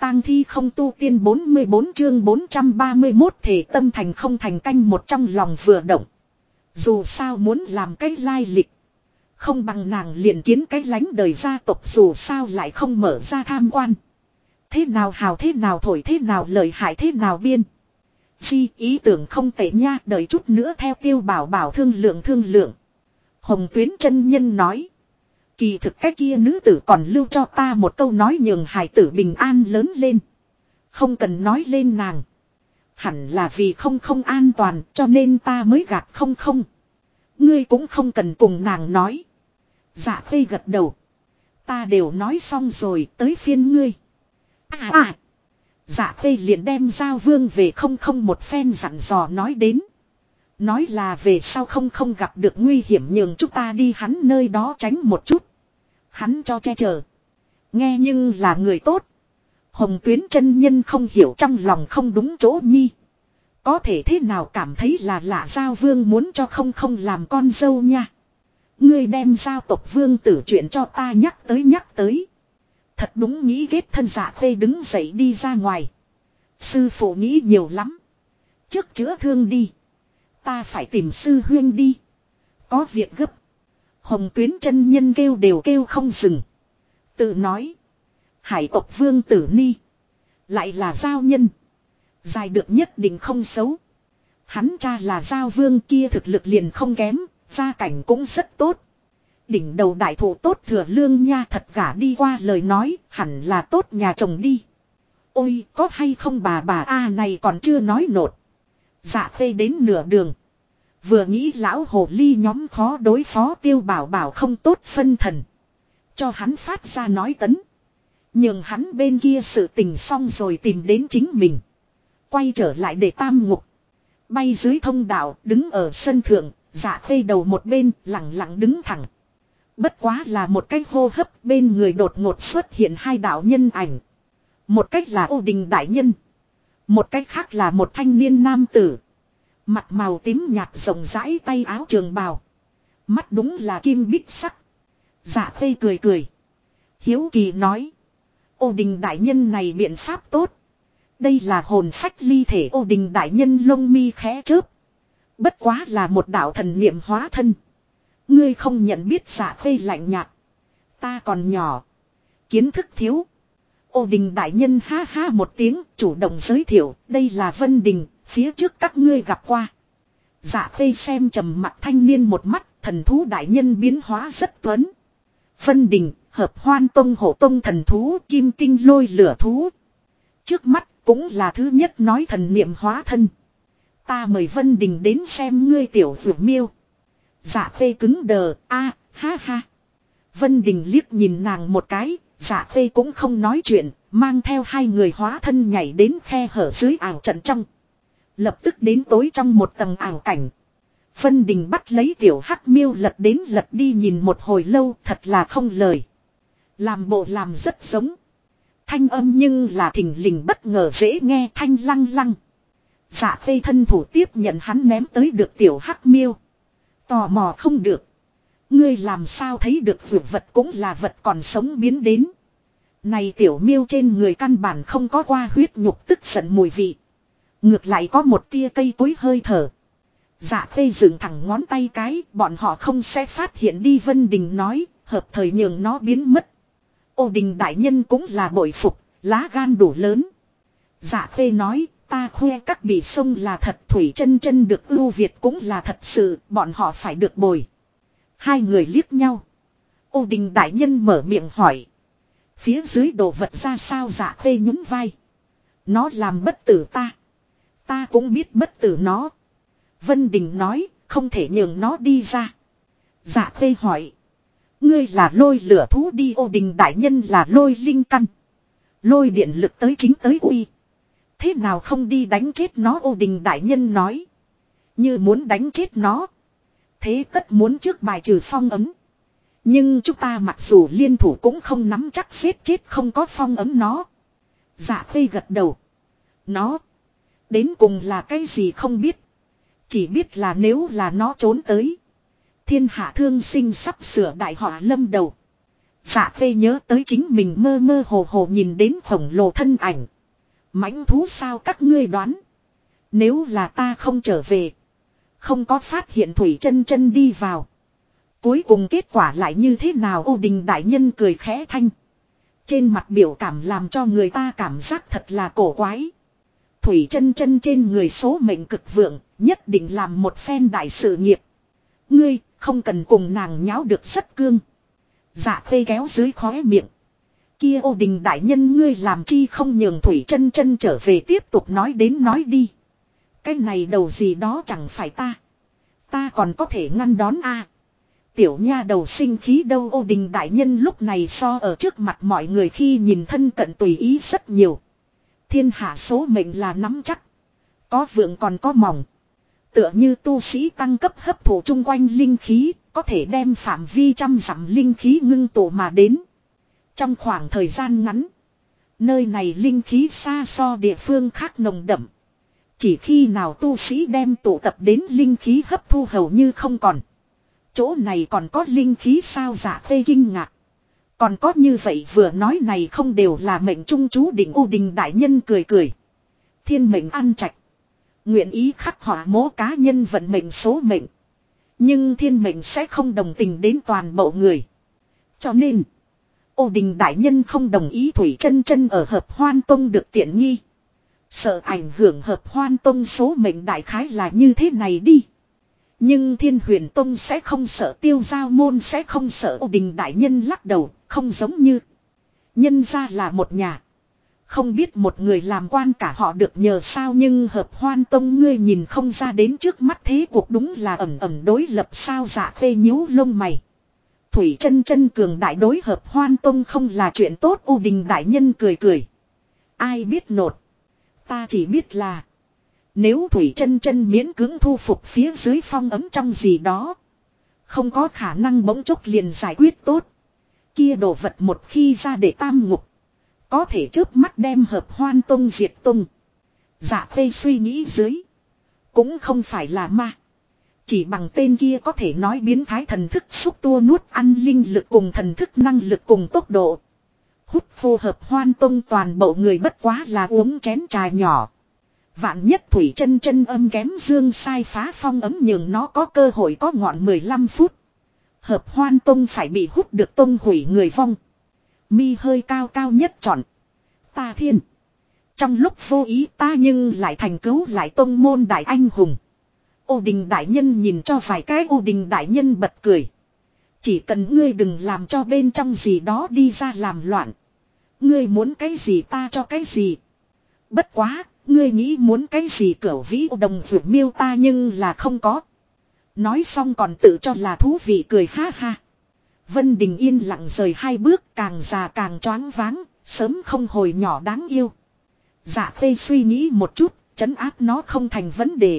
tang thi không tu tiên 44 chương 431 thể tâm thành không thành canh một trong lòng vừa động. Dù sao muốn làm cái lai lịch. Không bằng nàng liền kiến cái lánh đời gia tộc dù sao lại không mở ra tham quan. Thế nào hào thế nào thổi thế nào lợi hại thế nào biên. Di ý tưởng không tệ nha, đợi chút nữa theo Tiêu Bảo Bảo thương lượng. Hồng Tuyến chân nhân nói. Kỳ thực cái kia nữ tử còn lưu cho ta một câu nói nhường hải tử bình an lớn lên. Không cần nói lên nàng. Hẳn là vì không an toàn cho nên ta mới gạt không. Ngươi cũng không cần cùng nàng nói. Dạ Khê gật đầu. Ta đều nói xong rồi, tới phiên ngươi. Dạ Khê liền đem Giao Vương về không một phen dặn dò nói đến. Nói là về sau không gặp được nguy hiểm nhường chúng ta đi hắn nơi đó tránh một chút. Hắn cho che chở. Nghe nhưng là người tốt. Hồng Tuyến chân nhân không hiểu trong lòng không đúng chỗ nhi. Có thể thế nào cảm thấy là lạ Giao Vương muốn cho không làm con dâu nha. Ngươi đem giao tộc vương tử chuyện cho ta nhắc tới. Thật đúng nghĩ ghét thân Dạ Khê đứng dậy đi ra ngoài. Sư phụ nghĩ nhiều lắm. Trước chữa thương đi. Ta phải tìm sư huyên đi. Có việc gấp. Hồng Tuyến chân nhân đều kêu không dừng. Tự nói. Hải tộc vương tử ni. Lại là giao nhân. Dài được nhất định không xấu. Hắn cha là giao vương kia thực lực liền không kém. Gia cảnh cũng rất tốt. Đỉnh đầu đại thụ tốt thừa lương nha thật gả đi qua lời nói hẳn là tốt nhà chồng đi. Ôi có hay không bà A này còn chưa nói nột. Dạ Khê đến nửa đường. Vừa nghĩ lão hồ ly nhóm khó đối phó Tiêu Bảo Bảo không tốt phân thần. Cho hắn phát ra nói tấn. Nhưng hắn bên kia sự tình xong rồi tìm đến chính mình. Quay trở lại để tam ngục. Bay dưới thông đạo đứng ở sân thượng. Dạ Khê đầu một bên lặng đứng thẳng. Bất quá là một cái hô hấp bên người đột ngột xuất hiện hai đạo nhân ảnh. Một cách là Ô Đình đại nhân. Một cách khác là một thanh niên nam tử. Mặt màu tím nhạt rộng rãi tay áo trường bào. Mắt đúng là kim bích sắc. Dạ Khê cười. Hiếu kỳ nói. Ô Đình đại nhân này biện pháp tốt. Đây là hồn phách ly thể Ô Đình đại nhân lông mi khẽ chớp. Bất quá là một đạo thần niệm hóa thân. Ngươi không nhận biết Dạ Khê lạnh nhạt. Ta còn nhỏ. Kiến thức thiếu. Ô Đình đại nhân ha một tiếng chủ động giới thiệu. Đây là Vân Đình. Phía trước các ngươi gặp qua. Dạ Khê xem trầm mặt thanh niên một mắt. Thần thú đại nhân biến hóa rất tuấn. Vân Đình hợp Hoan Tông Hổ Tông thần thú Kim Tinh lôi lửa thú. Trước mắt cũng là thứ nhất nói thần niệm hóa thân. Ta mời Vân Đình đến xem ngươi tiểu vượt miêu. Dạ Khê cứng đờ, ha. Vân Đình liếc nhìn nàng một cái, Dạ Khê cũng không nói chuyện, mang theo hai người hóa thân nhảy đến khe hở dưới ảo trận trong. Lập tức đến tối trong một tầng ảo cảnh. Vân Đình bắt lấy tiểu hắc miêu lật đến lật đi nhìn một hồi lâu thật là không lời. Làm bộ làm rất giống. Thanh âm nhưng là thình lình bất ngờ dễ nghe thanh lăng. Dạ Khê thân thủ tiếp nhận hắn ném tới được tiểu hắc miêu. Tò mò không được. Ngươi làm sao thấy được vượt vật cũng là vật còn sống biến đến. Này tiểu miêu trên người căn bản không có qua huyết nhục tức giận mùi vị. Ngược lại có một tia cây cối hơi thở. Dạ Khê dựng thẳng ngón tay cái, bọn họ không sẽ phát hiện đi. Vân Đình nói, hợp thời nhường nó biến mất. Ô Đình đại nhân cũng là bội phục, lá gan đủ lớn. Dạ Khê nói, ta khoe các bị sông là thật, Thủy chân được ưu việt cũng là thật sự, bọn họ phải được bồi. Hai người liếc nhau. Ô Đình đại nhân mở miệng hỏi. Phía dưới đồ vật ra sao? Dạ Khê nhún vai. Nó làm bất tử ta. Ta cũng biết bất tử nó. Vân Đình nói, không thể nhường nó đi ra. Dạ Khê hỏi. Ngươi là lôi lửa thú đi. Ô Đình đại nhân là lôi linh căn. Lôi điện lực tới chính tới uy. Thế nào không đi đánh chết nó? Ô Đình đại nhân nói. Như muốn đánh chết nó. Thế tất muốn trước bài trừ phong ấm. Nhưng chúng ta mặc dù liên thủ cũng không nắm chắc giết chết không có phong ấm nó. Dạ Khê gật đầu. Nó. Đến cùng là cái gì không biết. Chỉ biết là nếu là nó trốn tới. Thiên hạ thương sinh sắp sửa đại họa lâm đầu. Dạ Khê nhớ tới chính mình mơ mơ hồ hồ nhìn đến khổng lồ thân ảnh. Mãnh thú sao các ngươi đoán. Nếu là ta không trở về. Không có phát hiện Thủy Chân Chân đi vào. Cuối cùng kết quả lại như thế nào? Ô Đình đại nhân cười khẽ thanh. Trên mặt biểu cảm làm cho người ta cảm giác thật là cổ quái. Thủy Chân Chân trên người số mệnh cực vượng, nhất định làm một phen đại sự nghiệp. Ngươi không cần cùng nàng nháo được rất cương. Dạ Khê kéo dưới khóe miệng. Kia Ô Đình đại nhân ngươi làm chi không nhường Thủy Chân Chân trở về tiếp tục nói đến nói đi. Cái này đầu gì đó chẳng phải ta. Ta còn có thể ngăn đón a. Tiểu nha đầu sinh khí đâu. Ô Đình đại nhân lúc này so ở trước mặt mọi người khi nhìn thân cận tùy ý rất nhiều. Thiên hạ số mệnh là nắm chắc. Có vượng còn có mỏng. Tựa như tu sĩ tăng cấp hấp thụ chung quanh linh khí, có thể đem phạm vi trăm dặm linh khí ngưng tụ mà đến. Trong khoảng thời gian ngắn, nơi này linh khí xa so địa phương khác nồng đậm. Chỉ khi nào tu sĩ đem tụ tập đến linh khí hấp thu hầu như không còn. Chỗ này còn có linh khí sao? Dạ Khê kinh ngạc. Còn có như vậy vừa nói này không đều là mệnh trung chú định. Ô Đình đại nhân cười cười. Thiên mệnh ăn trạch. Nguyện ý khắc họa mố cá nhân vận mệnh số mệnh. Nhưng thiên mệnh sẽ không đồng tình đến toàn bộ người. Cho nên, Ô Đình đại nhân không đồng ý Thủy Chân Chân ở Hợp Hoan Tông được tiện nghi. Sợ ảnh hưởng Hợp Hoan Tông số mệnh đại khái là như thế này đi. Nhưng Thiên Huyền Tông sẽ không sợ, Tiêu Giao Môn sẽ không sợ. Ô Đình đại nhân lắc đầu, không giống như. Nhân ra là một nhà. Không biết một người làm quan cả họ được nhờ sao. Nhưng Hợp Hoan Tông ngươi nhìn không ra đến trước mắt thế cuộc đúng là ẩm ẩm đối lập sao. Dạ Khê nhíu lông mày. Thủy Chân Chân cường đại đối Hợp Hoan Tông không là chuyện tốt. Ô Đình đại nhân cười cười. Ai biết nột. Ta chỉ biết là. Nếu Thủy Chân Chân miễn cưỡng thu phục phía dưới phong ấm trong gì đó. Không có khả năng bỗng chốc liền giải quyết tốt. Kia đồ vật một khi ra để tam ngục. Có thể chớp mắt đem Hợp Hoan Tông diệt tông. Dạ Khê suy nghĩ dưới. Cũng không phải là ma. Chỉ bằng tên kia có thể nói biến thái thần thức xúc tua nuốt ăn linh lực cùng thần thức năng lực cùng tốc độ. Hút vô Hợp Hoan Tông toàn bộ người bất quá là uống chén trà nhỏ. Vạn nhất Thủy Chân Chân âm kém dương sai phá phong ấm nhường nó có cơ hội có ngọn 15 phút. Hợp Hoan Tông phải bị hút được tông hủy người vong. Mi hơi cao cao nhất chọn. Ta thiên. Trong lúc vô ý ta nhưng lại thành cứu lại tông môn đại anh hùng. Ô Đình đại nhân nhìn cho vài cái. Ô Đình đại nhân bật cười. Chỉ cần ngươi đừng làm cho bên trong gì đó đi ra làm loạn. Ngươi muốn cái gì ta cho cái gì. Bất quá, ngươi nghĩ muốn cái gì cửu vĩ đồng vượt miêu ta nhưng là không có. Nói xong còn tự cho là thú vị cười ha ha. Vân Đình yên lặng rời hai bước, càng già càng choáng váng, sớm không hồi nhỏ đáng yêu. Dạ Khê suy nghĩ một chút, trấn áp nó không thành vấn đề.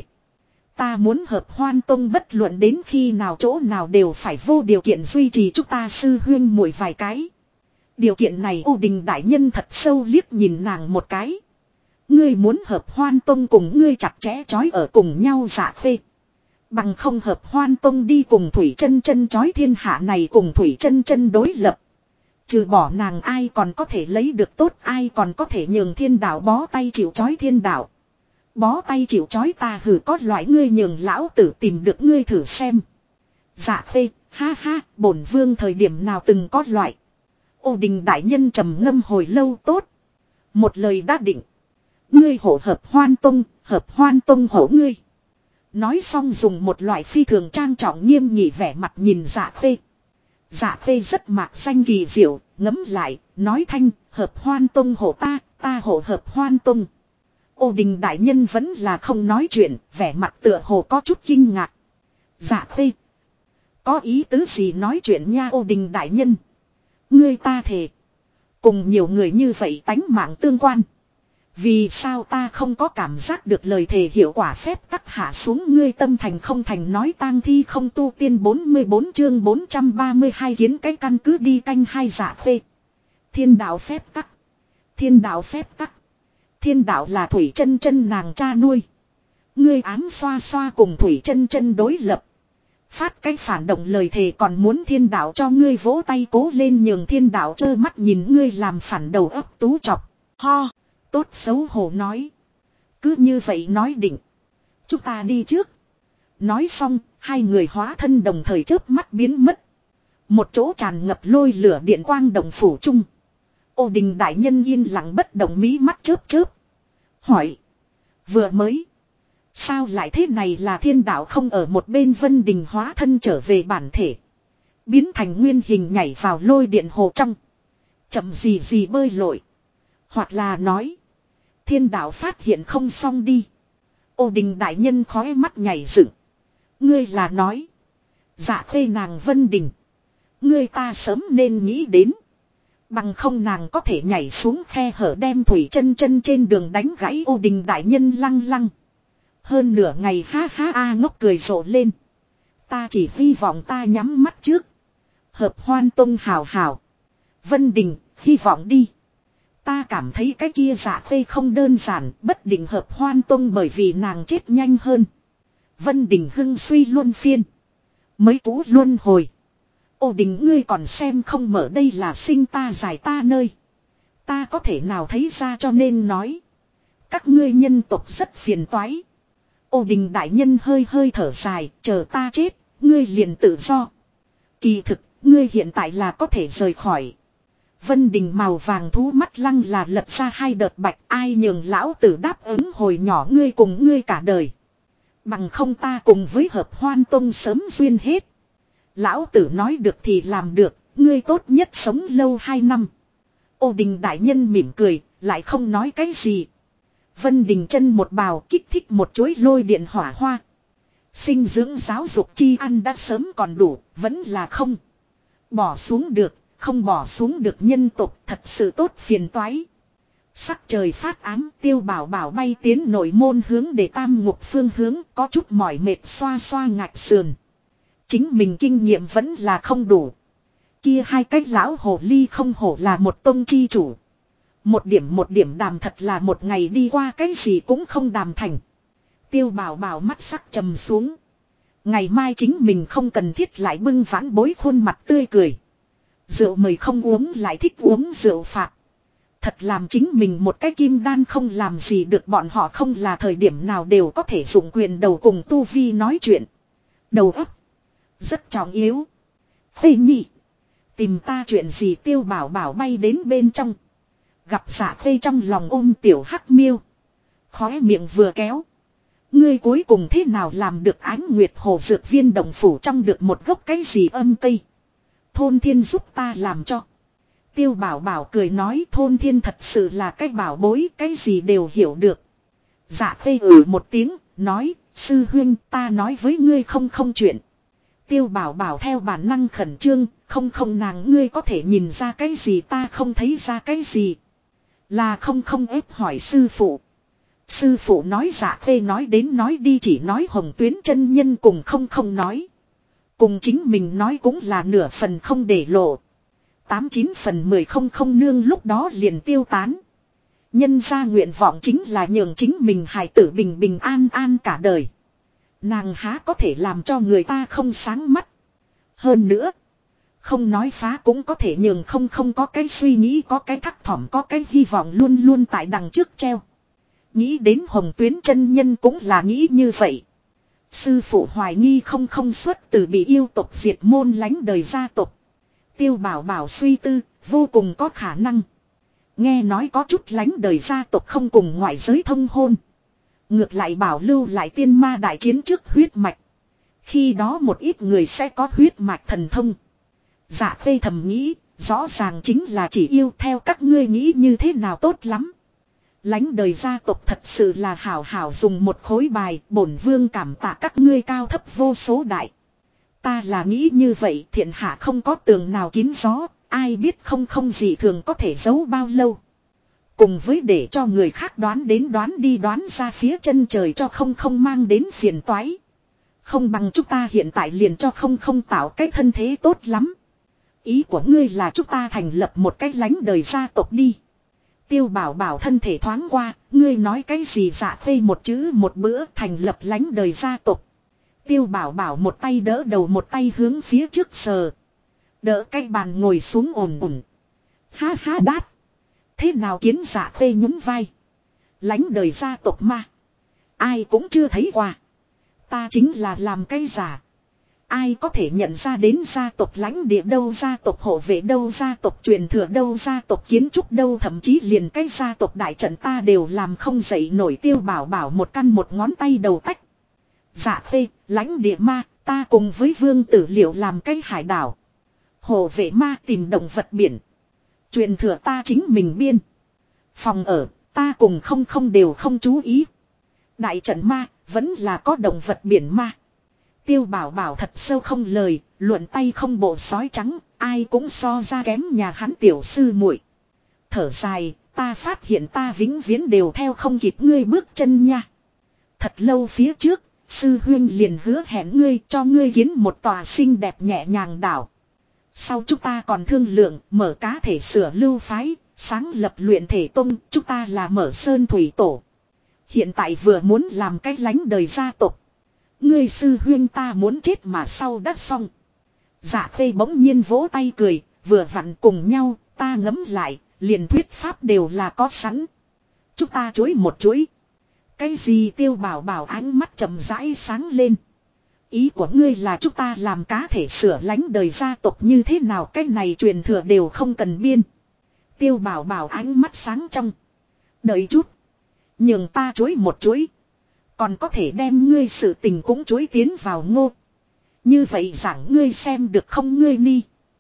Ta muốn Hợp Hoan Tông bất luận đến khi nào chỗ nào đều phải vô điều kiện duy trì chúng ta sư huyên muội vài cái. Điều kiện này Ô Đình đại nhân thật sâu liếc nhìn nàng một cái. Ngươi muốn Hợp Hoan Tông cùng ngươi chặt chẽ chói ở cùng nhau. Dạ Khê. Bằng không Hợp Hoan Tông đi cùng Thủy Chân Chân chói thiên hạ này cùng Thủy Chân Chân đối lập. Trừ bỏ nàng ai còn có thể lấy được tốt, ai còn có thể nhường thiên đạo bó tay chịu chói thiên đạo. Bó tay chịu chói ta hử có loại ngươi nhường lão tử tìm được ngươi thử xem. Dạ Khê, ha ha, bổn vương thời điểm nào từng có loại. Ô Đình đại nhân trầm ngâm hồi lâu tốt. Một lời đã định. Ngươi hộ Hợp Hoan Tông, Hợp Hoan Tông hộ ngươi. Nói xong dùng một loại phi thường trang trọng nghiêm nghị vẻ mặt nhìn Dạ Khê. Dạ Khê rất mạc xanh kỳ diệu, ngấm lại, nói thanh, Hợp Hoan Tông hộ ta hộ Hợp Hoan Tông. Ô Đình đại nhân vẫn là không nói chuyện, vẻ mặt tựa hồ có chút kinh ngạc. Dạ Khê. Có ý tứ gì nói chuyện nha. Ô Đình đại nhân. Ngươi ta thề. Cùng nhiều người như vậy tánh mạng tương quan. Vì sao ta không có cảm giác được lời thề hiệu quả phép tắc hạ xuống ngươi tâm thành không thành nói tang thi không tu tiên 44 chương 432 kiến cái căn cứ đi canh hai. Dạ Khê. Thiên đạo phép tắc. Thiên đạo phép tắc. Thiên đạo là Thủy Chân Chân nàng cha nuôi. Ngươi ám xoa xoa cùng Thủy Chân Chân đối lập. Phát cái phản động lời thề còn muốn thiên đạo cho ngươi vỗ tay cố lên nhường thiên đạo trơ mắt nhìn ngươi làm phản đầu ấp tú chọc. Ho, tốt xấu hổ nói. Cứ như vậy nói định. Chúng ta đi trước. Nói xong, hai người hóa thân đồng thời chớp mắt biến mất. Một chỗ tràn ngập lôi lửa điện quang đồng phủ chung. Ô Đình đại nhân yên lặng bất động mí mắt chớp chớp. Hỏi. Vừa mới. Sao lại thế này là thiên đạo không ở một bên Vân Đình hóa thân trở về bản thể. Biến thành nguyên hình nhảy vào lôi điện hồ trong. Chậm gì gì bơi lội. Hoặc là nói. Thiên đạo phát hiện không xong đi. Ô Đình đại nhân khói mắt nhảy dựng. Ngươi là nói. Dạ khê nàng Vân Đình. Ngươi ta sớm nên nghĩ đến. Bằng không nàng có thể nhảy xuống khe hở đem thủy chân chân trên đường đánh gãy. Ô Đình đại nhân lăng lăng. Hơn nửa ngày ha ha a ngốc cười rộ lên. Ta chỉ hy vọng ta nhắm mắt trước. Hợp Hoan Tông hào hào. Vân Đình, hy vọng đi. Ta cảm thấy cái kia Dạ khê không đơn giản, bất định Hợp Hoan Tông bởi vì nàng chết nhanh hơn. Vân Đình hưng suy luân phiên. Mấy cú luân hồi. Ô Đình ngươi còn xem không mở đây là sinh ta giải ta nơi. Ta có thể nào thấy ra cho nên nói. Các ngươi nhân tộc rất phiền toái. Ô Đình đại nhân hơi hơi thở dài, chờ ta chết, ngươi liền tự do. Kỳ thực, ngươi hiện tại là có thể rời khỏi. Vân Đình màu vàng thú mắt lăng là lật ra hai đợt bạch ai nhường lão tử đáp ứng hồi nhỏ ngươi cùng ngươi cả đời. Bằng không ta cùng với Hợp Hoan Tông sớm duyên hết. Lão tử nói được thì làm được, ngươi tốt nhất sống lâu 2 năm. Ô Đình đại nhân mỉm cười, lại không nói cái gì. Vân Đình chân một bào kích thích một chuỗi lôi điện hỏa hoa. Sinh dưỡng giáo dục chi ăn đã sớm còn đủ, vẫn là không. Bỏ xuống được, không bỏ xuống được nhân tộc thật sự tốt phiền toái. Sắc trời phát ám Tiêu Bảo Bảo bay tiến nội môn hướng để tam ngục phương hướng có chút mỏi mệt xoa xoa ngạch sườn. Chính mình kinh nghiệm vẫn là không đủ. Kia hai cái lão hồ ly không hổ là một tông chi chủ. Một điểm đàm thật là một ngày đi qua cái gì cũng không đàm thành. Tiêu Bảo Bảo mắt sắc trầm xuống. Ngày mai chính mình không cần thiết lại bưng vãn bối khuôn mặt tươi cười. Rượu mời không uống lại thích uống rượu phạt. Thật làm chính mình một cái kim đan không làm gì được bọn họ không là thời điểm nào đều có thể dùng quyền đầu cùng tu vi nói chuyện. Đầu óc. Rất trọng yếu. Phê nhị. Tìm ta chuyện gì Tiêu Bảo Bảo bay đến bên trong. Gặp Dạ khê trong lòng ôm tiểu hắc miêu. Khóe miệng vừa kéo. Ngươi cuối cùng thế nào làm được Ánh Nguyệt Hồ dược viên đồng phủ trong được một gốc cái gì âm cây. Thôn Thiên giúp ta làm cho. Tiêu Bảo Bảo cười nói Thôn Thiên thật sự là cái bảo bối cái gì đều hiểu được. Dạ khê một tiếng nói sư huynh ta nói với ngươi không chuyện. Tiêu Bảo Bảo theo bản năng khẩn trương không nàng ngươi có thể nhìn ra cái gì ta không thấy ra cái gì. Là không ép hỏi sư phụ. Sư phụ nói Dạ khê nói đến nói đi chỉ nói Hồng Tuyến chân nhân cùng không nói. Cùng chính mình nói cũng là nửa phần không để lộ. 89 phần 10 không nương lúc đó liền tiêu tán. Nhân ra nguyện vọng chính là nhường chính mình hài tử bình an cả đời. Nàng há có thể làm cho người ta không sáng mắt. Hơn nữa. Không nói phá cũng có thể nhường không có cái suy nghĩ có cái thắc thỏm có cái hy vọng luôn luôn tại đằng trước treo. Nghĩ đến Hồng Tuyến chân nhân cũng là nghĩ như vậy. Sư phụ hoài nghi không xuất từ bị yêu tộc diệt môn lánh đời gia tộc. Tiêu Bảo Bảo suy tư, vô cùng có khả năng. Nghe nói có chút lánh đời gia tộc không cùng ngoại giới thông hôn. Ngược lại bảo lưu lại tiên ma đại chiến trước huyết mạch. Khi đó một ít người sẽ có huyết mạch thần thông. Dạ khê thầm nghĩ, rõ ràng chính là chỉ yêu theo các ngươi nghĩ như thế nào tốt lắm. Lánh đời gia tộc thật sự là hảo dùng một khối bài, bổn vương cảm tạ các ngươi cao thấp vô số đại. Ta là nghĩ như vậy thiện hạ không có tường nào kín gió, ai biết không gì thường có thể giấu bao lâu. Cùng với để cho người khác đoán đến đoán đi đoán ra phía chân trời cho không mang đến phiền toái. Không bằng chúng ta hiện tại liền cho không tạo cái thân thế tốt lắm. Ý của ngươi là chúng ta thành lập một cái lánh đời gia tộc đi. Tiêu Bảo Bảo thân thể thoáng qua, ngươi nói cái gì Dạ khê một chữ một bữa thành lập lánh đời gia tộc. Tiêu Bảo Bảo một tay đỡ đầu một tay hướng phía trước sờ. Đỡ cái bàn ngồi xuống ổn ổn. Ha ha đát. Thế nào Kiến Dạ Khê nhún vai. Lánh đời gia tộc ma. Ai cũng chưa thấy qua. Ta chính là làm cái giả. Ai có thể nhận ra đến gia tộc lãnh địa đâu, gia tộc hộ vệ đâu, gia tộc truyền thừa đâu, gia tộc kiến trúc đâu, thậm chí liền cái gia tộc đại trận ta đều làm không dậy nổi. Tiêu Bảo Bảo một căn một ngón tay đầu tách. Dạ Khê, lãnh địa ma, ta cùng với Vương Tử Liệu làm cái hải đảo. Hộ vệ ma tìm động vật biển. Truyền thừa ta chính mình biên. Phòng ở, ta cùng không đều không chú ý. Đại trận ma, vẫn là có động vật biển ma. Tiêu Bảo Bảo thật sâu không lời, luận tay không bộ sói trắng, ai cũng so ra kém nhà hắn tiểu sư muội. Thở dài, ta phát hiện ta vĩnh viễn đều theo không kịp ngươi bước chân nha. Thật lâu phía trước, sư huyên liền hứa hẹn ngươi cho ngươi kiến một tòa xinh đẹp nhẹ nhàng đảo. Sau chúng ta còn thương lượng mở cá thể sửa lưu phái, sáng lập luyện thể tông, chúng ta là mở sơn thủy tổ. Hiện tại vừa muốn làm cái lánh đời gia tộc. Ngươi sư huyên ta muốn chết mà sau đã xong. Dạ Khê bỗng nhiên vỗ tay cười, vừa vặn cùng nhau, ta ngấm lại, liền thuyết pháp đều là có sẵn. Chúng ta chuối một chuỗi. Cái gì Tiêu Bảo Bảo ánh mắt chậm rãi sáng lên. Ý của ngươi là chúng ta làm cá thể sửa lánh đời gia tộc như thế nào, cái này truyền thừa đều không cần biên. Tiêu Bảo Bảo ánh mắt sáng trong. Đợi chút. Nhường ta chuối một chuỗi. Còn có thể đem ngươi sự tình cũng chuối tiến vào ngô. Như vậy giảng ngươi xem được không ngươi ni.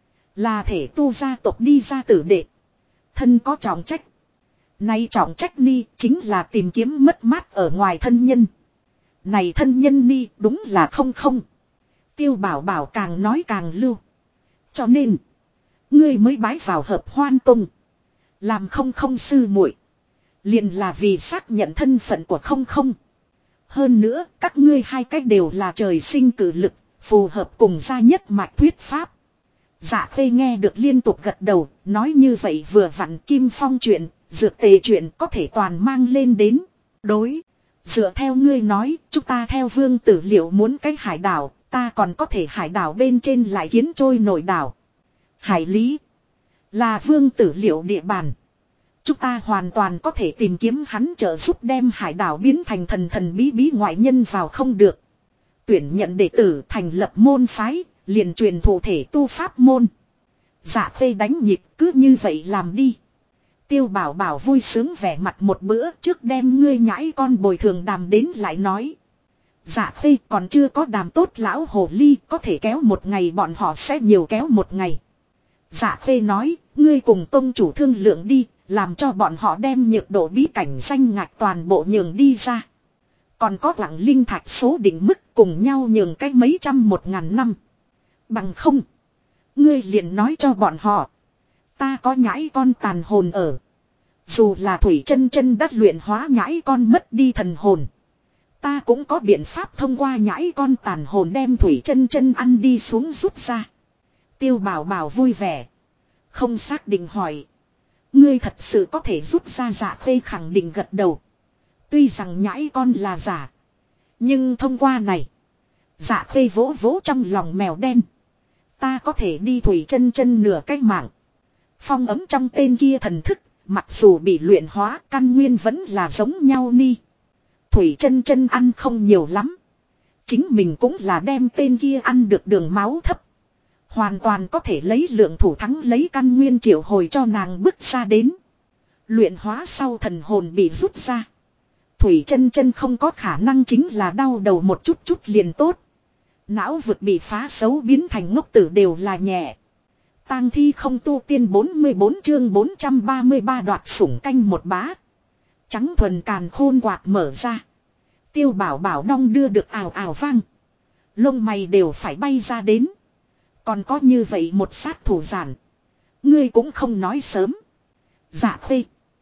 Là thể tu gia tộc đi ra tử đệ. Thân có trọng trách. Nay trọng trách ni chính là tìm kiếm mất mát ở ngoài thân nhân. Này thân nhân ni đúng là không. Tiêu Bảo Bảo càng nói càng lưu. Cho nên. Ngươi mới bái vào hợp hoan tông. Làm không sư muội. Liền là vì xác nhận thân phận của không. Hơn nữa các ngươi hai cách đều là trời sinh cử lực. Phù hợp cùng gia nhất mạch thuyết pháp. Dạ Khê nghe được liên tục gật đầu. Nói như vậy vừa vặn Kim Phong chuyện. Dược tề chuyện có thể toàn mang lên đến. Đối. Dựa theo ngươi nói, chúng ta theo Vương Tử Liệu muốn cái hải đảo, ta còn có thể hải đảo bên trên lại kiến trôi nổi đảo. Hải lý là Vương Tử Liệu địa bàn. Chúng ta hoàn toàn có thể tìm kiếm hắn trợ giúp đem hải đảo biến thành thần bí ngoại nhân vào không được. Tuyển nhận đệ tử thành lập môn phái, liền truyền thụ thể tu pháp môn. Dạ Khê đánh nhịp cứ như vậy làm đi. Tiêu Bảo Bảo vui sướng vẻ mặt một bữa trước đem ngươi nhãi con bồi thường đàm đến lại nói. Dạ Khê còn chưa có đàm tốt lão hồ ly có thể kéo một ngày bọn họ sẽ nhiều kéo một ngày. Dạ Khê nói ngươi cùng tông chủ thương lượng đi làm cho bọn họ đem nhược độ bí cảnh danh ngạch toàn bộ nhường đi ra. Còn có lặng linh thạch số định mức cùng nhau nhường cách mấy trăm 1000 năm. Bằng không. Ngươi liền nói cho bọn họ. Ta có nhãi con tàn hồn ở. Dù là Thủy Chân Chân đắc luyện hóa nhãi con mất đi thần hồn. Ta cũng có biện pháp thông qua nhãi con tàn hồn đem Thủy Chân Chân ăn đi xuống rút ra. Tiêu Bảo Bảo vui vẻ. Không xác định hỏi. Ngươi thật sự có thể rút ra? Dạ Khê khẳng định gật đầu. Tuy rằng nhãi con là giả. Nhưng thông qua này. Dạ Khê vỗ vỗ trong lòng mèo đen. Ta có thể đi Thủy Chân Chân nửa cái mạng. Phong ấm trong tên kia thần thức. Mặc dù bị luyện hóa căn nguyên vẫn là giống nhau ni. Thủy Chân Chân ăn không nhiều lắm. Chính mình cũng là đem tên kia ăn được đường máu thấp. Hoàn toàn có thể lấy lượng thủ thắng lấy căn nguyên triệu hồi cho nàng bước ra đến. Luyện hóa sau thần hồn bị rút ra. Thủy Chân Chân không có khả năng chính là đau đầu một chút liền tốt. Não vực bị phá xấu biến thành ngốc tử đều là nhẹ. Tang thi không tu tiên 44 chương 433 đoạt sủng canh một bá. Trắng thuần càn khôn quạt mở ra. Tiêu Bảo Bảo đong đưa được ào ào vang. Lông mày đều phải bay ra đến. Còn có như vậy một sát thủ giản. Ngươi cũng không nói sớm. Dạ Khê.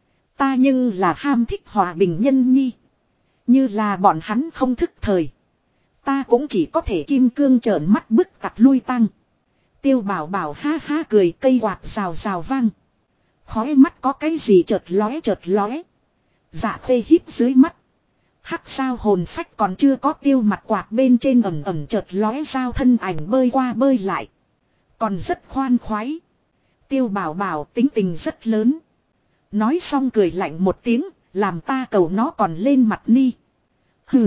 Ta nhưng là ham thích hòa bình nhân nhi. Như là bọn hắn không thức thời. Ta cũng chỉ có thể kim cương trợn mắt bức tặc lui tăng. Tiêu Bảo Bảo ha ha cười cây quạt rào rào vang. Khói mắt có cái gì chợt lóe. Dạ Khê hít dưới mắt. Hắc sao hồn phách còn chưa có tiêu mặt quạt bên trên ẩm ẩm chợt lóe dao thân ảnh bơi qua bơi lại. Còn rất khoan khoái. Tiêu bảo bảo tính tình rất lớn. Nói xong cười lạnh một tiếng, làm ta cầu nó còn lên mặt ni. Hừ.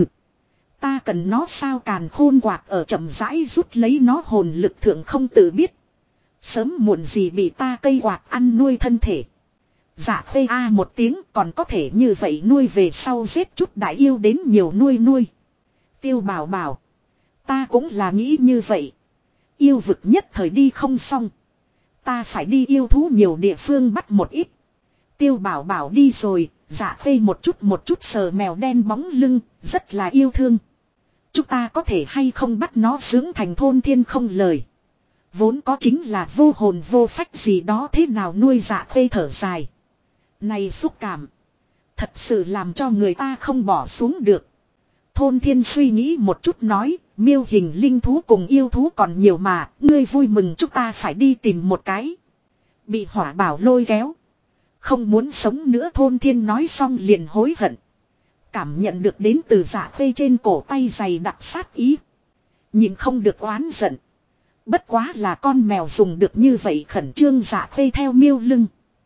Ta cần nó sao càn khôn quạt ở chậm rãi rút lấy nó hồn lực thượng không tự biết. Sớm muộn gì bị ta cây quạt ăn nuôi thân thể. Dạ khê a một tiếng còn có thể như vậy nuôi về sau giết chút đại yêu đến nhiều nuôi. Tiêu bảo bảo. Ta cũng là nghĩ như vậy. Yêu vực nhất thời đi không xong. Ta phải đi yêu thú nhiều địa phương bắt một ít. Tiêu bảo bảo đi rồi, dạ khê một chút sờ mèo đen bóng lưng, rất là yêu thương. Chúng ta có thể hay không bắt nó dưỡng thành thôn thiên không lời. Vốn có chính là vô hồn vô phách gì đó thế nào nuôi dạ khê thở dài. Này xúc cảm. Thật sự làm cho người ta không bỏ xuống được. Thôn thiên suy nghĩ một chút nói. Miêu hình linh thú cùng yêu thú còn nhiều mà. Ngươi vui mừng chúng ta phải đi tìm một cái. Bị hỏa bảo lôi kéo. Không muốn sống nữa thôn thiên nói xong liền hối hận. Cảm nhận được đến từ dạ khê trên cổ tay dày đặc sát ý. Nhìn không được oán giận. Bất quá là con mèo dùng được như vậy khẩn trương dạ khê theo miêu lưng.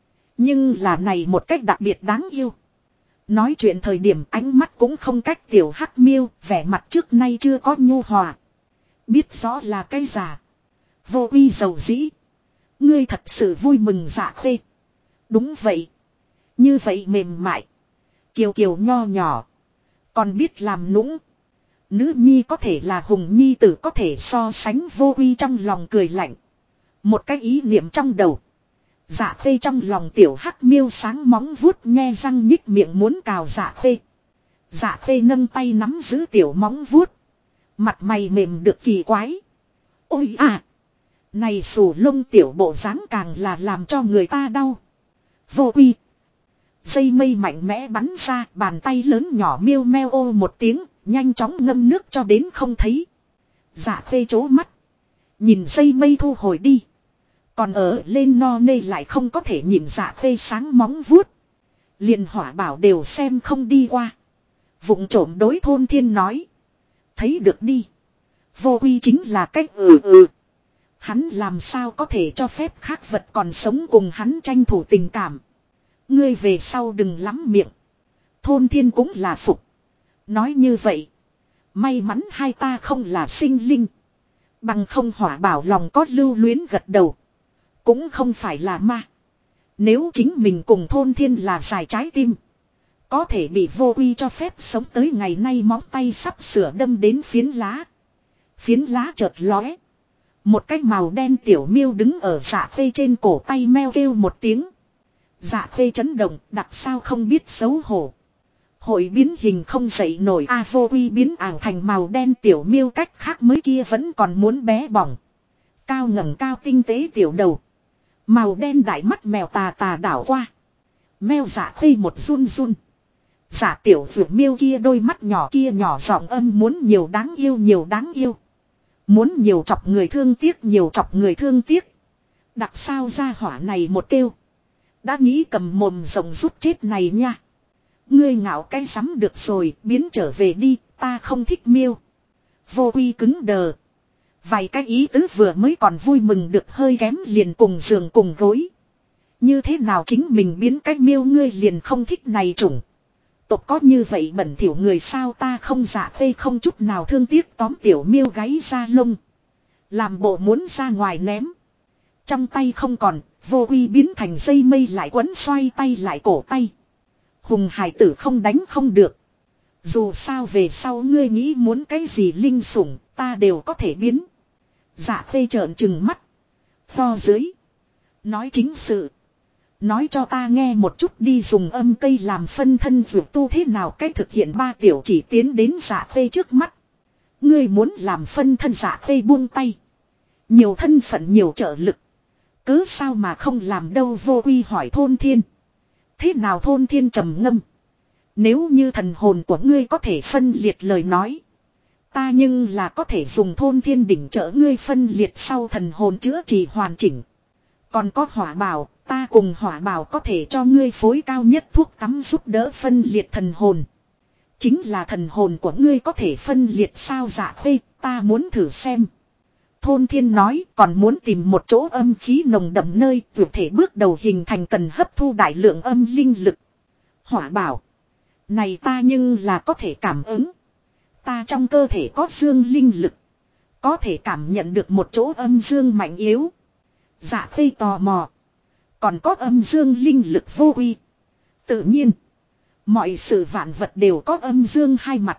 Nhưng là này một cách đặc biệt đáng yêu. Nói chuyện thời điểm ánh mắt cũng không cách tiểu hắc miêu, vẻ mặt trước nay chưa có nhu hòa. Biết rõ là cái giả. Vô uy dầu dĩ. Ngươi thật sự vui mừng dạ khê. Đúng vậy. Như vậy mềm mại. Kiều kiều nho nhỏ. Còn biết làm nũng. Nữ nhi có thể là hùng nhi tử có thể so sánh vô uy trong lòng cười lạnh. Một cái ý niệm trong đầu. Dạ khê trong lòng tiểu hắc miêu sáng móng vuốt nghe răng nhích miệng muốn cào dạ khê. Dạ khê nâng tay nắm giữ tiểu móng vuốt. Mặt mày mềm được kỳ quái. Ôi à. Này xù lông tiểu bộ dáng càng là làm cho người ta đau. Vô uy. Dây mây mạnh mẽ bắn ra bàn tay lớn nhỏ miêu meo ô một tiếng. Nhanh chóng ngâm nước cho đến không thấy. Dạ khê chố mắt. Nhìn dây mây thu hồi đi. Còn ở lên no nê lại không có thể nhìn dạ khê sáng móng vuốt. Liền hỏa bảo đều xem không đi qua. Vụng trộm đối thôn thiên nói. Thấy được đi. Vô uy chính là cách Hắn làm sao có thể cho phép khác vật còn sống cùng hắn tranh thủ tình cảm. Ngươi về sau đừng lắm miệng. Thôn thiên cũng là phục. Nói như vậy. May mắn hai ta không là sinh linh. Bằng không hỏa bảo lòng có lưu luyến gật đầu. Cũng không phải là ma. Nếu chính mình cùng thôn thiên là dài trái tim. Có thể bị vô uy cho phép sống tới ngày nay móng tay sắp sửa đâm đến phiến lá. Phiến lá chợt lóe. Một cái màu đen tiểu miêu đứng ở dạ khê trên cổ tay meo kêu một tiếng. Dạ khê chấn động đặc sao không biết xấu hổ. Hội biến hình không dậy nổi a vô uy biến ảo thành màu đen tiểu miêu cách khác mới kia vẫn còn muốn bé bỏng. Cao ngẩng cao tinh tế tiểu đầu. Màu đen đại mắt mèo tà tà đảo qua. Mèo dạ khê một run run. Dạ tiểu vượt miêu kia đôi mắt nhỏ kia nhỏ giọng âm muốn nhiều đáng yêu nhiều đáng yêu. Muốn nhiều chọc người thương tiếc nhiều chọc người thương tiếc. Đặc sao ra hỏa này một kêu. Đã nghĩ cầm mồm rộng rút chết này nha. Ngươi ngạo cái sắm được rồi biến trở về đi ta không thích miêu. Vô uy cứng đờ. Vài cái ý tứ vừa mới còn vui mừng được hơi kém liền cùng giường cùng gối. Như thế nào chính mình biến cái miêu ngươi liền không thích này chủng. Tộc có như vậy bẩn thỉu người sao ta không dạ khê không chút nào thương tiếc tóm tiểu miêu gáy ra lông. Làm bộ muốn ra ngoài ném. Trong tay không còn, vô uy biến thành dây mây lại quấn xoay tay lại cổ tay. Hùng hải tử không đánh không được. Dù sao về sau ngươi nghĩ muốn cái gì linh sủng, ta đều có thể biến. Dạ khê trợn trừng mắt. Tho dưới. Nói chính sự. Nói cho ta nghe một chút đi dùng âm cây làm phân thân dược tu thế nào cách thực hiện ba tiểu chỉ tiến đến dạ khê trước mắt. Ngươi muốn làm phân thân dạ khê buông tay. Nhiều thân phận nhiều trợ lực. Cứ sao mà không làm đâu vô uy hỏi thôn thiên. Thế nào thôn thiên trầm ngâm. Nếu như thần hồn của ngươi có thể phân liệt lời nói. Ta nhưng là có thể dùng thôn thiên đỉnh trợ ngươi phân liệt sau thần hồn chữa trị hoàn chỉnh. Còn có hỏa bảo, ta cùng hỏa bảo có thể cho ngươi phối cao nhất thuốc tắm giúp đỡ phân liệt thần hồn. Chính là thần hồn của ngươi có thể phân liệt sao? Dạ Khê, ta muốn thử xem. Thôn Thiên nói, còn muốn tìm một chỗ âm khí nồng đậm nơi vượt thể bước đầu hình thành cần hấp thu đại lượng âm linh lực. Hỏa bảo. Này ta nhưng là có thể cảm ứng. Ta trong cơ thể có dương linh lực. Có thể cảm nhận được một chỗ âm dương mạnh yếu. Dạ Khê tò mò. Còn có âm dương linh lực vô uy. Tự nhiên. Mọi sự vạn vật đều có âm dương hai mặt.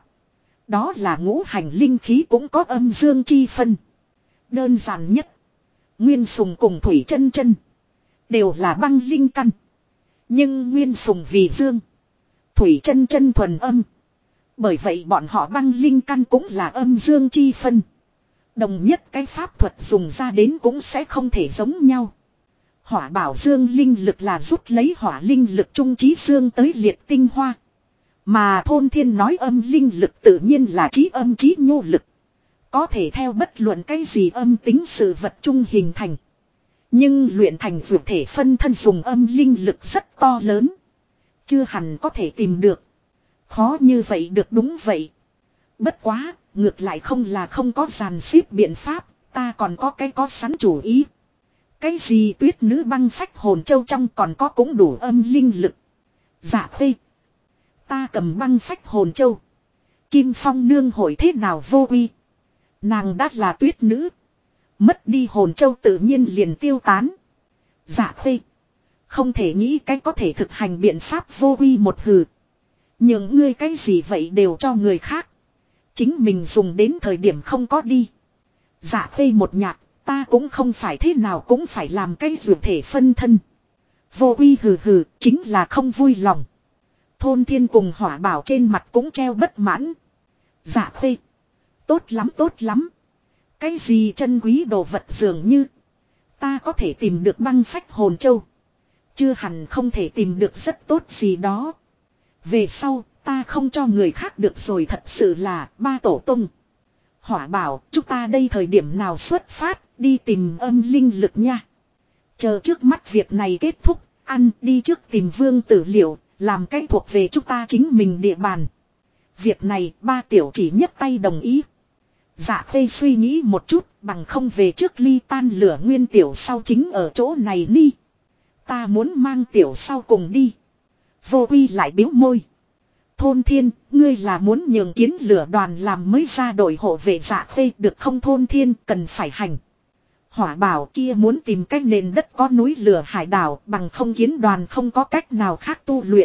Đó là ngũ hành linh khí cũng có âm dương chi phân. Đơn giản nhất. Nguyên Sùng cùng Thủy Chân Chân đều là băng linh căn. Nhưng Nguyên Sùng vì dương. Thủy Chân Chân thuần âm. Bởi vậy bọn họ băng linh căn cũng là âm dương chi phân. Đồng nhất cái pháp thuật dùng ra đến cũng sẽ không thể giống nhau. Hỏa bảo dương linh lực là rút lấy hỏa linh lực trung trí dương tới liệt tinh hoa. Mà Thôn Thiên nói âm linh lực tự nhiên là trí âm trí nhu lực. Có thể theo bất luận cái gì âm tính sự vật trung hình thành. Nhưng luyện thành vượt thể phân thân dùng âm linh lực rất to lớn. Chưa hẳn có thể tìm được. Khó như vậy được đúng vậy. Bất quá, ngược lại không là không có dàn xếp biện pháp, ta còn có cái có sẵn chủ ý. Cái gì tuyết nữ băng phách hồn châu trong còn có cũng đủ âm linh lực. Dạ Khê. Ta cầm băng phách hồn châu. Kim Phong nương hội thế nào vô uy. Nàng đã là tuyết nữ. Mất đi hồn châu tự nhiên liền tiêu tán. Dạ Khê. Không thể nghĩ cái có thể thực hành biện pháp vô uy một hừ. Nhưng ngươi cái gì vậy đều cho người khác. Chính mình dùng đến thời điểm không có đi. Dạ Khê một nhạc. Ta cũng không phải thế nào cũng phải làm cái dụ thể phân thân. Vô uy hừ hừ chính là không vui lòng. Thôn Thiên cùng Hỏa Bảo trên mặt cũng treo bất mãn. Dạ Khê. Tốt lắm tốt lắm. Cái gì chân quý đồ vật dường như. Ta có thể tìm được băng phách hồn châu. Chưa hẳn không thể tìm được rất tốt gì đó. Về sau ta không cho người khác được rồi thật sự là ba tổ tung. Hỏa Bảo chúng ta đây thời điểm nào xuất phát đi tìm âm linh lực nha. Chờ trước mắt việc này kết thúc. Ăn đi trước tìm Vương Tử Liệu. Làm cái thuộc về chúng ta chính mình địa bàn. Việc này ba tiểu chỉ nhấc tay đồng ý. Dạ Khê suy nghĩ một chút bằng không về trước ly tan lửa nguyên tiểu sau chính ở chỗ này đi. Ta muốn mang tiểu sau cùng đi. Vô uy lại biếu môi. Thôn Thiên, ngươi là muốn nhường kiến lửa đoàn làm mới ra đội hộ vệ Dạ Khê được không? Thôn Thiên cần phải hành. Hỏa Bảo kia muốn tìm cách nền đất có núi lửa hải đảo bằng không kiến đoàn không có cách nào khác tu luyện.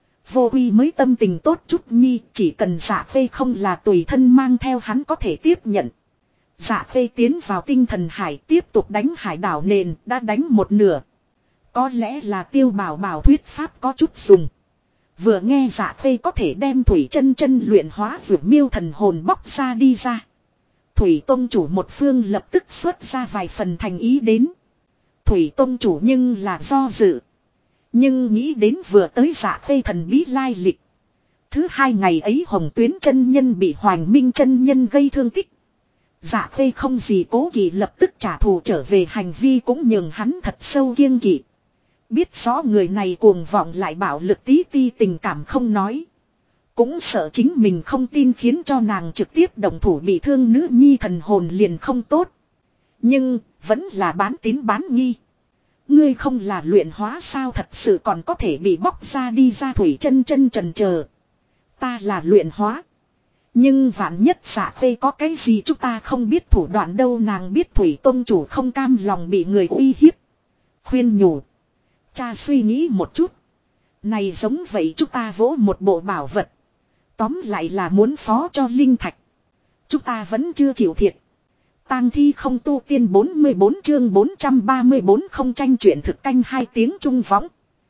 Vô uy mới tâm tình tốt chút nhi, chỉ cần Dạ Khê không là tùy thân mang theo hắn có thể tiếp nhận. Dạ Khê tiến vào tinh thần hải tiếp tục đánh hải đảo nền, đã đánh một nửa. Có lẽ là Tiêu Bảo Bảo thuyết pháp có chút dùng. Vừa nghe Dạ Khê có thể đem Thủy Chân Chân luyện hóa vượt miêu thần hồn bóc ra đi ra. Thủy Tông Chủ một phương lập tức xuất ra vài phần thành ý đến. Thủy Tông Chủ nhưng là do dự. Nhưng nghĩ đến vừa tới Dạ Khê thần bí lai lịch. Thứ hai ngày ấy Hồng Tuyến chân nhân bị Hoành Minh chân nhân gây thương tích. Dạ Khê không gì cố kỵ lập tức trả thù trở về, hành vi cũng nhường hắn thật sâu kiêng kỵ. Biết rõ người này cuồng vọng lại bạo lực tí ti tình cảm không nói. Cũng sợ chính mình không tin khiến cho nàng trực tiếp động thủ bị thương nữ nhi thần hồn liền không tốt. Nhưng vẫn là bán tín bán nghi. Ngươi không là luyện hóa sao thật sự còn có thể bị bóc ra đi ra? Thủy Chân Chân trần chờ. Ta là luyện hóa. Nhưng vạn nhất Dạ Khê có cái gì chúng ta không biết thủ đoạn đâu. Nàng biết Thủy Tông Chủ không cam lòng bị người uy hiếp. Khuyên nhủ. Cha suy nghĩ một chút. Này giống vậy chúng ta vỗ một bộ bảo vật. Tóm lại là muốn phó cho linh thạch. Chúng ta vẫn chưa chịu thiệt. Tang thi không tu tiên 44 chương 434 không tranh chuyện thực canh 2 tiếng trung võng.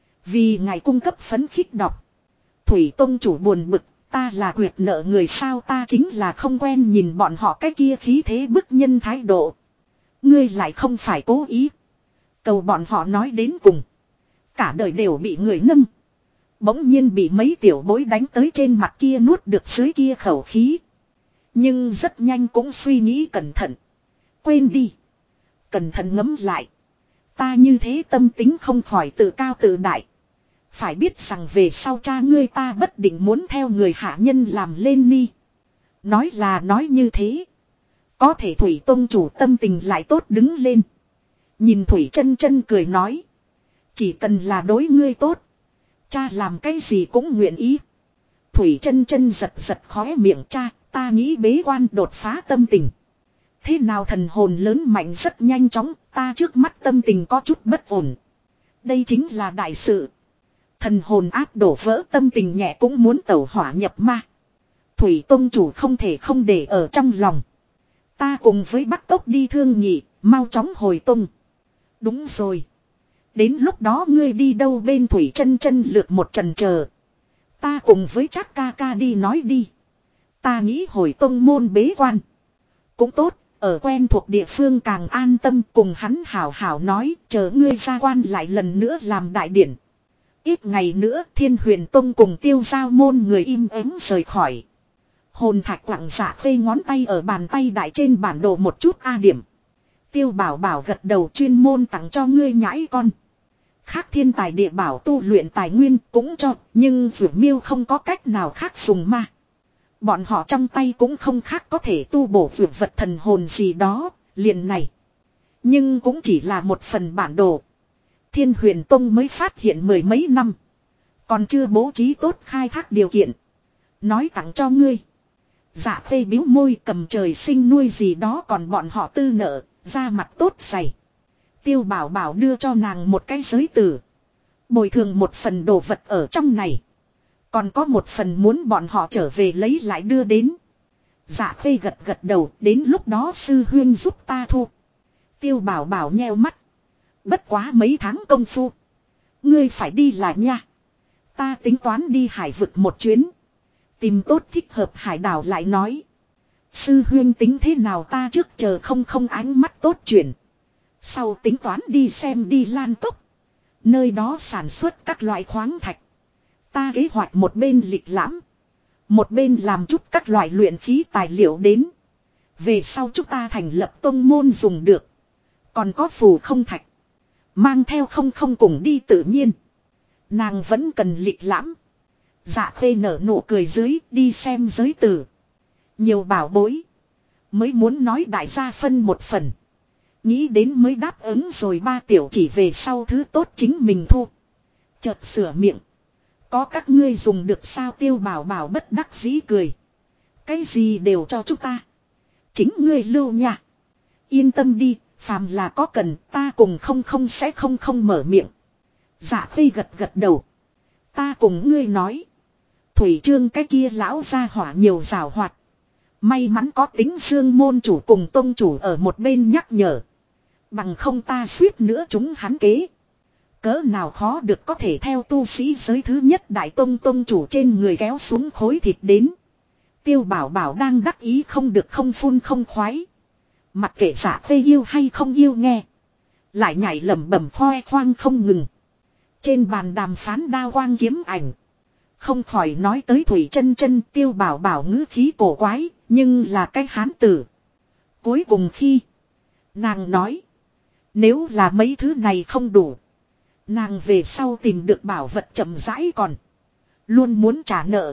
Vì ngài cung cấp phấn khích đọc. Thủy Tông Chủ buồn bực, ta là quyệt nợ người sao? Ta chính là không quen nhìn bọn họ cái kia khí thế bức nhân thái độ. Ngươi lại không phải cố ý. Cầu bọn họ nói đến cùng. Cả đời đều bị người nâng. Bỗng nhiên bị mấy tiểu bối đánh tới trên mặt kia nuốt được dưới kia khẩu khí. Nhưng rất nhanh cũng suy nghĩ cẩn thận. Quên đi. Cẩn thận ngẫm lại. Ta như thế tâm tính không khỏi tự cao tự đại. Phải biết rằng về sau cha ngươi ta bất định muốn theo người hạ nhân làm lên ni. Nói là nói như thế. Có thể Thủy Tông chủ tâm tình lại tốt đứng lên. Nhìn Thủy Chân Chân cười nói. Chỉ cần là đối ngươi tốt. Cha làm cái gì cũng nguyện ý. Thủy Chân Chân giật giật khóe miệng cha. Ta nghĩ bế quan đột phá tâm tình. Thế nào thần hồn lớn mạnh rất nhanh chóng. Ta trước mắt tâm tình có chút bất ổn. Đây chính là đại sự. Thần hồn áp đổ vỡ tâm tình nhẹ cũng muốn tẩu hỏa nhập ma. Thủy Tông chủ không thể không để ở trong lòng. Ta cùng với Bắc Tốc đi thương nghị, mau chóng hồi tung. Đúng rồi. Đến lúc đó ngươi đi đâu bên Thủy Chân Chân lượt một trần chờ. Ta cùng với Trác ca ca đi nói đi. Ta nghĩ hồi tông môn bế quan. Cũng tốt, ở quen thuộc địa phương càng an tâm cùng hắn hảo hảo nói, chờ ngươi ra quan lại lần nữa làm đại điển. Ít ngày nữa Thiên Huyền Tông cùng Tiêu Giao môn người im ắng rời khỏi. Hồn Thạch lặng dạ khê ngón tay ở bàn tay đại trên bản đồ một chút a điểm. Tiêu Bảo Bảo gật đầu chuyên môn tặng cho ngươi nhãi con. Khác thiên tài địa bảo tu luyện tài nguyên cũng cho, nhưng Vượt Miêu không có cách nào khác dùng ma. Bọn họ trong tay cũng không khác có thể tu bổ vượt vật thần hồn gì đó, liền này. Nhưng cũng chỉ là một phần bản đồ. Thiên Huyền Tông mới phát hiện mười mấy năm. Còn chưa bố trí tốt khai thác điều kiện. Nói tặng cho ngươi. Dạ khê biếu môi cầm trời sinh nuôi gì đó còn bọn họ tư nợ, ra mặt tốt dày. Tiêu Bảo Bảo đưa cho nàng một cái giới tử. Bồi thường một phần đồ vật ở trong này. Còn có một phần muốn bọn họ trở về lấy lại đưa đến. Dạ khê gật gật đầu, đến lúc đó sư huyên giúp ta thu. Tiêu Bảo Bảo nheo mắt. Bất quá mấy tháng công phu. Ngươi phải đi là nha. Ta tính toán đi hải vực một chuyến. Tìm tốt thích hợp hải đảo lại nói. Sư huyên tính thế nào ta trước chờ không ánh mắt tốt chuyển. Sau tính toán đi xem đi Lan Cốc. Nơi đó sản xuất các loại khoáng thạch. Ta kế hoạch một bên lịch lãm. Một bên làm chút các loại luyện khí tài liệu đến. Về sau chúng ta thành lập tông môn dùng được. Còn có phù không thạch. Mang theo không cùng đi tự nhiên. Nàng vẫn cần lịch lãm. Dạ khê nở nụ cười dưới đi xem giới tử. Nhiều bảo bối. Mới muốn nói đại gia phân một phần. Nghĩ đến mới đáp ứng rồi ba tiểu chỉ về sau thứ tốt chính mình thu. Chợt sửa miệng. Có các ngươi dùng được sao Tiêu Bảo Bảo bất đắc dĩ cười. Cái gì đều cho chúng ta. Chính ngươi lưu nha. Yên tâm đi, phàm là có cần ta cùng không sẽ không mở miệng. Dạ khê gật gật đầu. Ta cùng ngươi nói. Thủy Trương cái kia lão gia hỏa nhiều rào hoạt. May mắn có tính dương môn chủ cùng tông chủ ở một bên nhắc nhở. Bằng không ta suýt nữa chúng hắn kế. Cỡ nào khó được có thể theo tu sĩ giới thứ nhất đại tông chủ trên người kéo xuống khối thịt đến. Tiêu Bảo Bảo đang đắc ý không được không phun không khoái. Mặc kệ Dạ khê yêu hay không yêu nghe. Lại nhảy lẩm bẩm khoe khoang không ngừng. Trên bàn đàm phán đao quang kiếm ảnh. Không khỏi nói tới Thủy Chân Chân Tiêu Bảo Bảo ngữ khí cổ quái. Nhưng là cái hán tử. Cuối cùng khi nàng nói. Nếu là mấy thứ này không đủ. Nàng về sau tìm được bảo vật chậm rãi còn. Luôn muốn trả nợ.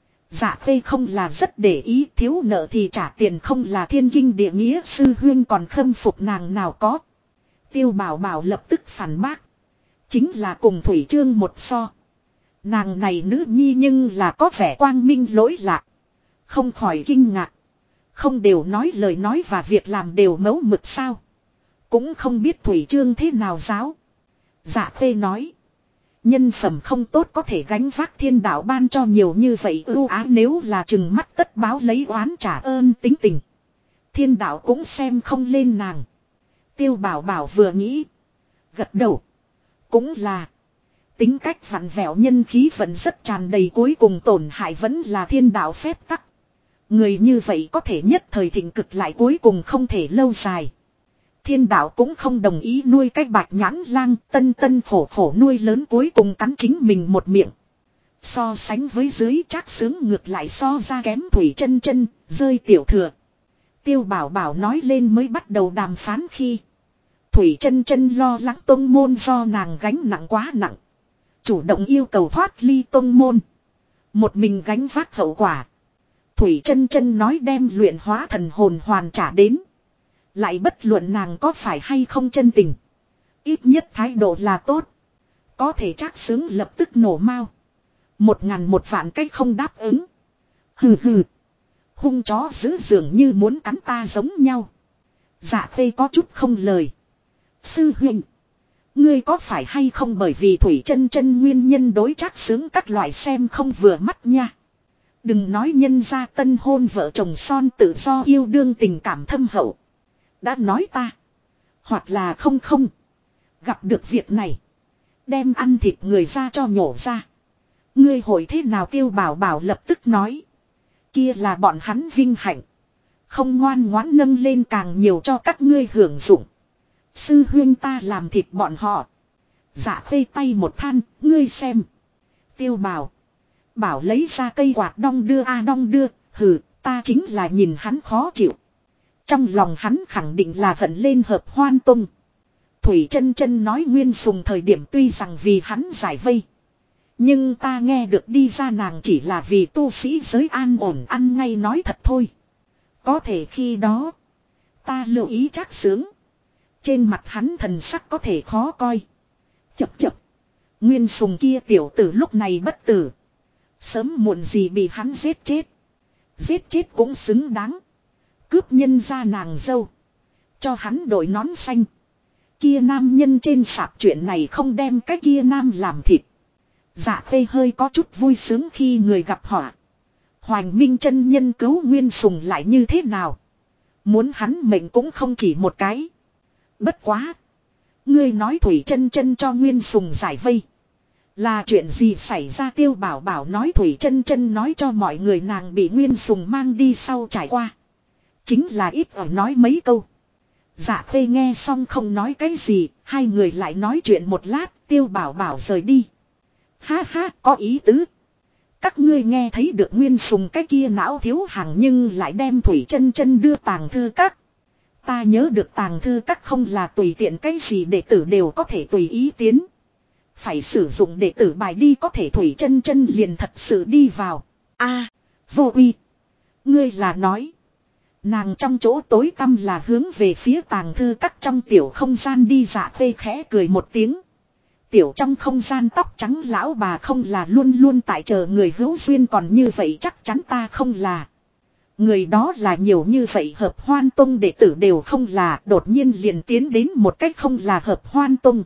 Dạ khê không là rất để ý. Thiếu nợ thì trả tiền không là thiên kinh địa nghĩa. Sư huyên còn khâm phục nàng nào có. Tiêu Bảo Bảo lập tức phản bác. Chính là cùng Thủy Trương một so. Nàng này nữ nhi nhưng là có vẻ quang minh lỗi lạc. Không khỏi kinh ngạc. Không đều nói lời nói và việc làm đều mẫu mực sao. Cũng không biết Thủy Trương thế nào giáo. Dạ khê nói. Nhân phẩm không tốt có thể gánh vác thiên đạo ban cho nhiều như vậy ưu ái nếu là chừng mắt tất báo lấy oán trả ơn tính tình. Thiên đạo cũng xem không lên nàng. Tiêu Bảo Bảo vừa nghĩ. Gật đầu. Cũng là. Tính cách vặn vẹo nhân khí vẫn rất tràn đầy cuối cùng tổn hại vẫn là thiên đạo phép tắc. Người như vậy có thể nhất thời thịnh cực lại cuối cùng không thể lâu dài. Thiên đạo cũng không đồng ý nuôi cái bạch nhãn lang tân khổ khổ nuôi lớn cuối cùng cắn chính mình một miệng. So sánh với dưới Trác Sướng ngược lại so ra kém Thủy Chân Chân rơi tiểu thừa. Tiêu Bảo Bảo nói lên mới bắt đầu đàm phán khi. Thủy Chân Chân lo lắng tông môn do nàng gánh nặng quá nặng. Chủ động yêu cầu thoát ly tông môn. Một mình gánh vác hậu quả. Thủy Chân Chân nói đem luyện hóa thần hồn hoàn trả đến. Lại bất luận nàng có phải hay không chân tình. Ít nhất thái độ là tốt. Có thể Trác Xướng lập tức nổ mao. 1000 cách không đáp ứng. Hừ hừ. Hung chó dữ dường như muốn cắn ta giống nhau. Dạ Khê có chút không lời. Sư huynh. Ngươi có phải hay không bởi vì Thủy Chân Chân nguyên nhân đối Trác Xướng các loại xem không vừa mắt nha. Đừng nói nhân gia tân hôn vợ chồng son tự do yêu đương tình cảm thâm hậu. Đã nói ta. Hoặc là không. Gặp được việc này. Đem ăn thịt người ra cho nhổ ra. Ngươi hội thế nào Tiêu Bảo Bảo lập tức nói. Kia là bọn hắn vinh hạnh. Không ngoan ngoãn nâng lên càng nhiều cho các ngươi hưởng dụng. Sư huyên ta làm thịt bọn họ. Dạ Khê tay một than, ngươi xem. Tiêu Bảo. Bảo lấy ra cây quạt đong đưa đong đưa, hừ, ta chính là nhìn hắn khó chịu. Trong lòng hắn khẳng định là hận lên Hợp Hoan Tông. Thủy Chân Chân nói Nguyên Sùng thời điểm tuy rằng vì hắn giải vây. Nhưng ta nghe được đi ra nàng chỉ là vì tu sĩ giới an ổn ăn ngay nói thật thôi. Có thể khi đó, ta lưu ý Trác Xướng. Trên mặt hắn thần sắc có thể khó coi. Chập. Nguyên Sùng kia tiểu tử lúc này bất tử. Sớm muộn gì bị hắn giết chết. Giết chết cũng xứng đáng. Cướp nhân ra nàng dâu. Cho hắn đổi nón xanh. Kia nam nhân trên sạp chuyện này không đem cái kia nam làm thịt. Dạ Khê hơi có chút vui sướng khi người gặp họa. Hoành Minh chân nhân cứu Nguyên Sùng lại như thế nào. Muốn hắn mệnh cũng không chỉ một cái. Bất quá. Ngươi nói Thủy Chân Chân cho Nguyên Sùng giải vây. Là chuyện gì xảy ra Tiêu Bảo Bảo nói Thủy Chân Chân nói cho mọi người nàng bị Nguyên Sùng mang đi sau trải qua. Chính là ít ở nói mấy câu. Dạ Khê nghe xong không nói cái gì, hai người lại nói chuyện một lát, Tiêu Bảo Bảo rời đi. Ha ha, có ý tứ. Các ngươi nghe thấy được Nguyên Sùng cái kia não thiếu hàng nhưng lại đem Thủy Chân Chân đưa Tàng Thư Các. Ta nhớ được Tàng Thư Các không là tùy tiện cái gì đệ tử đều có thể tùy ý tiến. Phải sử dụng đệ tử bài đi có thể Thủy Chân Chân liền thật sự đi vào. Vô uy. Ngươi là nói. Nàng trong chỗ tối tăm là hướng về phía Tàng Thư Các trong tiểu không gian đi. Dạ Khê khẽ cười một tiếng. Tiểu trong không gian tóc trắng lão bà không là luôn luôn tại chờ người hữu duyên còn như vậy chắc chắn ta không là. Người đó là nhiều như vậy Hợp Hoan Tông đệ tử đều không là đột nhiên liền tiến đến một cách không là Hợp Hoan Tông.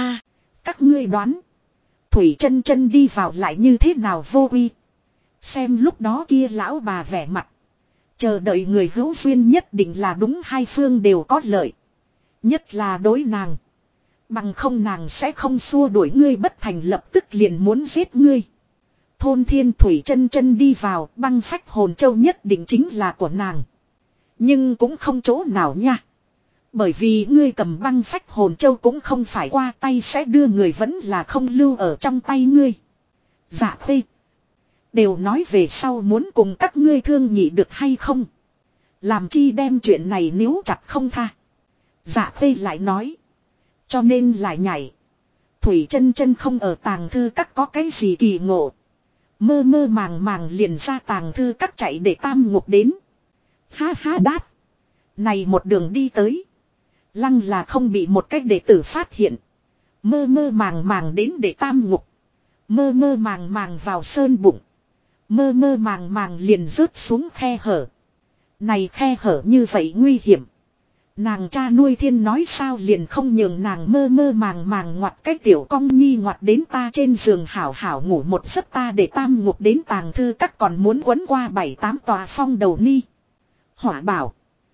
Các ngươi đoán. Thủy Chân Chân đi vào lại như thế nào vô uy. Xem lúc đó kia lão bà vẻ mặt. Chờ đợi người hữu duyên nhất định là đúng hai phương đều có lợi. Nhất là đối nàng. Bằng không nàng sẽ không xua đuổi ngươi bất thành lập tức liền muốn giết ngươi. Thôn Thiên Thủy Chân Chân đi vào băng phách hồn châu nhất định chính là của nàng. Nhưng cũng không chỗ nào nha. Bởi vì ngươi cầm băng phách hồn châu cũng không phải qua tay sẽ đưa người vẫn là không lưu ở trong tay ngươi. Dạ Khê. Đều nói về sau muốn cùng các ngươi thương nghị được hay không. Làm chi đem chuyện này níu chặt không tha. Dạ Khê lại nói. Cho nên lại nhảy. Thủy Chân Chân không ở Tàng Thư Các có cái gì kỳ ngộ. Mơ mơ màng màng liền ra Tàng Thư Các chạy để Tam Ngục đến. Ha ha đát. Này một đường đi tới. Lăng là không bị một cách đệ tử phát hiện. Mơ mơ màng màng đến để Tam Ngục. Mơ mơ màng màng vào sơn bụng. Mơ mơ màng màng liền rớt xuống khe hở. Này khe hở như vậy nguy hiểm. Nàng cha nuôi Thiên nói sao liền không nhường nàng mơ mơ màng màng ngoặt cái tiểu cong nhi ngoặt đến ta trên giường hảo hảo ngủ một giấc ta để Tam Ngục đến Tàng Thư Các còn muốn quấn qua 7-8 tòa phong đầu ni. Hỏa bảo.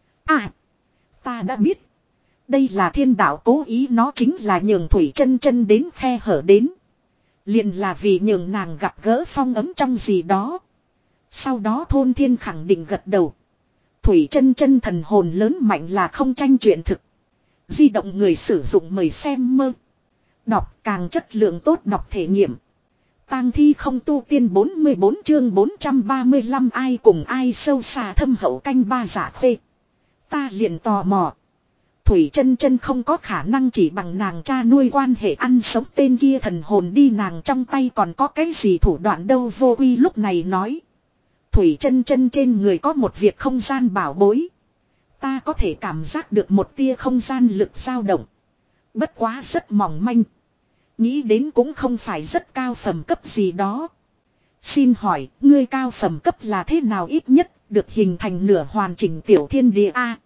Ta đã biết. Đây là Thiên đạo cố ý nó chính là nhường Thủy Chân Chân đến khe hở đến. Liền là vì nhường nàng gặp gỡ phong ấm trong gì đó. Sau đó Thôn Thiên khẳng định gật đầu. Thủy Chân Chân thần hồn lớn mạnh là không tranh chuyện thực. Di động người sử dụng mời xem mơ. Đọc càng chất lượng tốt đọc thể nghiệm. Tang thi không tu tiên 44 chương 435 ai cùng ai sâu xa thâm hậu canh ba. Dạ Khê. Ta liền tò mò. Thủy Chân Chân không có khả năng chỉ bằng nàng cha nuôi quan hệ ăn sống tên kia thần hồn đi, nàng trong tay còn có cái gì thủ đoạn đâu. Vô Uy lúc này nói. Thủy Chân Chân trên người có một việc không gian bảo bối. Ta có thể cảm giác được một tia không gian lực dao động. Bất quá rất mỏng manh. Nghĩ đến cũng không phải rất cao phẩm cấp gì đó. Xin hỏi, ngươi cao phẩm cấp là thế nào, ít nhất được hình thành nửa hoàn chỉnh tiểu thiên địa a?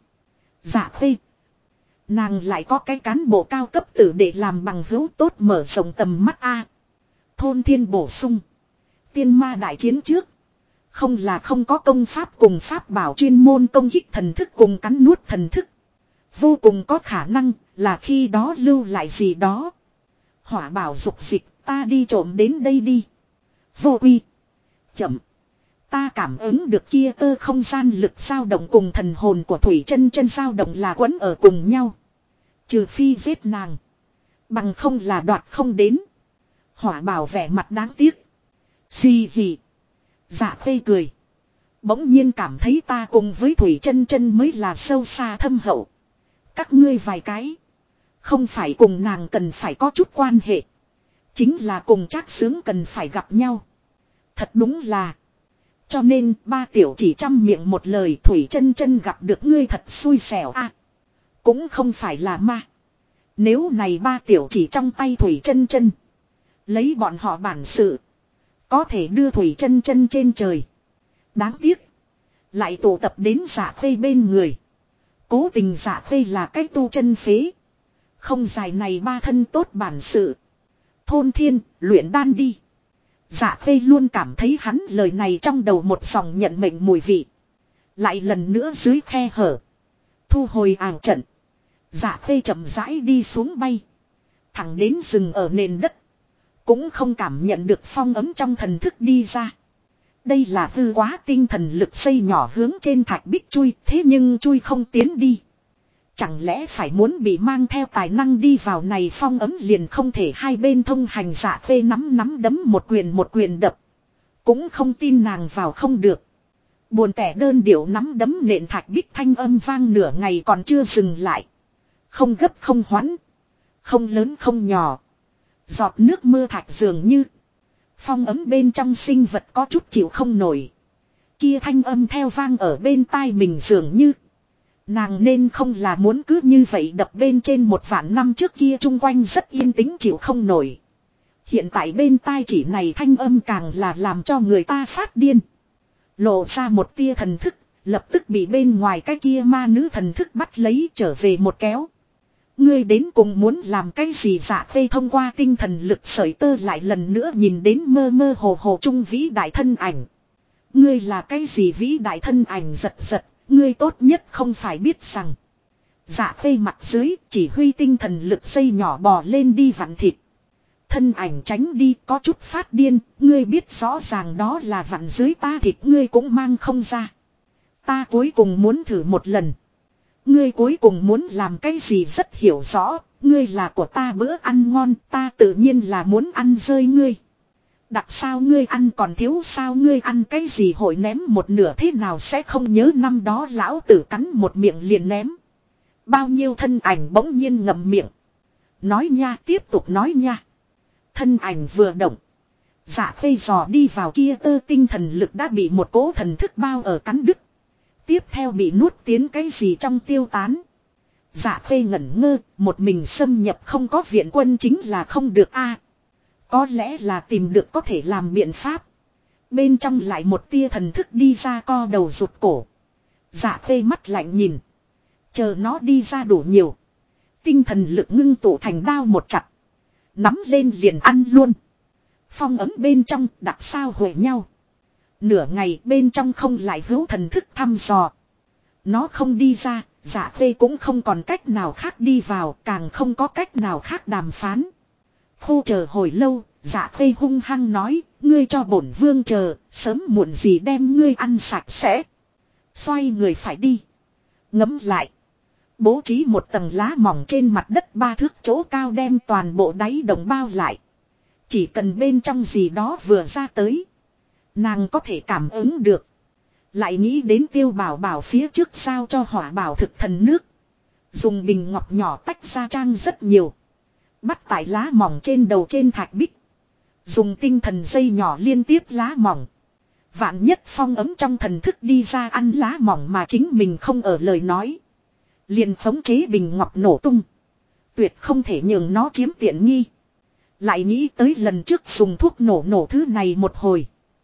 Dạ Khê. Nàng lại có cái cán bộ cao cấp tử để làm bằng hữu tốt, mở rộng tầm mắt a. Thôn Thiên bổ sung. Tiên ma đại chiến trước. Không là không có công pháp cùng pháp bảo chuyên môn công kích thần thức cùng cắn nuốt thần thức. Vô cùng có khả năng là khi đó lưu lại gì đó. Hỏa bảo dục dịch, ta đi trộm đến đây đi. Vô Uy. Chậm. Ta cảm ứng được kia tơ không gian lực dao động cùng thần hồn của Thủy Chân Chân dao động là quấn ở cùng nhau. Trừ phi giết nàng. Bằng không là đoạt không đến. Hỏa bảo vẻ mặt đáng tiếc. Xì hì. Dạ Khê cười. Bỗng nhiên cảm thấy ta cùng với Thủy Chân Chân mới là sâu xa thâm hậu. Các ngươi vài cái. Không phải cùng nàng cần phải có chút quan hệ. Chính là cùng Trác Xướng cần phải gặp nhau. Thật đúng là. Cho nên ba tiểu chỉ trăm miệng một lời, Thủy Chân Chân gặp được ngươi thật xui xẻo a. Cũng không phải là ma. Nếu này ba tiểu chỉ trong tay Thủy Chân Chân, lấy bọn họ bản sự, có thể đưa Thủy Chân Chân trên trời. Đáng tiếc. Lại tụ tập đến Dạ Khê bên người. Cố tình Dạ Khê là cái tu chân phế. Không dài này ba thân tốt bản sự. Thôn Thiên, luyện đan đi. Dạ Khê luôn cảm thấy hắn lời này trong đầu một dòng nhận mệnh mùi vị. Lại lần nữa dưới khe hở. Thu hồi ảo trận. Dạ Khê chậm rãi đi xuống bay. Thẳng đến rừng ở nền đất. Cũng không cảm nhận được phong ấm trong thần thức đi ra. Đây là hư quá tinh thần lực xây nhỏ hướng trên thạch bích chui, thế nhưng chui không tiến đi. Chẳng lẽ phải muốn bị mang theo tài năng đi vào này phong ấm liền không thể hai bên thông hành. Dạ Khê nắm đấm một quyền đập. Cũng không tin nàng vào không được. Buồn tẻ đơn điệu nắm đấm nện thạch bích thanh âm vang nửa ngày còn chưa dừng lại. Không gấp không hoãn. Không lớn không nhỏ. Giọt nước mưa thạch dường như. Phong ấm bên trong sinh vật có chút chịu không nổi. Kia thanh âm theo vang ở bên tai mình dường như. Nàng nên không là muốn cứ như vậy đập bên trên 1.000 năm trước kia chung quanh rất yên tĩnh chịu không nổi. Hiện tại bên tai chỉ này thanh âm càng là làm cho người ta phát điên. Lộ ra một tia thần thức, lập tức bị bên ngoài cái kia ma nữ thần thức bắt lấy trở về một kéo. Ngươi đến cùng muốn làm cái gì? Dạ Khê thông qua tinh thần lực sợi tơ lại lần nữa nhìn đến mơ mơ hồ hồ trung vĩ đại thân ảnh. Ngươi là cái gì? Vĩ đại thân ảnh giật giật, ngươi tốt nhất không phải biết rằng. Dạ Khê mặt dưới chỉ huy tinh thần lực xây nhỏ bò lên đi vặn thịt. Thân ảnh tránh đi có chút phát điên, ngươi biết rõ ràng đó là vặn dưới ta thịt ngươi cũng mang không ra. Ta cuối cùng muốn thử một lần. Ngươi cuối cùng muốn làm cái gì rất hiểu rõ, ngươi là của ta bữa ăn ngon, ta tự nhiên là muốn ăn rơi ngươi. Đặc sao ngươi ăn còn thiếu sao, ngươi ăn cái gì hội ném một nửa thế nào sẽ không nhớ năm đó lão tử cắn một miệng liền ném. Bao nhiêu thân ảnh bỗng nhiên ngậm miệng. Nói nha, tiếp tục nói nha. Thân ảnh vừa động. Dạ Khê dò đi vào kia tơ tinh thần lực đã bị một cỗ thần thức bao ở cắn đứt. Tiếp theo bị nuốt tiến cái gì trong tiêu tán. Dạ Khê ngẩn ngơ, một mình xâm nhập không có viện quân chính là không được a. Có lẽ là tìm được có thể làm biện pháp. Bên trong lại một tia thần thức đi ra co đầu rụt cổ. Dạ Khê mắt lạnh nhìn. Chờ nó đi ra đủ nhiều. Tinh thần lực ngưng tụ thành đao một chặt. Nắm lên liền ăn luôn. Phong ấm bên trong đặc sao huệ nhau. Nửa ngày bên trong không lại hữu thần thức thăm dò. Nó không đi ra, Dạ Khê cũng không còn cách nào khác đi vào, càng không có cách nào khác đàm phán. Khô chờ hồi lâu, Dạ Khê hung hăng nói, ngươi cho bổn vương chờ, sớm muộn gì đem ngươi ăn sạch sẽ. Xoay người phải đi. Ngấm lại. Bố trí một tầng lá mỏng trên mặt đất 3 thước chỗ cao đem toàn bộ đáy đồng bao lại. Chỉ cần bên trong gì đó vừa ra tới. Nàng có thể cảm ứng được. Lại nghĩ đến Tiêu Bảo Bảo phía trước sao cho Hỏa Bảo thực thần nước. Dùng bình ngọc nhỏ tách ra trang rất nhiều. Bắt tại lá mỏng trên đầu trên thạch bích. Dùng tinh thần dây nhỏ liên tiếp lá mỏng. Vạn nhất phong ấm trong thần thức đi ra ăn lá mỏng mà chính mình không ở lời nói. Liền khống chế bình ngọc nổ tung. Tuyệt không thể nhường nó chiếm tiện nghi. Lại nghĩ tới lần trước dùng thuốc nổ thứ này một hồi.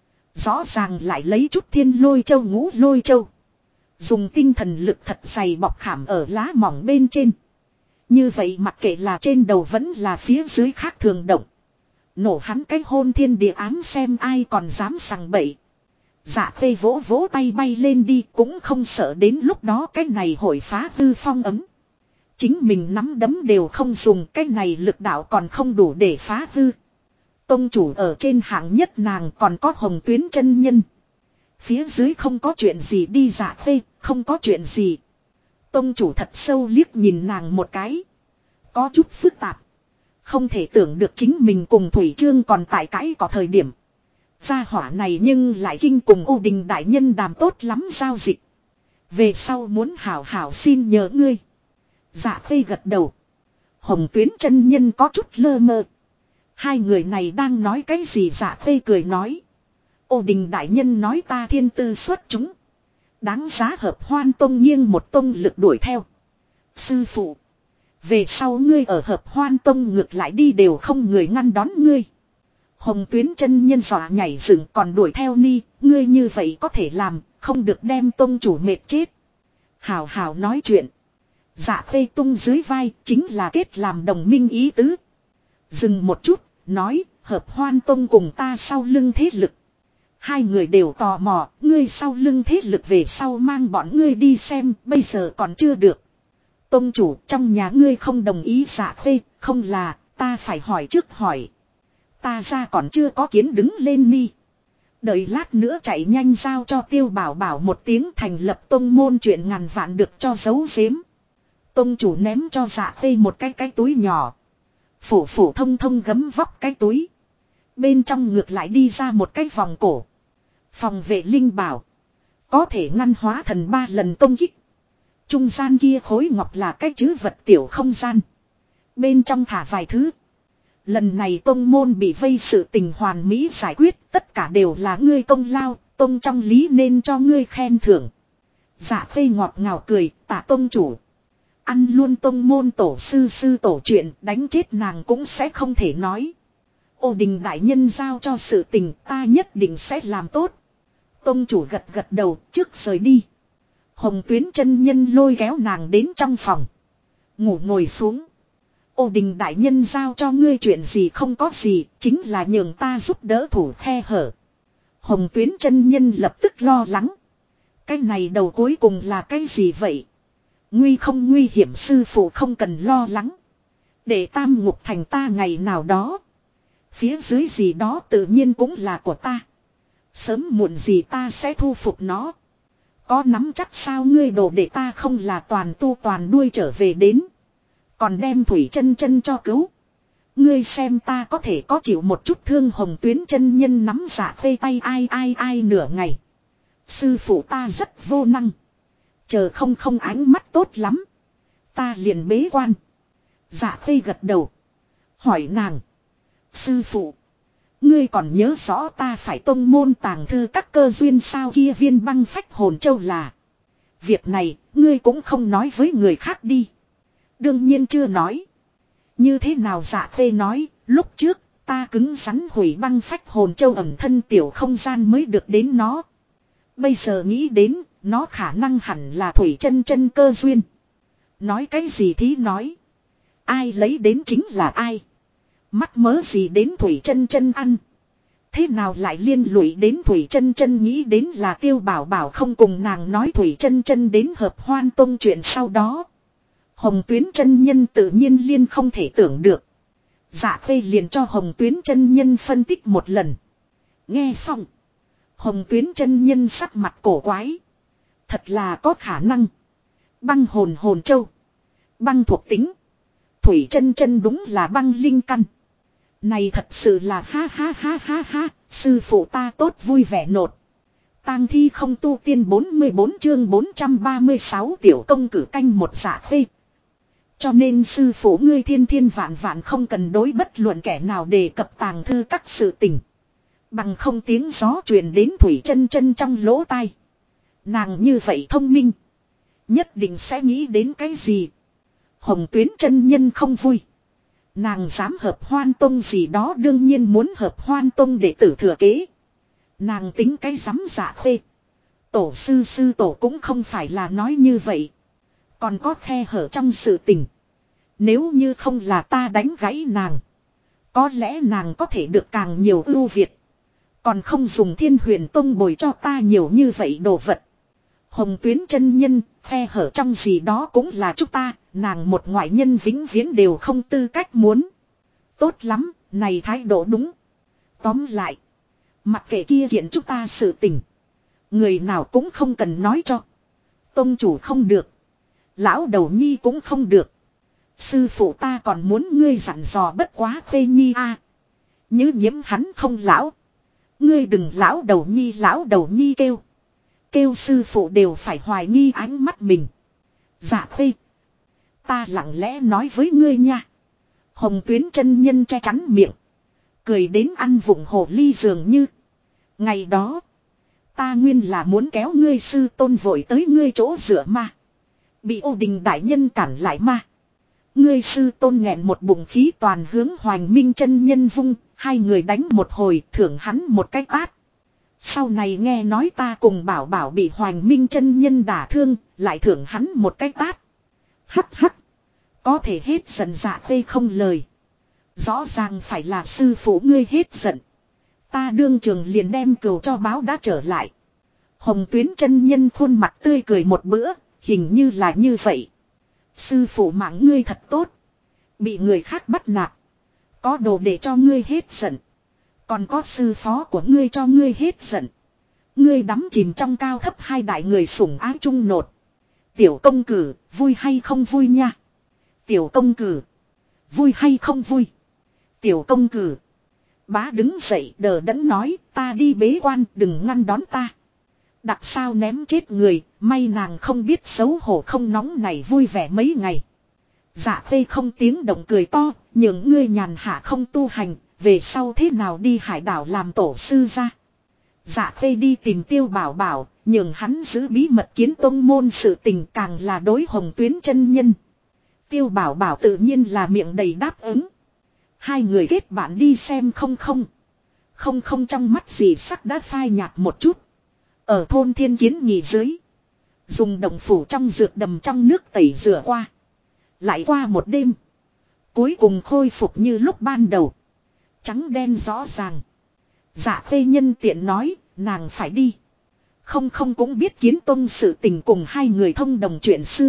Rõ ràng lại lấy chút thiên lôi châu ngũ lôi châu. Dùng tinh thần lực thật dày bọc khảm ở lá mỏng bên trên. Như vậy mặc kệ là trên đầu vẫn là phía dưới khác thường động. Nổ hắn cái hôn thiên địa ám xem ai còn dám sằng bậy. Dạ Khê vỗ vỗ tay bay lên đi cũng không sợ đến lúc đó cái này hội phá hư phong ấm. Chính mình nắm đấm đều không dùng cái này lực đạo còn không đủ để phá hư. Tông chủ ở trên hạng nhất nàng còn có Hồng Tuyến chân nhân. Phía dưới không có chuyện gì đi Dạ Khê, không có chuyện gì. Tông chủ thật sâu liếc nhìn nàng một cái. Có chút phức tạp. Không thể tưởng được chính mình cùng Thủy Trương còn tại cãi có thời điểm. Gia hỏa này nhưng lại kinh cùng Ô Đình đại nhân đàm tốt lắm giao dịch. Về sau muốn hảo hảo xin nhờ ngươi. Dạ Khê gật đầu. Hồng Tuyến chân nhân có chút lơ mơ. Hai người này đang nói cái gì Dạ Khê cười nói. Ô Đình đại nhân nói ta thiên tư xuất chúng. Đáng giá hợp Hoan Tông nghiêng một tông lực đuổi theo. Sư phụ. Về sau ngươi ở hợp Hoan Tông ngược lại đi đều không người ngăn đón ngươi. Hồng Tuyến chân nhân dọa nhảy dựng còn đuổi theo ni. Ngươi như vậy có thể làm. Không được đem tông chủ mệt chết. Hào hào nói chuyện. Dạ Khê tung dưới vai chính là kết làm đồng minh ý tứ. Dừng một chút. Nói hợp Hoan Tông cùng ta sau lưng thế lực. Hai người đều tò mò, ngươi sau lưng thế lực về sau mang bọn ngươi đi xem, bây giờ còn chưa được. Tông chủ trong nhà ngươi không đồng ý Dạ Khê, không là, ta phải hỏi trước hỏi. Ta ra còn chưa có kiến đứng lên ni. Đợi lát nữa chạy nhanh giao cho Tiêu Bảo Bảo một tiếng thành lập tông môn chuyện ngàn vạn được cho giấu giếm. Tông chủ ném cho Dạ Khê một cái túi nhỏ. Phổ phổ thông thông gấm vóc cái túi. Bên trong ngược lại đi ra một cái vòng cổ. Phòng vệ linh bảo. Có thể ngăn hóa thần 3 lần công kích. Trung gian kia khối ngọc là cái chứ vật tiểu không gian. Bên trong thả vài thứ. Lần này tông môn bị vây sự tình hoàn mỹ giải quyết. Tất cả đều là ngươi công lao. Tông trong lý nên cho ngươi khen thưởng. Dạ Khê ngọt ngào cười tạ tông chủ. Ăn luôn tông môn tổ sư tổ chuyện đánh chết nàng cũng sẽ không thể nói. Ô Đình đại nhân giao cho sự tình ta nhất định sẽ làm tốt. Tông chủ gật gật đầu trước rời đi. Hồng Tuyến chân nhân lôi kéo nàng đến trong phòng. Ngủ ngồi xuống. Ô Đình đại nhân giao cho ngươi chuyện gì không có gì. Chính là nhường ta giúp đỡ thủ khe hở. Hồng Tuyến chân nhân lập tức lo lắng. Cái này đầu cuối cùng là cái gì vậy? Nguy không nguy hiểm sư phụ không cần lo lắng. Để tam ngục thành ta ngày nào đó. Phía dưới gì đó tự nhiên cũng là của ta. Sớm muộn gì ta sẽ thu phục nó. Có nắm chắc sao ngươi đồ để ta không là toàn tu toàn đuôi trở về đến. Còn đem Thủy chân chân cho cứu. Ngươi xem ta có thể có chịu một chút thương. Hồng Tuyến chân nhân nắm Dạ Khê tay ai nửa ngày. Sư phụ ta rất vô năng. Chờ không ánh mắt tốt lắm. Ta liền bế quan. Dạ Khê gật đầu. Hỏi nàng. Sư phụ. Ngươi còn nhớ rõ ta phải tông môn tàng thư các cơ duyên sao kia viên băng phách hồn châu là. Việc này ngươi cũng không nói với người khác đi. Đương nhiên chưa nói. Như thế nào Dạ Khê nói. Lúc trước ta cứng rắn hủy băng phách hồn châu ẩn thân tiểu không gian mới được đến nó. Bây giờ nghĩ đến nó khả năng hẳn là Thủy chân chân cơ duyên. Nói cái gì thí nói. Ai lấy đến chính là ai. Mắc mớ gì đến Thủy chân chân ăn. Thế nào lại liên lụy đến Thủy chân chân nghĩ đến là Tiêu Bảo Bảo không cùng nàng nói Thủy chân chân đến hợp Hoan Tông chuyện sau đó. Hồng Tuyến chân nhân tự nhiên liên không thể tưởng được. Dạ Khê liền cho Hồng Tuyến chân nhân phân tích một lần. Nghe xong. Hồng Tuyến chân nhân sắc mặt cổ quái. Thật là có khả năng. Băng hồn hồn châu. Băng thuộc tính. Thủy chân chân đúng là băng linh căn. Này thật sự là ha ha ha ha ha. Sư phụ ta tốt vui vẻ nột. Tang thi không tu tiên 44 chương 436 tiểu công cử canh một Dạ Khê. Cho nên sư phụ ngươi thiên thiên vạn vạn không cần đối bất luận kẻ nào đề cập tàng thư các sự tình. Bằng không tiếng gió truyền đến Thủy Chân Chân trong lỗ tai. Nàng như vậy thông minh. Nhất định sẽ nghĩ đến cái gì. Hồng Tuyến chân nhân không vui. Nàng dám hợp Hoan Tông gì đó đương nhiên muốn hợp Hoan Tông để tử thừa kế. Nàng tính cái rắm dạ khê. Tổ sư sư tổ cũng không phải là nói như vậy. Còn có khe hở trong sự tình. Nếu như không là ta đánh gãy nàng. Có lẽ nàng có thể được càng nhiều ưu việt. Còn không dùng Thiên Huyền Tông bồi cho ta nhiều như vậy đồ vật. Hồng Tuyến chân nhân, khe hở trong gì đó cũng là chúng ta, nàng một ngoại nhân vĩnh viễn đều không tư cách muốn. Tốt lắm, này thái độ đúng. Tóm lại, mặc kệ kia kiện chúng ta sự tình. Người nào cũng không cần nói cho. Tông chủ không được. Lão đầu nhi cũng không được. Sư phụ ta còn muốn ngươi dặn dò bất quá Khê Nhi a. Như nhiễm hắn không lão. Ngươi đừng lão đầu nhi kêu. Kêu sư phụ đều phải hoài nghi ánh mắt mình. Dạ Khê. Ta lặng lẽ nói với ngươi nha. Hồng Tuyến chân nhân che chắn miệng. Cười đến ăn vụng hồ ly dường như. Ngày đó. Ta nguyên là muốn kéo ngươi sư tôn vội tới ngươi chỗ rửa ma. Bị Ô Đình đại nhân cản lại ma. Ngươi sư tôn nghẹn một bụng khí toàn hướng Hoành Minh chân nhân vung. Hai người đánh một hồi thưởng hắn một cái tát. Sau này nghe nói ta cùng bảo bảo bị Hoành Minh chân nhân đả thương. Lại thưởng hắn một cái tát. Hắc hắc. Có thể hết giận dạ Khê không lời. Rõ ràng phải là sư phụ ngươi hết giận. Ta đương trường liền đem cừu cho báo đã trở lại. Hồng Tuyến chân nhân khuôn mặt tươi cười một bữa. Hình như là như vậy. Sư phụ mạng ngươi thật tốt. Bị người khác bắt nạt. Có đồ để cho ngươi hết giận. Còn có sư phó của ngươi cho ngươi hết giận. Ngươi đắm chìm trong cao thấp hai đại người sủng ái chung nột. Tiểu công cử, vui hay không vui nha. Tiểu công cử, vui hay không vui. Tiểu công cử. Bá đứng dậy đờ đẫn nói, ta đi bế quan đừng ngăn đón ta. Đặc sao ném chết người, may nàng không biết xấu hổ không nóng này vui vẻ mấy ngày. Dạ Khê không tiếng động cười to, những ngươi nhàn hạ không tu hành, về sau thế nào đi hải đảo làm tổ sư ra. Dạ Khê đi tìm Tiêu Bảo Bảo, nhường hắn giữ bí mật Kiến tông môn sự tình càng là đối Hồng Tuyến chân nhân. Tiêu Bảo Bảo tự nhiên là miệng đầy đáp ứng. Hai người kết bạn đi xem không trong mắt gì sắc đã phai nhạt một chút. Ở thôn Thiên Kiến nghỉ dưới. Dùng động phủ trong dược đầm trong nước tẩy rửa qua. Lại qua một đêm. Cuối cùng khôi phục như lúc ban đầu. Trắng đen rõ ràng. Dạ Khê nhân tiện nói, nàng phải đi. Không cũng biết Kiến tông sự tình cùng hai người thông đồng chuyện xưa.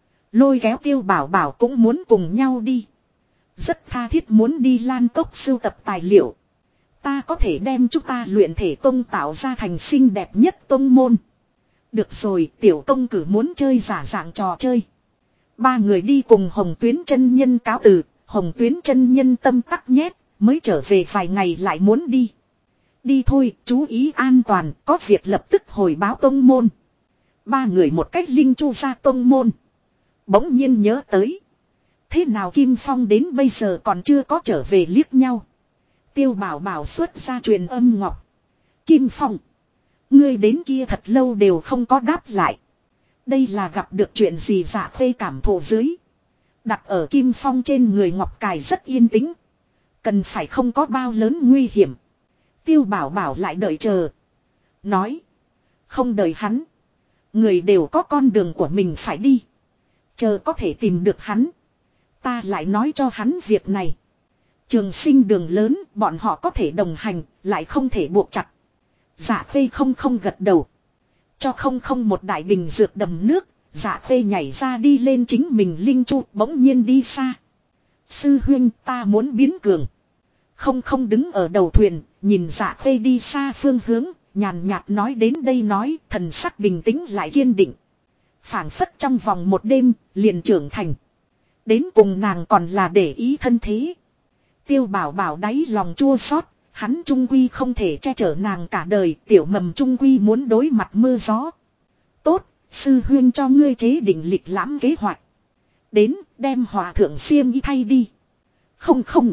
Lôi kéo Tiêu Bảo Bảo cũng muốn cùng nhau đi. Rất tha thiết muốn đi Lan Cốc sưu tập tài liệu. Ta có thể đem chúng ta luyện thể tông tạo ra thành xinh đẹp nhất tông môn. Được rồi, tiểu công cử muốn chơi giả dạng trò chơi. Ba người đi cùng Hồng Tuyến chân nhân cáo từ. Hồng Tuyến chân nhân tâm tắc nhét, mới trở về vài ngày lại muốn đi. Đi thôi, chú ý an toàn, có việc lập tức hồi báo tông môn. Ba người một cách linh chu ra tông môn. Bỗng nhiên nhớ tới. Thế nào Kim Phong đến bây giờ còn chưa có trở về liếc nhau. Tiêu Bảo Bảo xuất ra truyền âm ngọc. Kim Phong. Ngươi đến kia thật lâu đều không có đáp lại. Đây là gặp được chuyện gì Dạ Khê cảm thụ dưới. Đặt ở Kim Phong trên người ngọc cài rất yên tĩnh. Cần phải không có bao lớn nguy hiểm. Tiêu Bảo Bảo lại đợi chờ. Nói. Không đợi hắn. Người đều có con đường của mình phải đi. Chờ có thể tìm được hắn. Ta lại nói cho hắn việc này. Trường sinh đường lớn bọn họ có thể đồng hành. Lại không thể buộc chặt. Dạ Khê không gật đầu. Cho không một đại bình dược đầm nước. Dạ Khê nhảy ra đi lên chính mình linh chu bỗng nhiên đi xa. Sư huynh ta muốn biến cường. Không đứng ở đầu thuyền. Nhìn Dạ Khê đi xa phương hướng. Nhàn nhạt nói đến đây nói. Thần sắc bình tĩnh lại kiên định. Phảng phất trong vòng một đêm liền trưởng thành. Đến cùng nàng còn là để ý thân thế. Tiêu Bảo Bảo đáy lòng chua xót. Hắn trung quy không thể che chở nàng cả đời. Tiểu mầm trung quy muốn đối mặt mưa gió. Tốt, sư huyên cho ngươi chế định lịch lãm kế hoạch. Đến đem hòa thượng xiêm y thay đi. Không không.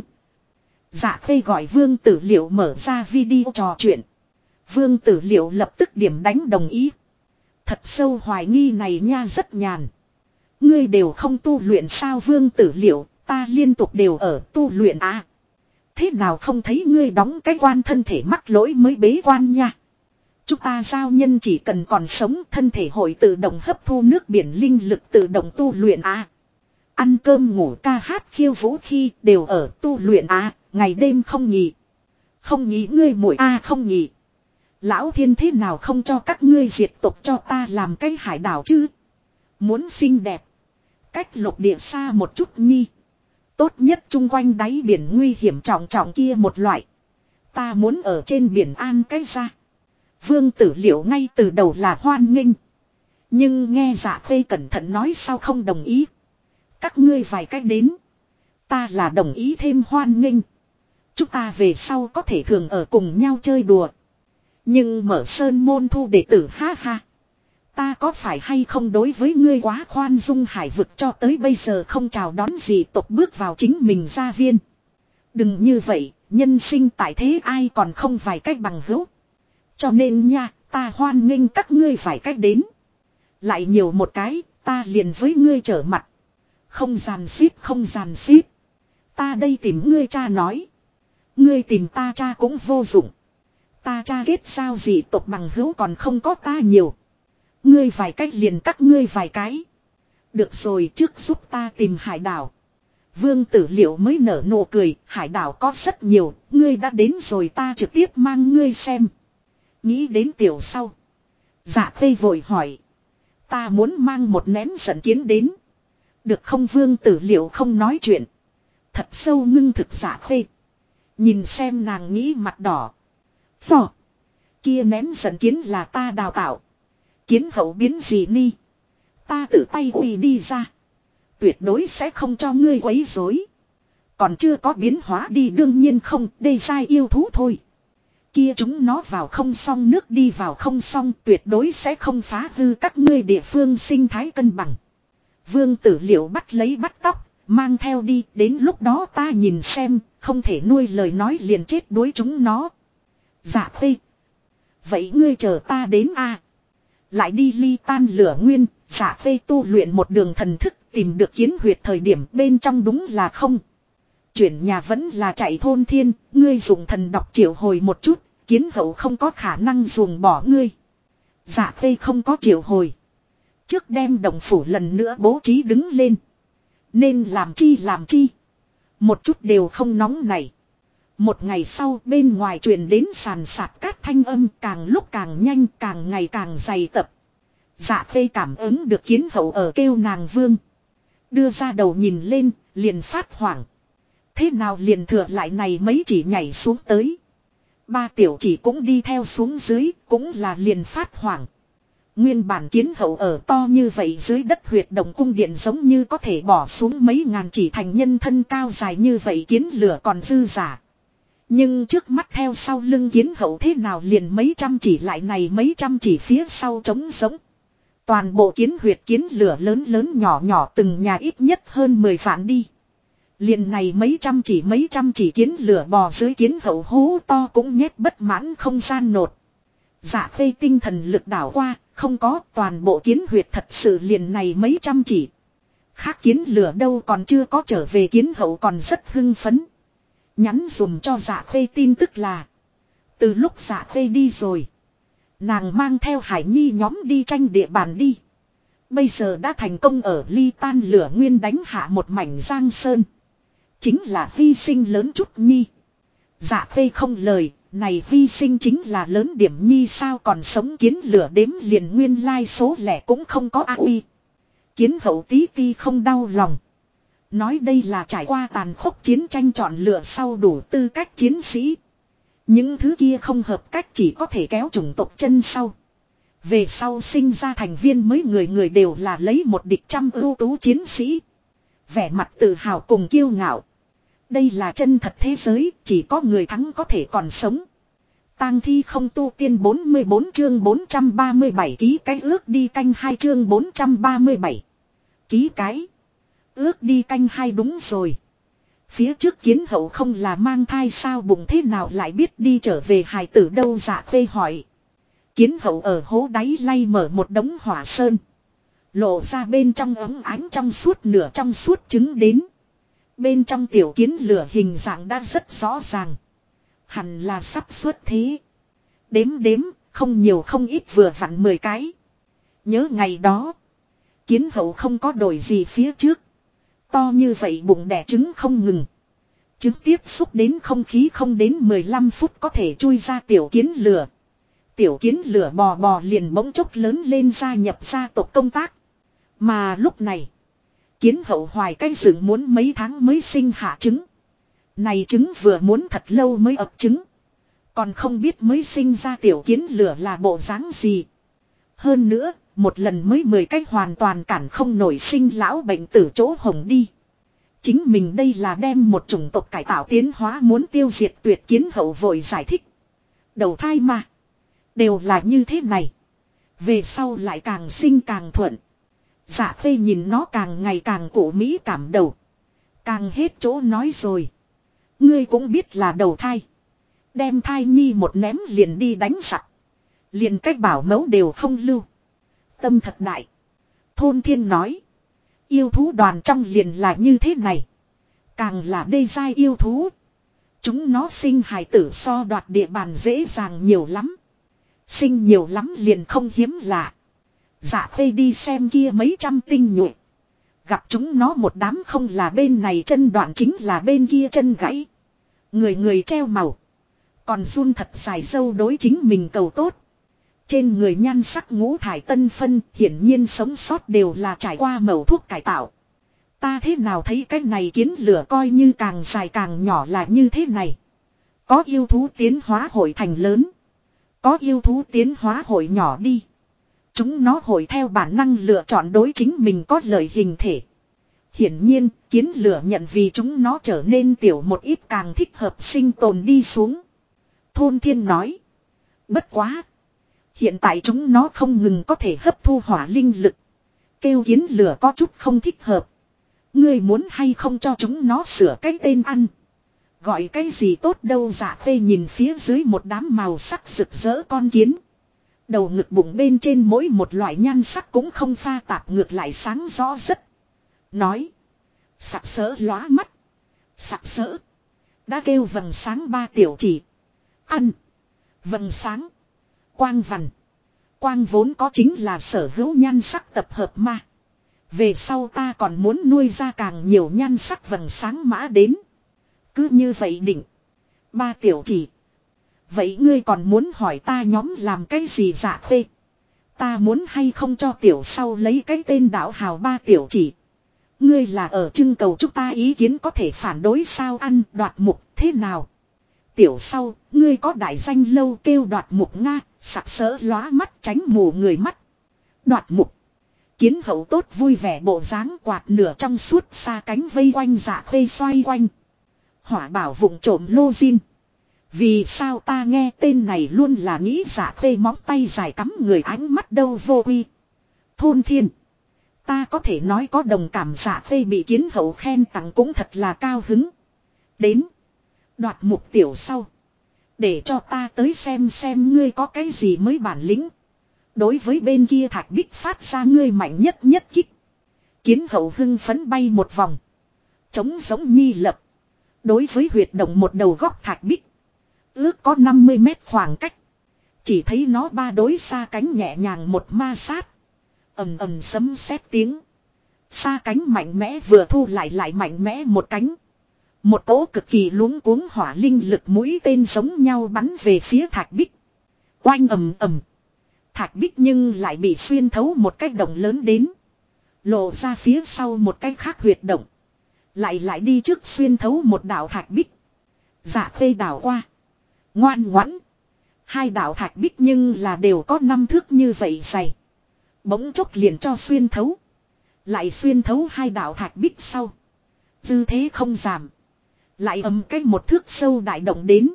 Dạ khê gọi Vương Tử Liệu mở ra video trò chuyện. Vương Tử Liệu lập tức điểm đánh đồng ý. Thật sâu hoài nghi này nha rất nhàn. Ngươi đều không tu luyện sao Vương Tử Liệu, ta liên tục đều ở tu luyện à. Thế nào không thấy ngươi đóng cái quan thân thể mắc lỗi mới bế quan nha. Chúng ta giao nhân chỉ cần còn sống thân thể hội tự động hấp thu nước biển linh lực tự động tu luyện à. Ăn cơm ngủ ca hát khiêu vũ khi đều ở tu luyện à, ngày đêm không nghỉ. Không nghỉ ngươi muội à không nghỉ. Lão thiên thế nào không cho các ngươi diệt tộc cho ta làm cái hải đảo chứ. Muốn xinh đẹp. Cách lục địa xa một chút nhi. Tốt nhất chung quanh đáy biển nguy hiểm trọng trọng kia một loại. Ta muốn ở trên biển an cái ra. Vương Tử Liệu ngay từ đầu là hoan nghênh. Nhưng nghe Dạ Khê cẩn thận nói sao không đồng ý. Các ngươi vài cách đến. Ta là đồng ý thêm hoan nghênh. Chúng ta về sau có thể thường ở cùng nhau chơi đùa. Nhưng mở sơn môn thu đệ tử ha ha. Ta có phải hay không đối với ngươi quá khoan dung hải vực cho tới bây giờ không chào đón gì tộc bước vào chính mình gia viên. Đừng như vậy, nhân sinh tại thế ai còn không vài cách bằng hữu. Cho nên nha, ta hoan nghênh các ngươi vài cách đến. Lại nhiều một cái, ta liền với ngươi trở mặt. Không giàn xít không giàn xít. Ta đây tìm ngươi cha nói. Ngươi tìm ta cha cũng vô dụng. Ta cha kết giao gì tộc bằng hữu còn không có ta nhiều. Ngươi vài cách liền các ngươi vài cái. Được rồi trước giúp ta tìm hải đảo. Vương Tử Liệu mới nở nụ cười. Hải đảo có rất nhiều. Ngươi đã đến rồi ta trực tiếp mang ngươi xem. Nghĩ đến tiểu sau. Dạ Khê vội hỏi. Ta muốn mang một nén giận kiến đến. Được không Vương Tử Liệu không nói chuyện. Thật sâu ngưng thực Dạ Khê. Nhìn xem nàng nghĩ mặt đỏ. Phò. Kia nén giận kiến là ta đào tạo. Kiến hậu biến gì ni. Ta tự tay uy đi ra. Tuyệt đối sẽ không cho ngươi quấy rối. Còn chưa có biến hóa đi đương nhiên không. Đây sai yêu thú thôi. Kia chúng nó vào không xong nước đi vào không xong. Tuyệt đối sẽ không phá hư các ngươi địa phương sinh thái cân bằng. Vương Tử Liệu bắt lấy bắt tóc. Mang theo đi. Đến lúc đó ta nhìn xem. Không thể nuôi lời nói liền chết đuối chúng nó. Dạ Khê. Vậy ngươi chờ ta đến a. Lại đi ly tan lửa nguyên, Dạ Khê tu luyện một đường thần thức tìm được kiến huyệt thời điểm bên trong đúng là không. Chuyển nhà vẫn là chạy thôn thiên, ngươi dùng thần đọc triệu hồi một chút, kiến hậu không có khả năng dùng bỏ ngươi. Dạ Khê không có triệu hồi. Trước đem đồng phủ lần nữa bố trí đứng lên. Nên làm chi làm chi. Một chút đều không nóng này. Một ngày sau bên ngoài truyền đến sàn sạt cát thanh âm càng lúc càng nhanh càng ngày càng dày tập. Dạ Khê cảm ứng được kiến hậu ở kêu nàng vương. Đưa ra đầu nhìn lên liền phát hoảng. Thế nào liền thừa lại này mấy chỉ nhảy xuống tới. Ba tiểu chỉ cũng đi theo xuống dưới cũng là liền phát hoảng. Nguyên bản kiến hậu ở to như vậy dưới đất huyệt động cung điện giống như có thể bỏ xuống mấy ngàn chỉ thành nhân thân cao dài như vậy kiến lửa còn dư giả. Nhưng trước mắt theo sau lưng kiến hậu thế nào liền mấy trăm chỉ lại này mấy trăm chỉ phía sau trống giống. Toàn bộ kiến huyệt kiến lửa lớn lớn nhỏ nhỏ từng nhà ít nhất hơn 10 vạn đi. Liền này mấy trăm chỉ kiến lửa bò dưới kiến hậu hố to cũng nhét bất mãn không gian nột. Dạ Khê tinh thần lực đảo qua, không có toàn bộ kiến huyệt thật sự liền này mấy trăm chỉ. Khác kiến lửa đâu còn chưa có trở về kiến hậu còn rất hưng phấn. Nhắn dùm cho Dạ Khê tin tức là. Từ lúc Dạ Khê đi rồi. Nàng mang theo Hải Nhi nhóm đi tranh địa bàn đi. Bây giờ đã thành công ở ly tan lửa nguyên đánh hạ một mảnh giang sơn. Chính là hy sinh lớn chút Nhi. Dạ Khê không lời. Này hy sinh chính là lớn điểm Nhi sao còn sống kiến lửa đếm liền nguyên lai số lẻ cũng không có uy. Kiến hậu tí ti không đau lòng. Nói đây là trải qua tàn khốc chiến tranh chọn lựa sau đủ tư cách chiến sĩ. Những thứ kia không hợp cách chỉ có thể kéo chủng tộc chân sau. Về sau sinh ra thành viên mới người người đều là lấy một địch trăm ưu tú chiến sĩ. Vẻ mặt tự hào cùng kiêu ngạo. Đây là chân thật thế giới, chỉ có người thắng có thể còn sống. Tang thi không tu tiên 44 chương 437 ký cái ước đi canh 2 chương 437. Ký cái. Ước đi canh hai đúng rồi. Phía trước Kiến Hậu không là mang thai sao, bụng thế nào lại biết đi trở về hài tử đâu, Dạ Khê hỏi. Kiến Hậu ở hố đáy lay mở một đống hỏa sơn. Lộ ra bên trong ấm ánh trong suốt nửa trong suốt trứng đến. Bên trong tiểu kiến lửa hình dạng đã rất rõ ràng. Hẳn là sắp xuất thế. Đếm đếm, không nhiều không ít vừa vặn 10 cái. Nhớ ngày đó. Kiến Hậu không có đổi gì phía trước. To như vậy bụng đẻ trứng không ngừng. Trứng tiếp xúc đến không khí không đến 15 phút có thể chui ra tiểu kiến lửa. Tiểu kiến lửa bò bò liền bỗng chốc lớn lên gia nhập gia tộc công tác. Mà lúc này, Kiến Hậu hoài cái dựng muốn mấy tháng mới sinh hạ trứng. Này trứng vừa muốn thật lâu mới ấp trứng. Còn không biết mới sinh ra tiểu kiến lửa là bộ dáng gì. Hơn nữa, một lần mới 10 cái hoàn toàn cản không nổi sinh lão bệnh tử chỗ hồng đi. Chính mình đây là đem một chủng tộc cải tạo tiến hóa muốn tiêu diệt tuyệt, Kiến Hậu vội giải thích. Đầu thai mà. Đều là như thế này. Về sau lại càng sinh càng thuận. Dạ Khê nhìn nó càng ngày càng cổ mỹ cảm đầu. Càng hết chỗ nói rồi. Ngươi cũng biết là đầu thai. Đem thai nhi một ném liền đi đánh sặc. Liền cách bảo mẫu đều không lưu. Tâm thật đại. Thôn Thiên nói. Yêu thú đoàn trong liền là như thế này. Càng là đê giai yêu thú. Chúng nó sinh hài tử so đoạt địa bàn dễ dàng nhiều lắm. Sinh nhiều lắm liền không hiếm lạ. Dạ Khê đi xem kia mấy trăm tinh nhuệ. Gặp chúng nó một đám không là bên này chân đoạn chính là bên kia chân gãy. Người người treo màu. Còn run thật dài dâu đối chính mình cầu tốt. Trên người nhan sắc ngũ thải tân phân, hiển nhiên sống sót đều là trải qua mẩu thuốc cải tạo. Ta thế nào thấy cái này kiến lửa coi như càng dài càng nhỏ là như thế này. Có yêu thú tiến hóa hội thành lớn. Có yêu thú tiến hóa hội nhỏ đi. Chúng nó hội theo bản năng lựa chọn đối chính mình có lợi hình thể. Hiển nhiên, kiến lửa nhận vì chúng nó trở nên tiểu một ít càng thích hợp sinh tồn đi xuống. Thôn Thiên nói. Bất quá. Hiện tại chúng nó không ngừng có thể hấp thu hỏa linh lực. Kêu kiến lửa có chút không thích hợp. Ngươi muốn hay không cho chúng nó sửa cái tên ăn. Gọi cái gì tốt đâu, Dạ Khê nhìn phía dưới một đám màu sắc rực rỡ con kiến. Đầu ngực bụng bên trên mỗi một loại nhan sắc cũng không pha tạp, ngược lại sáng rõ rất. Nói. Sặc sỡ lóa mắt. Sặc sỡ. Đã kêu vầng sáng ba tiểu chỉ. Ăn. Vầng sáng. Quang vằn. Quang vốn có chính là sở hữu nhan sắc tập hợp mà. Về sau ta còn muốn nuôi ra càng nhiều nhan sắc vầng sáng mã đến. Cứ như vậy định. Ba tiểu chỉ. Vậy ngươi còn muốn hỏi ta nhóm làm cái gì, Dạ Khê? Ta muốn hay không cho tiểu sau lấy cái tên đạo hào ba tiểu chỉ. Ngươi là ở trưng cầu chúng ta ý kiến, có thể phản đối sao? Ăn đoạt mục thế nào? Tiểu sau, ngươi có đại danh lâu kêu đoạt mục Nga, sặc sỡ lóa mắt tránh mù người mắt. Đoạt mục. Kiến Hậu tốt vui vẻ bộ dáng, quạt nửa trong suốt xa cánh vây quanh Dạ Khê xoay quanh. Hỏa bảo vụng trộm lô zin. Vì sao ta nghe tên này luôn là nghĩ Dạ Khê móng tay dài cắm người, ánh mắt đâu vô uy. Thôn Thiên. Ta có thể nói có đồng cảm, Dạ Khê bị Kiến Hậu khen tặng cũng thật là cao hứng. Đến. Đoạt mục tiểu sau. Để cho ta tới xem ngươi có cái gì mới bản lĩnh. Đối với bên kia Thạch Bích phát ra ngươi mạnh nhất nhất kích. Kiến Hậu hưng phấn bay một vòng. Trống giống nhi lập. Đối với huyệt động một đầu góc Thạch Bích. Ước có 50 mét khoảng cách. Chỉ thấy nó ba đối xa cánh nhẹ nhàng một ma sát. Ầm ầm sấm sét tiếng. Xa cánh mạnh mẽ vừa thu lại mạnh mẽ một cánh. Một cỗ cực kỳ luống cuống hỏa linh lực mũi tên giống nhau bắn về phía Thạch Bích. Oanh ầm ầm. Thạch Bích nhưng lại bị xuyên thấu một cái động lớn đến. Lộ ra phía sau một cái khác huyệt động. Lại đi trước xuyên thấu một đạo Thạch Bích. Dạ Khê đảo qua. Ngoan ngoãn. Hai đạo Thạch Bích nhưng là đều có 5 thước như vậy dày. Bỗng chốc liền cho xuyên thấu. Lại xuyên thấu hai đạo Thạch Bích sau. Dư thế không giảm. Lại ầm cái một thước sâu đại động đến.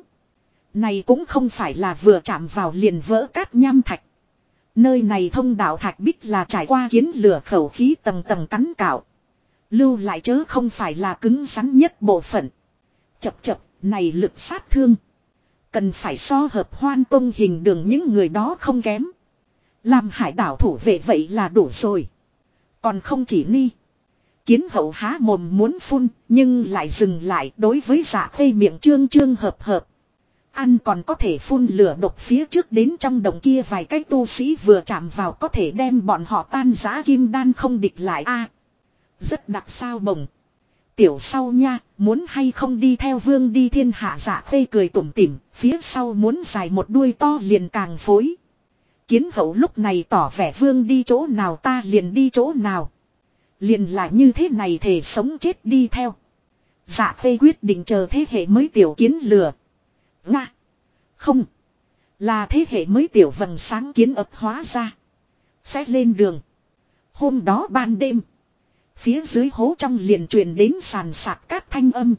Này cũng không phải là vừa chạm vào liền vỡ cát nham thạch. Nơi này thông đạo Thạch Bích là trải qua kiến lửa khẩu khí tầng tầng cắn cạo. Lưu lại chớ không phải là cứng rắn nhất bộ phận. Chập chập, này lực sát thương. Cần phải so hợp Hoan Tông hình đường những người đó không kém. Làm hải đảo thủ vệ vậy là đủ rồi. Còn không chỉ ni. Kiến hậu há mồm muốn phun, nhưng lại dừng lại đối với Dạ Khê miệng trương trương hợp hợp. Ăn còn có thể phun lửa độc phía trước đến trong đồng kia vài cái tu sĩ vừa chạm vào có thể đem bọn họ tan rã kim đan không địch lại a. Rất đặc sao bồng. Tiểu sau nha, muốn hay không đi theo vương đi thiên hạ. Dạ Khê cười tủm tỉm, phía sau muốn dài một đuôi to liền càng phối. Kiến hậu lúc này tỏ vẻ vương đi chỗ nào ta liền đi chỗ nào. Liền là như thế này thể sống chết đi theo. Dạ Khê quyết định chờ thế hệ mới tiểu kiến lừa. Nga. Không. Là thế hệ mới tiểu vầng sáng kiến ập hóa ra. Sẽ lên đường. Hôm đó ban đêm. Phía dưới hố trong liền truyền đến sàn sạc cát thanh âm.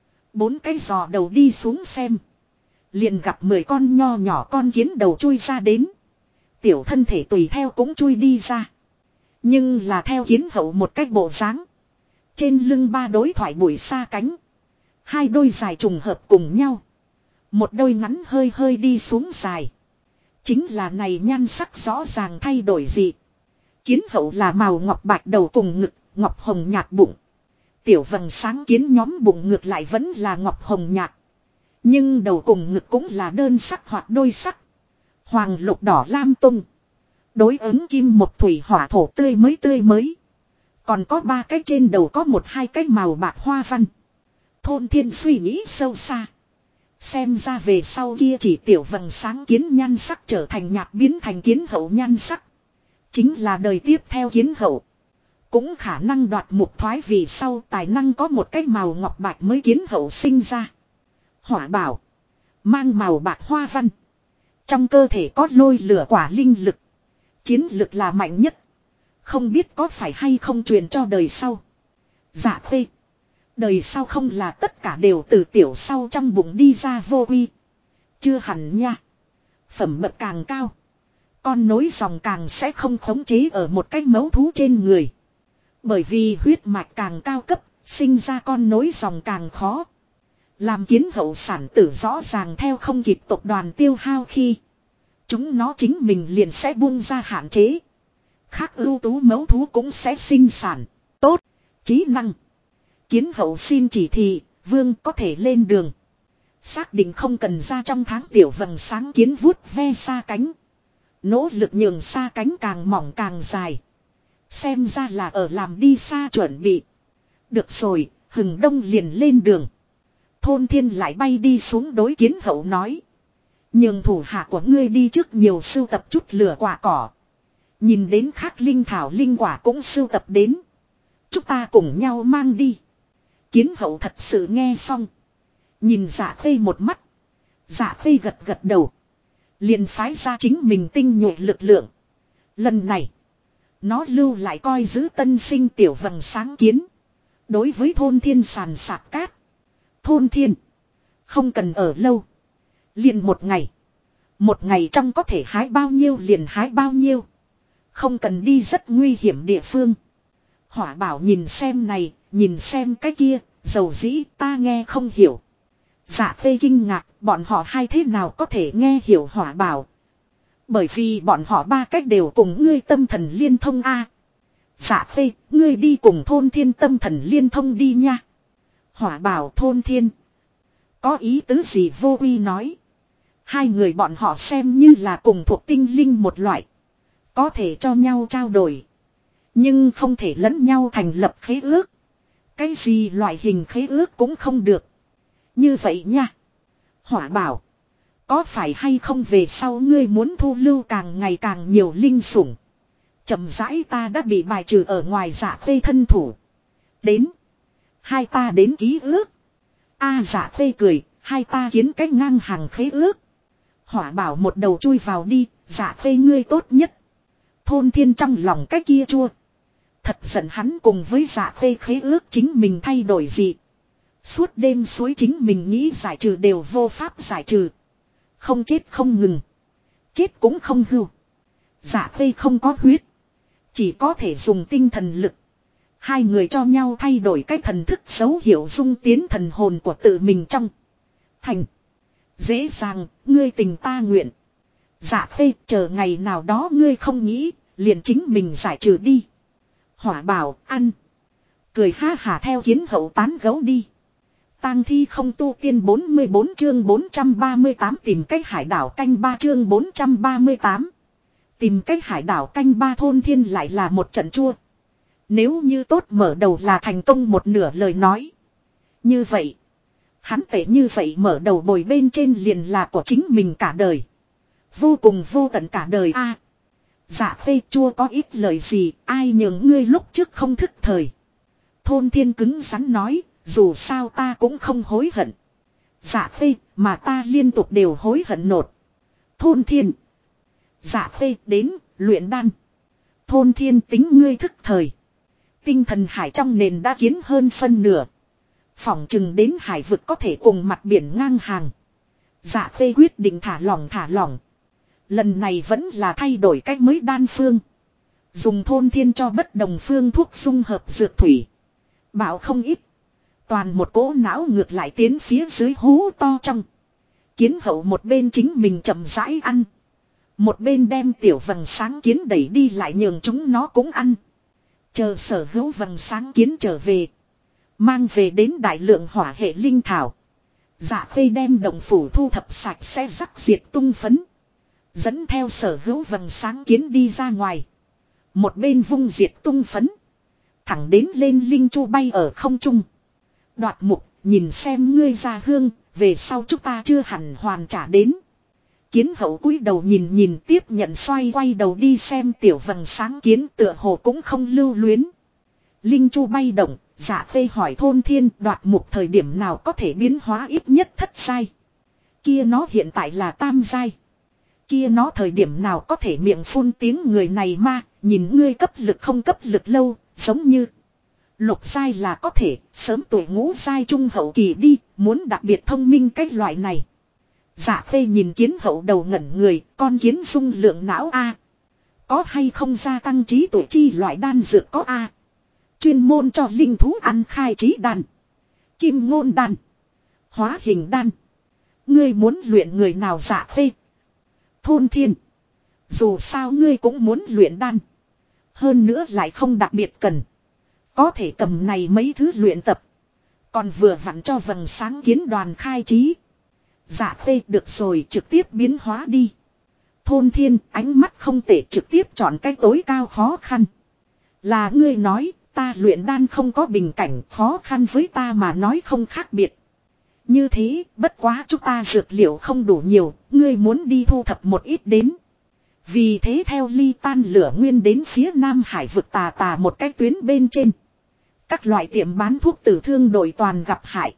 4 cái giò đầu đi xuống xem. Liền gặp 10 con nho nhỏ con kiến đầu chui ra đến. Tiểu thân thể tùy theo cũng chui đi ra. Nhưng là theo kiến hậu một cách bộ dáng. Trên lưng 3 đối thoại bụi xa cánh. 2 đôi dài trùng hợp cùng nhau. Một đôi ngắn hơi hơi đi xuống dài. Chính là này nhan sắc rõ ràng thay đổi gì. Kiến hậu là màu ngọc bạch đầu cùng ngực, ngọc hồng nhạt bụng. Tiểu vầng sáng kiến nhóm bụng ngược lại vẫn là ngọc hồng nhạt. Nhưng đầu cùng ngực cũng là đơn sắc hoặc đôi sắc. Hoàng lục đỏ lam tung. Đối ứng kim một thủy hỏa thổ tươi mới. Còn có 3 cái trên đầu có 1-2 cái màu bạc hoa văn. Thôn Thiên suy nghĩ sâu xa. Xem ra về sau kia chỉ tiểu vầng sáng kiến nhan sắc trở thành nhạt biến thành kiến hậu nhan sắc. Chính là đời tiếp theo kiến hậu. Cũng khả năng đoạt mục thoái vì sau tài năng có một cái màu ngọc bạch mới kiến hậu sinh ra. Hỏa bảo. Mang màu bạc hoa văn. Trong cơ thể có lôi lửa quả linh lực. Chiến lực là mạnh nhất. Không biết có phải hay không truyền cho đời sau. Dạ Khê. Đời sau không là tất cả đều từ tiểu sau trong bụng đi ra vô quy. Chưa hẳn nha. Phẩm bậc càng cao. Con nối dòng càng sẽ không khống chế ở một cái mấu thú trên người. Bởi vì huyết mạch càng cao cấp, sinh ra con nối dòng càng khó. Làm kiến hậu sản tử rõ ràng theo không kịp tộc đoàn tiêu hao khi. Chúng nó chính mình liền sẽ buông ra hạn chế. Khác ưu tú mấu thú cũng sẽ sinh sản. Tốt. Trí năng. Kiến hậu xin chỉ thị, vương có thể lên đường. Xác định không cần ra trong tháng tiểu vầng sáng kiến vuốt ve xa cánh. Nỗ lực nhường xa cánh càng mỏng càng dài. Xem ra là ở làm đi xa chuẩn bị. Được rồi, hừng đông liền lên đường. Thôn Thiên lại bay đi xuống đối kiến hậu nói. Nhường thủ hạ của ngươi đi trước nhiều sưu tập chút lửa quả cỏ. Nhìn đến khác linh thảo linh quả cũng sưu tập đến. Chúng ta cùng nhau mang đi. Kiến hậu thật sự nghe xong. Nhìn Dạ Khê một mắt. Dạ Khê gật gật đầu. Liền phái ra chính mình tinh nhuệ lực lượng. Lần này. Nó lưu lại coi giữ tân sinh tiểu vầng sáng kiến. Đối với Thôn Thiên sàn sạc cát. Thôn Thiên. Không cần ở lâu. Liền một ngày. Một ngày trong có thể hái bao nhiêu liền hái bao nhiêu. Không cần đi rất nguy hiểm địa phương. Hỏa bảo nhìn xem này, nhìn xem cái kia, dầu dĩ ta nghe không hiểu. Dạ Khê kinh ngạc, bọn họ hai thế nào có thể nghe hiểu hỏa bảo. Bởi vì bọn họ 3 cách đều cùng ngươi tâm thần liên thông a. Dạ Khê, ngươi đi cùng Thôn Thiên tâm thần liên thông đi nha. Hỏa bảo Thôn Thiên. Có ý tứ gì vô quy nói. Hai người bọn họ xem như là cùng thuộc tinh linh một loại. Có thể cho nhau trao đổi. Nhưng không thể lẫn nhau thành lập khế ước. Cái gì loại hình khế ước cũng không được. Như vậy nha. Hỏa bảo. Có phải hay không về sau ngươi muốn thu lưu càng ngày càng nhiều linh sủng. Chậm rãi ta đã bị bài trừ ở ngoài Dạ Khê thân thủ. Đến. Hai ta đến ký ước. Dạ Khê cười. Hai ta kiến cách ngang hàng khế ước. Hỏa bảo một đầu chui vào đi. Dạ Khê ngươi tốt nhất. Thôn Thiên trong lòng cái kia chua. Thật giận hắn cùng với Dạ Khê khế ước chính mình thay đổi gì. Suốt đêm suối chính mình nghĩ giải trừ đều vô pháp giải trừ. Không chết không ngừng. Chết cũng không hưu. Dạ Khê không có huyết. Chỉ có thể dùng tinh thần lực. Hai người cho nhau thay đổi cái thần thức dấu hiệu dung tiến thần hồn của tự mình trong. Thành. Dễ dàng, ngươi tình ta nguyện. Dạ phê, chờ ngày nào đó ngươi không nghĩ, liền chính mình giải trừ đi. Hỏa bảo, ăn. Cười ha hả theo Kiến Hậu tán gấu đi. Tang thi không tu tiên 44 chương 438 tìm cách hải đảo canh 3 chương 438. Tìm cách hải đảo canh 3 thôn thiên lại là một trận chua. Nếu như tốt mở đầu là thành công một nửa lời nói. Như vậy. Hắn tệ như vậy mở đầu bồi bên trên liền là của chính mình cả đời. Vô cùng vô tận cả đời a. Dạ phê chua có ít lời gì, ai nhường ngươi lúc trước không thức thời. Thôn thiên cứng rắn nói, dù sao ta cũng không hối hận. Dạ phê, mà ta liên tục đều hối hận nột. Thôn thiên. Dạ phê đến, luyện đan. Thôn thiên tính ngươi thức thời. Tinh thần hải trong nền đã kiến hơn phân nửa. Phỏng chừng đến hải vực có thể cùng mặt biển ngang hàng. Dạ phê quyết định thả lỏng thả lỏng. Lần này vẫn là thay đổi cách mới đan phương. Dùng thôn thiên cho bất đồng phương thuốc dung hợp dược thủy. Bảo không ít. Toàn một cỗ não ngược lại tiến phía dưới hố to trong. Kiến Hậu một bên chính mình chậm rãi ăn. Một bên đem tiểu vầng sáng kiến đẩy đi lại nhường chúng nó cũng ăn. Chờ sở hữu vầng sáng kiến trở về. Mang về đến đại lượng hỏa hệ linh thảo. Dạ phê đem động phủ thu thập sạch sẽ rắc diệt tung phấn. Dẫn theo sở hữu vầng sáng kiến đi ra ngoài. Một bên vung diệt tung phấn. Thẳng đến lên linh chu bay ở không trung. Đoạt mục, nhìn xem ngươi ra hương, về sau chúng ta chưa hẳn hoàn trả đến. Kiến Hậu cúi đầu nhìn nhìn tiếp nhận xoay quay đầu đi xem tiểu vầng sáng kiến tựa hồ cũng không lưu luyến. Linh chu bay động, dạ phê hỏi thôn thiên đoạt mục thời điểm nào có thể biến hóa ít nhất thất giai. Kia nó hiện tại là tam giai. Kia nó thời điểm nào có thể miệng phun tiếng người này ma, nhìn ngươi cấp lực không cấp lực lâu, giống như. Lục giai là có thể, sớm tuổi ngũ giai trung hậu kỳ đi, muốn đặc biệt thông minh cái loại này. Dạ phê nhìn Kiến Hậu đầu ngẩn người, con kiến dung lượng não A. Có hay không gia tăng trí tuệ chi loại đan dược có A. Chuyên môn cho linh thú ăn khai trí đan. Kim ngôn đan. Hóa hình đan. Ngươi muốn luyện người nào dạ phê. Thôn thiên. Dù sao ngươi cũng muốn luyện đan. Hơn nữa lại không đặc biệt cần. Có thể cầm này mấy thứ luyện tập. Còn vừa vặn cho vầng sáng kiến đoàn khai trí. Dạ phê được rồi trực tiếp biến hóa đi. Thôn thiên ánh mắt không thể trực tiếp chọn cái tối cao khó khăn. Là ngươi nói ta luyện đan không có bình cảnh khó khăn với ta mà nói không khác biệt. Như thế bất quá chúng ta dược liệu không đủ nhiều, ngươi muốn đi thu thập một ít đến. Vì thế theo ly tan lửa nguyên đến phía Nam Hải vực tà một cái tuyến bên trên. Các loại tiệm bán thuốc tử thương đội toàn gặp hại.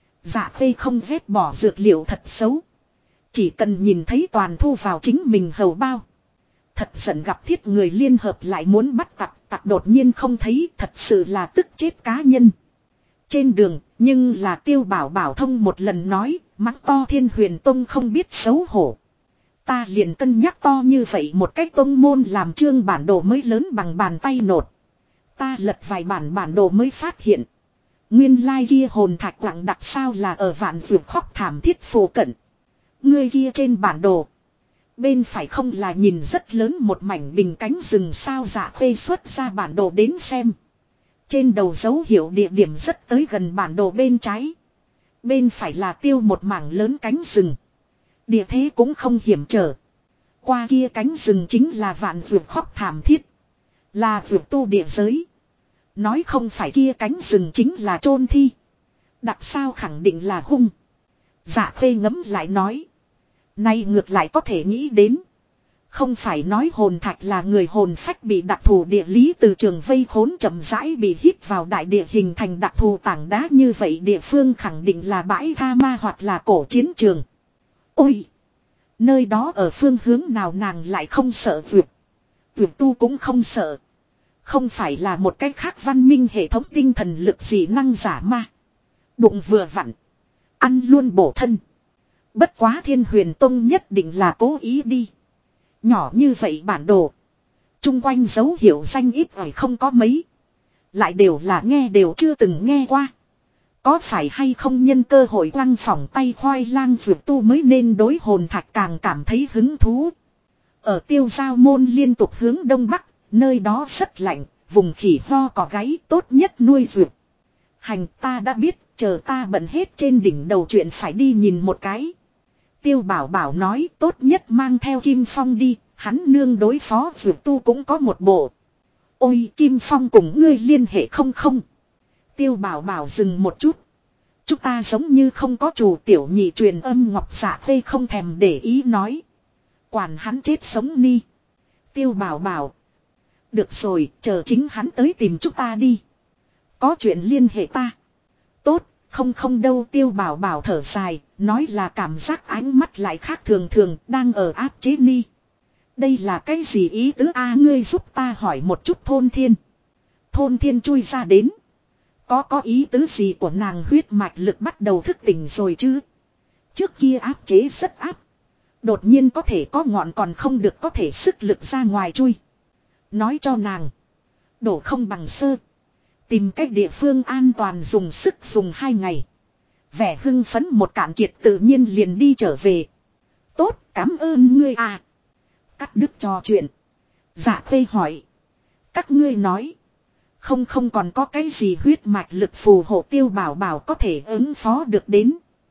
Dạ phê không ghét bỏ dược liệu thật xấu. Chỉ cần nhìn thấy toàn thu vào chính mình hầu bao. Thật giận gặp thiết người liên hợp lại muốn bắt tặc đột nhiên không thấy thật sự là tức chết cá nhân. Trên đường nhưng là Tiêu Bảo Bảo thông một lần nói mắng to Thiên Huyền Tông không biết xấu hổ. Ta liền cân nhắc to như vậy một cách tông môn làm chương bản đồ mới lớn bằng bàn tay nột. Ta lật vài bản đồ mới phát hiện. Nguyên lai kia hồn thạch quặng đặc sao là ở vạn vượt khóc thảm thiết phổ cận. Người kia trên bản đồ. Bên phải không là nhìn rất lớn một mảnh bình cánh rừng sao dạ phê xuất ra bản đồ đến xem. Trên đầu dấu hiệu địa điểm rất tới gần bản đồ bên trái. Bên phải là tiêu một mảng lớn cánh rừng. Địa thế cũng không hiểm trở. Qua kia cánh rừng chính là vạn vượt khóc thảm thiết. Là vượt tu địa giới. Nói không phải kia cánh rừng chính là chôn thi. Đặc sao khẳng định là hung. Dạ phê ngấm lại nói. Nay ngược lại có thể nghĩ đến. Không phải nói hồn thạch là người hồn phách bị đặc thù địa lý từ trường vây khốn chậm rãi bị hít vào đại địa hình thành đặc thù tảng đá như vậy địa phương khẳng định là bãi tha ma hoặc là cổ chiến trường. Ôi! Nơi đó ở phương hướng nào nàng lại không sợ vượt. Vượt tu cũng không sợ. Không phải là một cách khác văn minh hệ thống tinh thần lực dị năng giả ma. Đụng vừa vặn. Ăn luôn bổ thân. Bất quá Thiên Huyền Tông nhất định là cố ý đi. Nhỏ như vậy bản đồ. Trung quanh dấu hiệu danh ít ỏi không có mấy. Lại đều là nghe đều chưa từng nghe qua. Có phải hay không nhân cơ hội quăng phỏng tay khoai lang dược tu mới nên đối hồn thạch càng cảm thấy hứng thú. Ở Tiêu Giao môn liên tục hướng đông bắc, nơi đó rất lạnh, vùng khỉ ho cỏ gáy tốt nhất nuôi dược. Hành ta đã biết, chờ ta bận hết trên đỉnh đầu chuyện phải đi nhìn một cái. Tiêu Bảo Bảo nói tốt nhất mang theo Kim Phong đi, hắn nương đối phó dược tu cũng có một bộ. Ôi Kim Phong cùng ngươi liên hệ không không. Tiêu Bảo Bảo dừng một chút. Chúng ta giống như không có chủ tiểu nhị truyền âm Ngọc Dạ Phê không thèm để ý nói. Quản hắn chết sống ni. Tiêu Bảo Bảo. Được rồi, chờ chính hắn tới tìm chúng ta đi. Có chuyện liên hệ ta. Tốt, không không đâu. Tiêu Bảo Bảo thở dài, nói là cảm giác ánh mắt lại khác thường thường, đang ở áp chế ni. Đây là cái gì ý tứ a ngươi giúp ta hỏi một chút Thôn Thiên. Thôn Thiên chui ra đến. Có ý tứ gì của nàng huyết mạch lực bắt đầu thức tỉnh rồi chứ. Trước kia áp chế rất áp. Đột nhiên có thể có ngọn còn không được có thể sức lực ra ngoài chui. Nói cho nàng. Đổ không bằng sơ. Tìm cách địa phương an toàn dùng sức dùng 2 ngày. Vẻ hưng phấn một cạn kiệt tự nhiên liền đi trở về. Tốt cảm ơn ngươi à. Cắt đứt trò chuyện. Dạ Tê hỏi. Các ngươi nói. Không còn có cái gì huyết mạch lực phù hộ Tiêu Bảo Bảo có thể ứng phó được đến.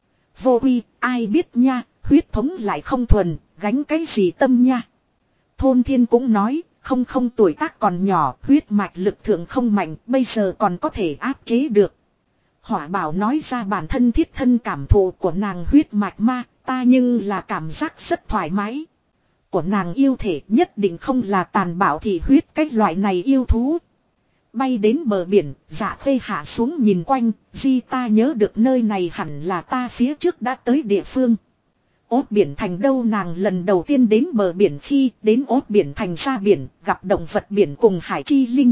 Vô uy, ai biết nha, huyết thống lại không thuần, gánh cái gì tâm nha. Thôn Thiên cũng nói, không tuổi tác còn nhỏ, huyết mạch lực thượng không mạnh, bây giờ còn có thể áp chế được. Hỏa Bảo nói ra bản thân thiết thân cảm thụ của nàng huyết mạch ma, ta nhưng là cảm giác rất thoải mái. Của nàng yêu thể nhất định không là tàn bạo thị huyết cách loại này yêu thú. Bay đến bờ biển, Dạ Khê hạ xuống nhìn quanh, di ta nhớ được nơi này hẳn là ta phía trước đã tới địa phương. Ốt biển thành đâu nàng lần đầu tiên đến bờ biển khi đến ốt biển thành ra biển, gặp động vật biển cùng hải chi linh.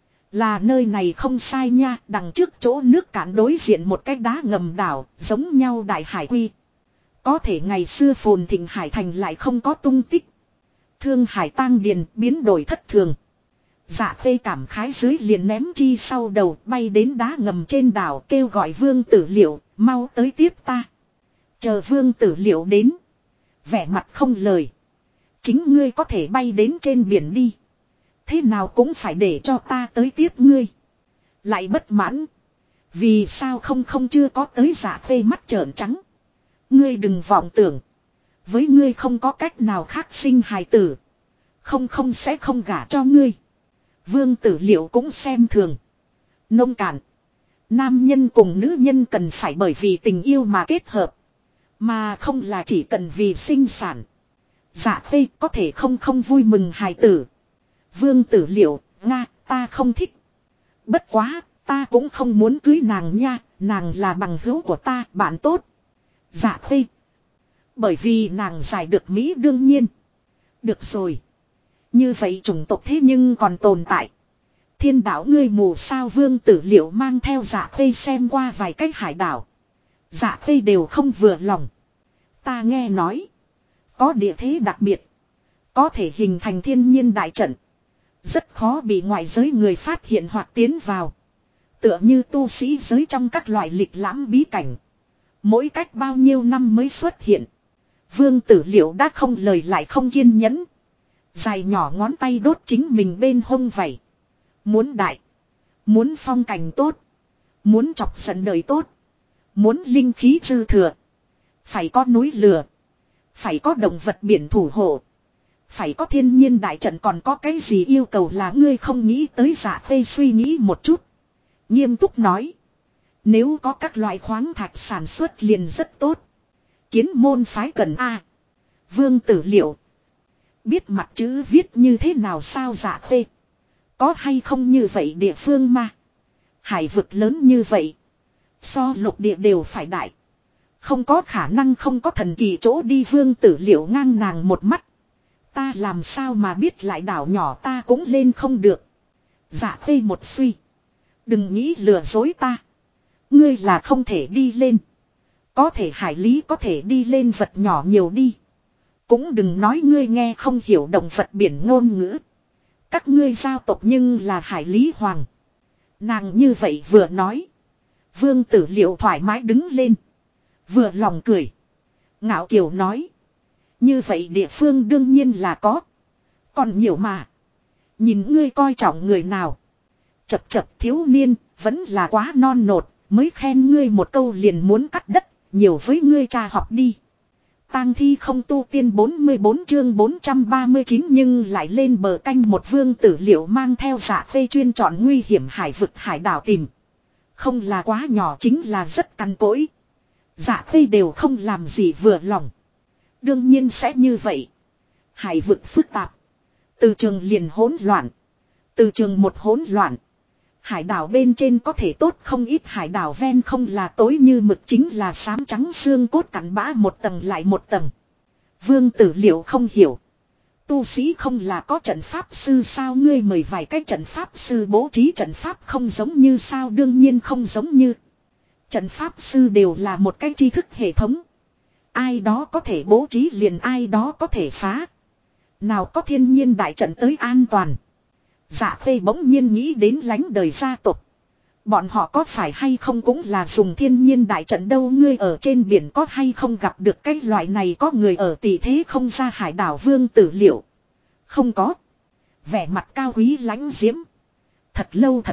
Là nơi này không sai nha, đằng trước chỗ nước cạn đối diện một cái đá ngầm đảo, giống nhau đại hải quy. Có thể ngày xưa phồn thịnh hải thành lại không có tung tích. Thương hải tang điền biến đổi thất thường. Dạ Khê cảm khái dưới liền ném chi sau đầu bay đến đá ngầm trên đảo kêu gọi Vương Tử Liệu, mau tới tiếp ta. Chờ Vương Tử Liệu đến. Vẻ mặt không lời. Chính ngươi có thể bay đến trên biển đi. Thế nào cũng phải để cho ta tới tiếp ngươi. Lại bất mãn. Vì sao không chưa có tới Dạ Khê mắt trợn trắng. Ngươi đừng vọng tưởng. Với ngươi không có cách nào khác sinh hài tử. Không sẽ không gả cho ngươi. Vương Tử Liệu cũng xem thường. Nông cạn. Nam nhân cùng nữ nhân cần phải bởi vì tình yêu mà kết hợp. Mà không là chỉ cần vì sinh sản. Dạ Khê có thể không vui mừng hài tử. Vương Tử Liệu, Nga, ta không thích. Bất quá, ta cũng không muốn cưới nàng nha, nàng là bằng hữu của ta, bạn tốt. Dạ Khê. Bởi vì nàng giải được Mỹ đương nhiên. Được rồi. Như vậy chủng tộc thế nhưng còn tồn tại. Thiên đảo ngươi mù sao Vương Tử Liệu mang theo Dạ Khê xem qua vài cách hải đảo. Dạ Khê đều không vừa lòng. Ta nghe nói. Có địa thế đặc biệt. Có thể hình thành thiên nhiên đại trận. Rất khó bị ngoại giới người phát hiện hoặc tiến vào. Tựa như tu sĩ giới trong các loại lịch lãm bí cảnh. Mỗi cách bao nhiêu năm mới xuất hiện. Vương Tử Liệu đã không lời lại không kiên nhẫn. Dài nhỏ ngón tay đốt chính mình bên hông vảy. Muốn đại. Muốn phong cảnh tốt. Muốn chọc giận đời tốt. Muốn linh khí dư thừa. Phải có núi lửa. Phải có động vật biển thủ hộ. Phải có thiên nhiên đại trận còn có cái gì yêu cầu là ngươi không nghĩ tới. Dạ Khê suy nghĩ một chút. Nghiêm túc nói. Nếu có các loại khoáng thạch sản xuất liền rất tốt. Kiến môn phái cần A. Vương Tử Liệu. Biết mặt chữ viết như thế nào sao Dạ Khê. Có hay không như vậy địa phương mà. Hải vực lớn như vậy. So lục địa đều phải đại. Không có khả năng không có thần kỳ chỗ đi. Vương Tử Liệu ngang nàng một mắt. Ta làm sao mà biết lại đảo nhỏ ta cũng lên không được. Dạ Khê một suy. Đừng nghĩ lừa dối ta. Ngươi là không thể đi lên. Có thể hải lý có thể đi lên vật nhỏ nhiều đi. Cũng đừng nói ngươi nghe không hiểu động vật biển ngôn ngữ. Các ngươi giao tộc nhưng là hải lý hoàng. Nàng như vậy vừa nói. Vương Tử Liệu thoải mái đứng lên. Vừa lòng cười. Ngạo kiều nói. Như vậy địa phương đương nhiên là có. Còn nhiều mà. Nhìn ngươi coi trọng người nào. Chập chập thiếu niên, vẫn là quá non nột, mới khen ngươi một câu liền muốn cắt đất, nhiều với ngươi cha học đi. Tang thi không tu tiên 44 chương 439 nhưng lại lên bờ canh một Vương Tử Liệu mang theo Dạ Khê chuyên chọn nguy hiểm hải vực hải đảo tìm. Không là quá nhỏ chính là rất cằn cỗi. Dạ Khê đều không làm gì vừa lòng. Đương nhiên sẽ như vậy. Hải vực phức tạp. Từ trường liền hỗn loạn. Từ trường một hỗn loạn. Hải đảo bên trên có thể tốt không ít, hải đảo ven không là tối như mực chính là xám trắng xương cốt cặn bã một tầng lại một tầng. Vương Tử Liệu không hiểu. Tu sĩ không là có trận pháp sư sao, ngươi mời vài cái trận pháp sư bố trí trận pháp không giống như sao, đương nhiên không giống như. Trận pháp sư đều là một cái tri thức hệ thống. Ai đó có thể bố trí liền ai đó có thể phá. Nào có thiên nhiên đại trận tới an toàn. Dạ Khê bỗng nhiên nghĩ đến lánh đời gia tộc. Bọn họ có phải hay không cũng là dùng thiên nhiên đại trận đâu, ngươi ở trên biển có hay không gặp được cái loại này có người ở tỷ thế không ra hải đảo Vương Tử Liệu. Không có. Vẻ mặt cao quý lãnh diễm. Thật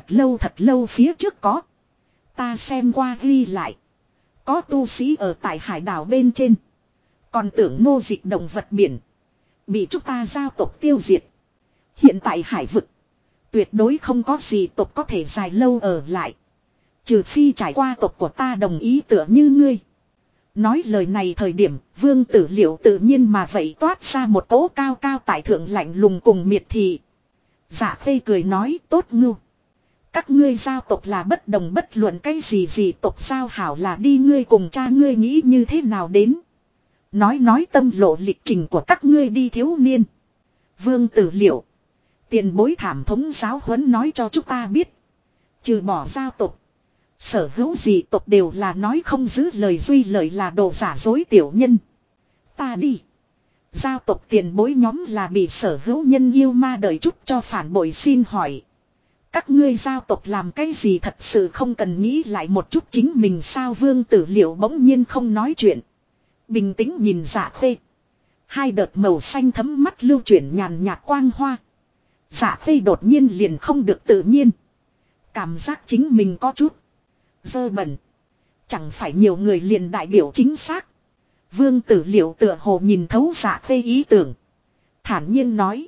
lâu phía trước có. Ta xem qua ghi lại. Có tu sĩ ở tại hải đảo bên trên. Còn tưởng nô dịch động vật biển. Bị chúng ta giao tộc tiêu diệt. Hiện tại hải vực. Tuyệt đối không có gì tộc có thể dài lâu ở lại. Trừ phi trải qua tộc của ta đồng ý tựa như ngươi. Nói lời này thời điểm, Vương Tử Liệu tự nhiên mà vậy toát ra một cỗ cao cao tại thượng lạnh lùng cùng miệt thị. Dạ Khê cười nói tốt ngưu. Các ngươi giao tộc là bất đồng, bất luận cái gì tộc giao hảo là đi, ngươi cùng cha ngươi nghĩ như thế nào đến. Nói tâm lộ lịch trình của các ngươi đi thiếu niên. Vương Tử Liệu. Tiền bối thảm thống giáo huấn nói cho chúng ta biết. Trừ bỏ giao tộc. Sở hữu gì tộc đều là nói không giữ lời, duy lời là đồ giả dối tiểu nhân. Ta đi. Giao tộc tiền bối nhóm là bị sở hữu nhân yêu ma đợi chút cho phản bội, xin hỏi. Các ngươi giao tộc làm cái gì thật sự không cần nghĩ lại một chút chính mình sao? Vương Tử Liệu bỗng nhiên không nói chuyện. Bình tĩnh nhìn Dạ Khê. Hai đợt màu xanh thấm mắt lưu chuyển nhàn nhạt quang hoa. Dạ Khê đột nhiên liền không được tự nhiên. Cảm giác chính mình có chút dơ bẩn. Chẳng phải nhiều người liền đại biểu chính xác. Vương Tử Liệu tựa hồ nhìn thấu Dạ Khê ý tưởng. Thản nhiên nói.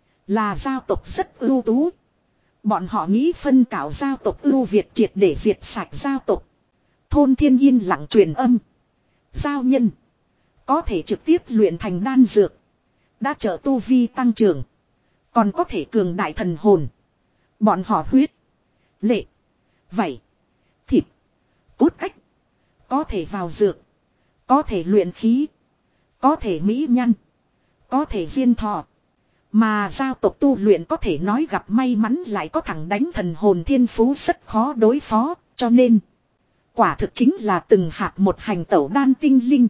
Là giao tộc rất ưu tú. Bọn họ nghĩ phân cảo giao tộc ưu việt, triệt để diệt sạch giao tộc. Thôn Thiên yên lặng truyền âm. Giao nhân. Có thể trực tiếp luyện thành đan dược. Đã trợ tu vi tăng trưởng. Còn có thể cường đại thần hồn. Bọn họ huyết. Lệ. Vảy. Thịt. Cốt cách. Có thể vào dược. Có thể luyện khí. Có thể mỹ nhân. Có thể diên thọ. Mà giao tộc tu luyện có thể nói gặp may mắn lại có thẳng đánh thần hồn thiên phú rất khó đối phó. Cho nên. Quả thực chính là từng hạt một hành tẩu đan tinh linh.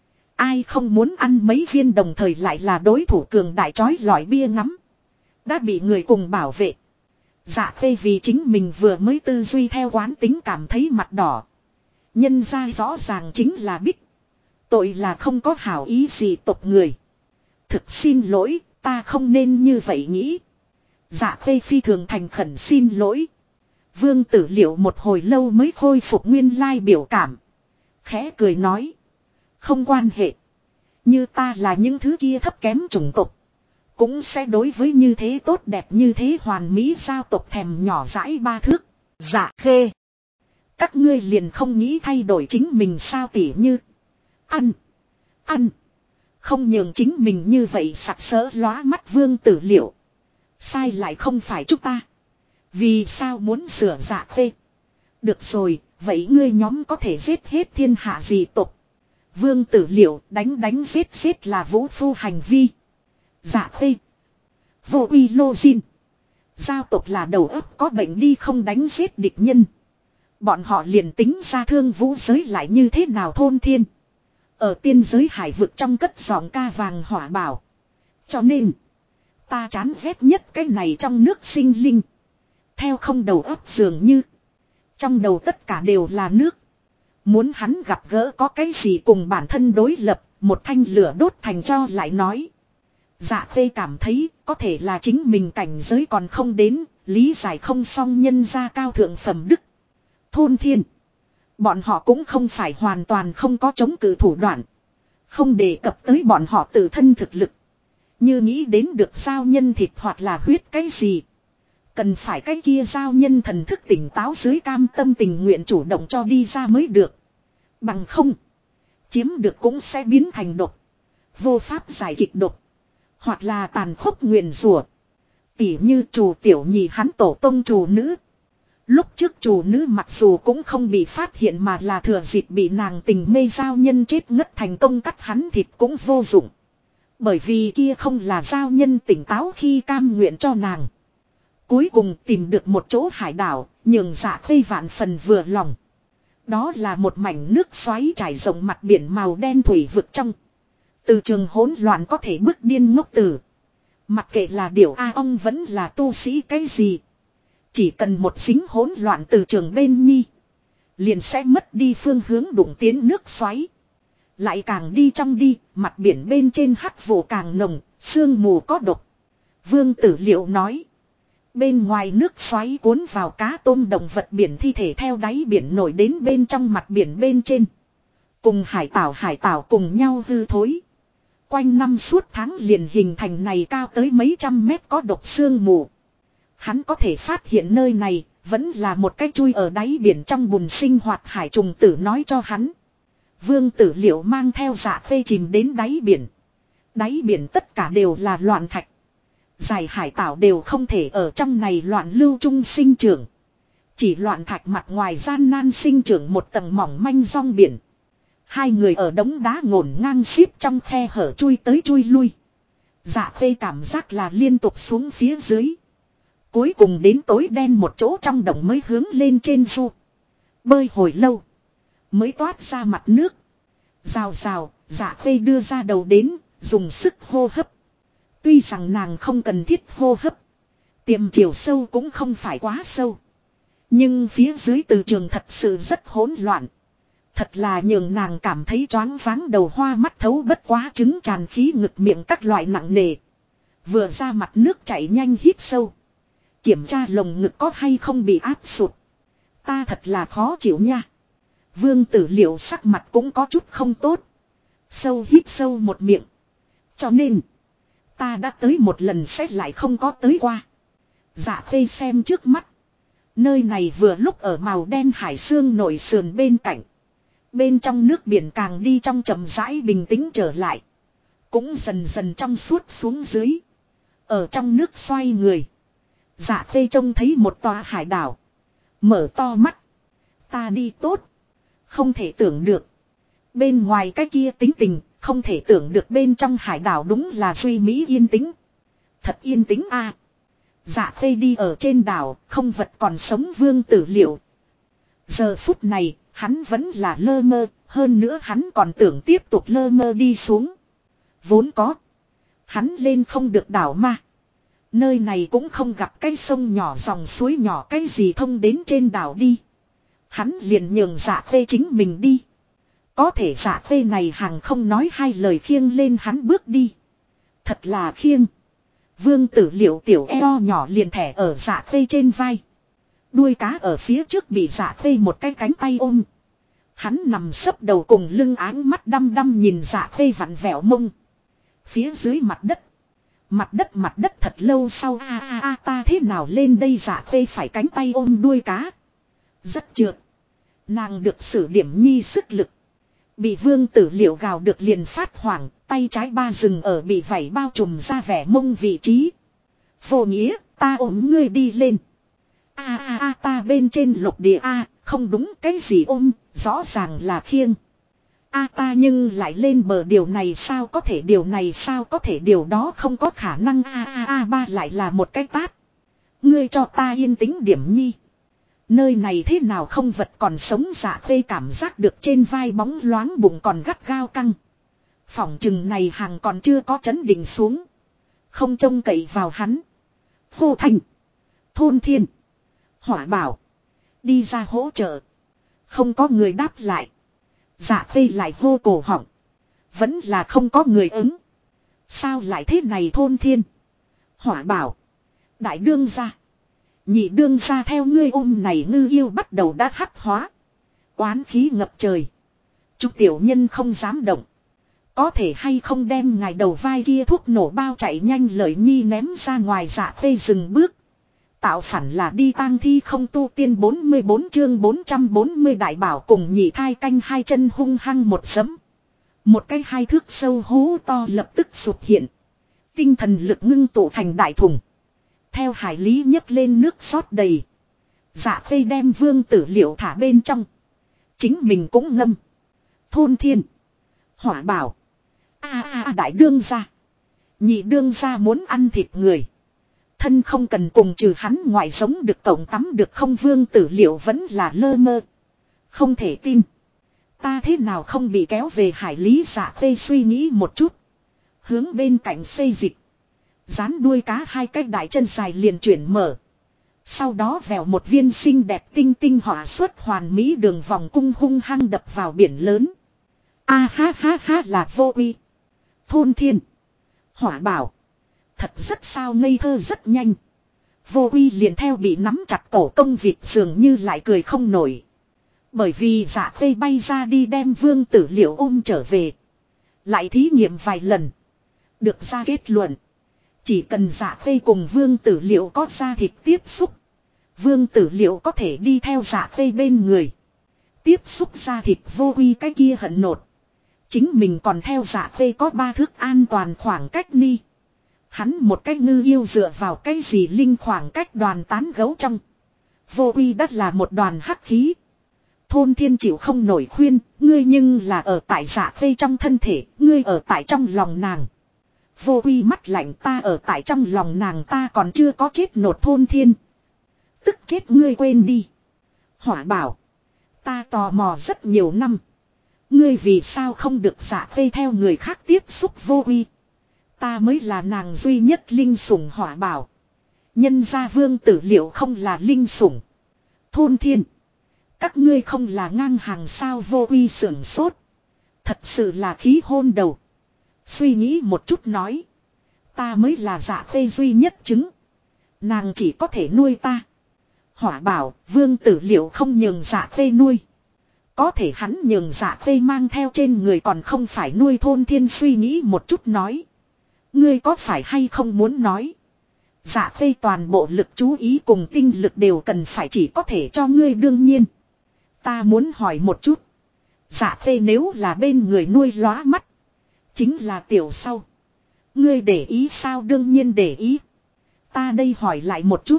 Ai không muốn ăn mấy viên đồng thời lại là đối thủ cường đại chói lọi bia ngắm. Đã bị người cùng bảo vệ. Dạ Khê vì chính mình vừa mới tư duy theo quán tính cảm thấy mặt đỏ. Nhân ra rõ ràng chính là Bích. Tội là không có hảo ý gì tộc người. Thực xin lỗi, ta không nên như vậy nghĩ. Dạ Khê phi thường thành khẩn xin lỗi. Vương Tử Liệu một hồi lâu mới khôi phục nguyên lai biểu cảm. Khẽ cười nói. Không quan hệ. Như ta là những thứ kia thấp kém chủng tộc. Cũng sẽ đối với như thế tốt đẹp như thế hoàn mỹ giao tộc thèm nhỏ dãi ba thước. Dạ Khê. Các ngươi liền không nghĩ thay đổi chính mình sao, tỉ như. Ăn. Không nhường chính mình như vậy sặc sỡ lóa mắt. Vương Tử Liệu. Sai lại không phải chúng ta. Vì sao muốn sửa Dạ Khê? Được rồi, vậy ngươi nhóm có thể giết hết thiên hạ gì tộc. Vương Tử Liệu đánh giết là vũ phu hành vi. Dạ Khê. Vô uy lô xin. Giao tộc là đầu óc có bệnh đi, không đánh giết địch nhân. Bọn họ liền tính ra thương vũ giới lại như thế nào. Thôn Thiên. Ở tiên giới hải vực trong cất giọng ca vàng hỏa bảo. Cho nên. Ta chán ghét nhất cái này trong nước sinh linh. Theo không đầu óc dường như. Trong đầu tất cả đều là nước. Muốn hắn gặp gỡ có cái gì cùng bản thân đối lập. Một thanh lửa đốt thành cho lại nói. Dạ khê cảm thấy có thể là chính mình cảnh giới còn không đến. Lý giải không xong nhân ra cao thượng phẩm đức. Thôn thiên. Bọn họ cũng không phải hoàn toàn không có chống cự thủ đoạn. Không đề cập tới bọn họ tự thân thực lực. Như nghĩ đến được giao nhân thịt hoặc là huyết cái gì. Cần phải cái kia giao nhân thần thức tỉnh táo dưới cam tâm tình nguyện chủ động cho đi ra mới được. Bằng không. Chiếm được cũng sẽ biến thành độc. Vô pháp giải kịch độc. Hoặc là tàn khốc nguyền rủa. Tỉ như chủ tiểu nhị hắn tổ tông chủ nữ. Lúc trước chủ nữ mặc dù cũng không bị phát hiện mà là thừa dịp bị nàng tình mê giao nhân chết ngất thành công cắt hắn thịt cũng vô dụng. Bởi vì kia không là giao nhân tỉnh táo khi cam nguyện cho nàng. Cuối cùng tìm được một chỗ hải đảo, nhường Dạ Khê vạn phần vừa lòng. Đó là một mảnh nước xoáy trải rộng mặt biển màu đen thủy vực trong. Từ trường hỗn loạn có thể bước điên ngốc tử. Mặc kệ là điểu A ong vẫn là tu sĩ cái gì. Chỉ cần một dính hỗn loạn từ trường bên nhi. Liền sẽ mất đi phương hướng đụng tiến nước xoáy. Lại càng đi trong đi, mặt biển bên trên hắc vụ càng nồng, sương mù có độc. Vương Tử Liệu nói. Bên ngoài nước xoáy cuốn vào cá tôm động vật biển thi thể theo đáy biển nổi đến bên trong mặt biển bên trên. Cùng hải tảo cùng nhau hư thối. Quanh năm suốt tháng liền hình thành này cao tới mấy trăm mét có độc sương mù. Hắn có thể phát hiện nơi này vẫn là một cái chui ở đáy biển trong bùn sinh hoạt hải trùng tử nói cho hắn. Vương Tử Liệu mang theo Dạ Khê chìm đến đáy biển. Đáy biển tất cả đều là loạn thạch. Dài hải tảo đều không thể ở trong này loạn lưu trung sinh trưởng. Chỉ loạn thạch mặt ngoài gian nan sinh trưởng một tầng mỏng manh rong biển. Hai người ở đống đá ngổn ngang xếp trong khe hở chui tới chui lui. Dạ Khê cảm giác là liên tục xuống phía dưới. Cuối cùng đến tối đen một chỗ trong đồng mới hướng lên trên du. Bơi hồi lâu. Mới toát ra mặt nước. Rào rào, Dạ Khê đưa ra đầu đến, dùng sức hô hấp. Tuy rằng nàng không cần thiết hô hấp. Tiềm chiều sâu cũng không phải quá sâu. Nhưng phía dưới từ trường thật sự rất hỗn loạn. Thật là nhường nàng cảm thấy choáng váng đầu hoa mắt thấu bất quá trứng tràn khí ngực miệng các loại nặng nề. Vừa ra mặt nước chảy nhanh hít sâu. Kiểm tra lồng ngực có hay không bị áp sụt. Ta thật là khó chịu nha. Vương Tử Liệu sắc mặt cũng có chút không tốt. Sâu hít sâu một miệng. Cho nên. Ta đã tới một lần sẽ lại không có tới qua. Dạ Khê xem trước mắt. Nơi này vừa lúc ở màu đen hải xương nổi sườn bên cạnh. Bên trong nước biển càng đi trong chậm rãi bình tĩnh trở lại. Cũng dần dần trong suốt xuống dưới. Ở trong nước xoay người. Dạ Khê trông thấy một tòa hải đảo. Mở to mắt. Ta đi tốt. Không thể tưởng được. Bên ngoài cái kia tính tình. Không thể tưởng được bên trong hải đảo đúng là duy mỹ yên tĩnh. Thật yên tĩnh a. Dạ Khê đi ở trên đảo. Không vật còn sống Vương Tử Liệu. Giờ phút này. Hắn vẫn là lơ mơ. Hơn nữa hắn còn tưởng tiếp tục lơ mơ đi xuống. Vốn có. Hắn lên không được đảo mà. Nơi này cũng không gặp cái sông nhỏ dòng suối nhỏ cái gì thông đến trên đảo đi. Hắn liền nhường Dạ Khê chính mình đi. Có thể Dạ Khê này hàng không nói hai lời khiêng lên hắn bước đi. Thật là khiêng. Vương Tử Liệu tiểu eo nhỏ liền thẻ ở Dạ Khê trên vai. Đuôi cá ở phía trước bị Dạ Khê một cái cánh tay ôm. Hắn nằm sấp đầu cùng lưng áng mắt đăm đăm nhìn Dạ Khê vặn vẹo mông. Phía dưới mặt đất. Mặt đất thật lâu sau ta thế nào lên đây Dạ Khê phải cánh tay ôm đuôi cá. Rất trượt. Nàng được sử điểm nhi sức lực. Bị Vương Tử Liệu gào được liền phát hoảng. Tay trái ba dừng ở bị vảy bao trùm ra vẻ mông vị trí. Vô nghĩa ta ôm ngươi đi lên. Ta bên trên lục địa không đúng cái gì ôm. Rõ ràng là khiêng. Ta nhưng lại lên bờ điều này sao có thể điều đó không có khả năng ba lại là một cái tát. Ngươi cho ta yên tĩnh điểm nhi. Nơi này thế nào không vật còn sống Dạ Khê cảm giác được trên vai bóng loáng bụng còn gắt gao căng. Phỏng chừng này hàng còn chưa có chấn định xuống. Không trông cậy vào hắn. Hô thành. Thôn thiên. Hỏa bảo. Đi ra hỗ trợ. Không có người đáp lại. Dạ Khê lại hô cổ họng. Vẫn là không có người ứng. Sao lại thế này Thôn Thiên? Hỏa bảo. Đại đương gia. Nhị đương gia theo ngươi ôm này ngư yêu bắt đầu đã hắc hóa. Oán khí ngập trời. Chúng tiểu nhân không dám động. Có thể hay không đem ngài đầu vai kia thuốc nổ bao chạy nhanh lời nhi ném ra ngoài. Dạ Khê dừng bước. Tạo phản là đi tang thi không tu tiên 44 chương 440 đại bảo cùng nhị thai canh hai chân hung hăng một sấm. Một cái hai thước sâu hố to lập tức sụp hiện. Tinh thần lực ngưng tụ thành đại thùng. Theo hải lý nhấc lên nước xót đầy. Dạ Khê đem Vương Tử Liệu thả bên trong. Chính mình cũng ngâm. Thôn Thiên. Hỏa bảo. Đại đương gia. Nhị đương gia muốn ăn thịt người. Thân không cần cùng trừ hắn ngoài giống được tổng tắm được không. Vương Tử Liệu vẫn là lơ mơ. Không thể tin. Ta thế nào không bị kéo về hải lý. Dạ Khê suy nghĩ một chút. Hướng bên cạnh xây dịch. Dán đuôi cá hai cái đại chân dài liền chuyển mở. Sau đó vèo một viên xinh đẹp tinh tinh họa xuất hoàn mỹ đường vòng cung hung hăng đập vào biển lớn. Ha là vô uy. Thôn Thiên. Hỏa bảo. Thật rất sao ngây thơ rất nhanh. Vô uy liền theo bị nắm chặt cổ công vịt dường như lại cười không nổi. Bởi vì Dạ Khê bay ra đi đem Vương Tử Liệu ôm trở về. Lại thí nghiệm vài lần. Được ra kết luận. Chỉ cần Dạ Khê cùng Vương Tử Liệu có da thịt tiếp xúc. Vương Tử Liệu có thể đi theo Dạ Khê bên người. Tiếp xúc da thịt vô uy cái kia hận nột. Chính mình còn theo Dạ Khê có 3 thước an toàn khoảng cách ni. Hắn một cái ngư yêu dựa vào cái gì linh khoảng cách đoàn tán gấu trong. Vô uy đất là một đoàn hắc khí. Thôn Thiên chịu không nổi khuyên, ngươi nhưng là ở tại Dạ Khê trong thân thể, ngươi ở tại trong lòng nàng. Vô uy mắt lạnh, ta ở tại trong lòng nàng, ta còn chưa có chết nột. Thôn Thiên. Tức chết ngươi quên đi. Hỏa bảo. Ta tò mò rất nhiều năm. Ngươi vì sao không được Dạ Khê theo người khác tiếp xúc. Vô uy. Ta mới là nàng duy nhất linh sủng. Hỏa bảo. Nhân gia Vương Tử Liệu không là linh sủng. Thôn Thiên. Các ngươi không là ngang hàng sao. Vô uy sưởng sốt. Thật sự là khí hôn đầu. Suy nghĩ một chút nói. Ta mới là Dạ Khê duy nhất chứng. Nàng chỉ có thể nuôi ta. Hỏa bảo. Vương Tử Liệu không nhường Dạ Khê nuôi. Có thể hắn nhường Dạ Khê mang theo trên người còn không phải nuôi. Thôn Thiên suy nghĩ một chút nói. Ngươi có phải hay không muốn nói. Dạ Khê toàn bộ lực chú ý cùng tinh lực đều cần phải chỉ có thể cho ngươi. Đương nhiên. Ta muốn hỏi một chút. Dạ Khê nếu là bên người nuôi lóa mắt. Chính là tiểu sau. Ngươi để ý sao? Đương nhiên để ý. Ta đây hỏi lại một chút.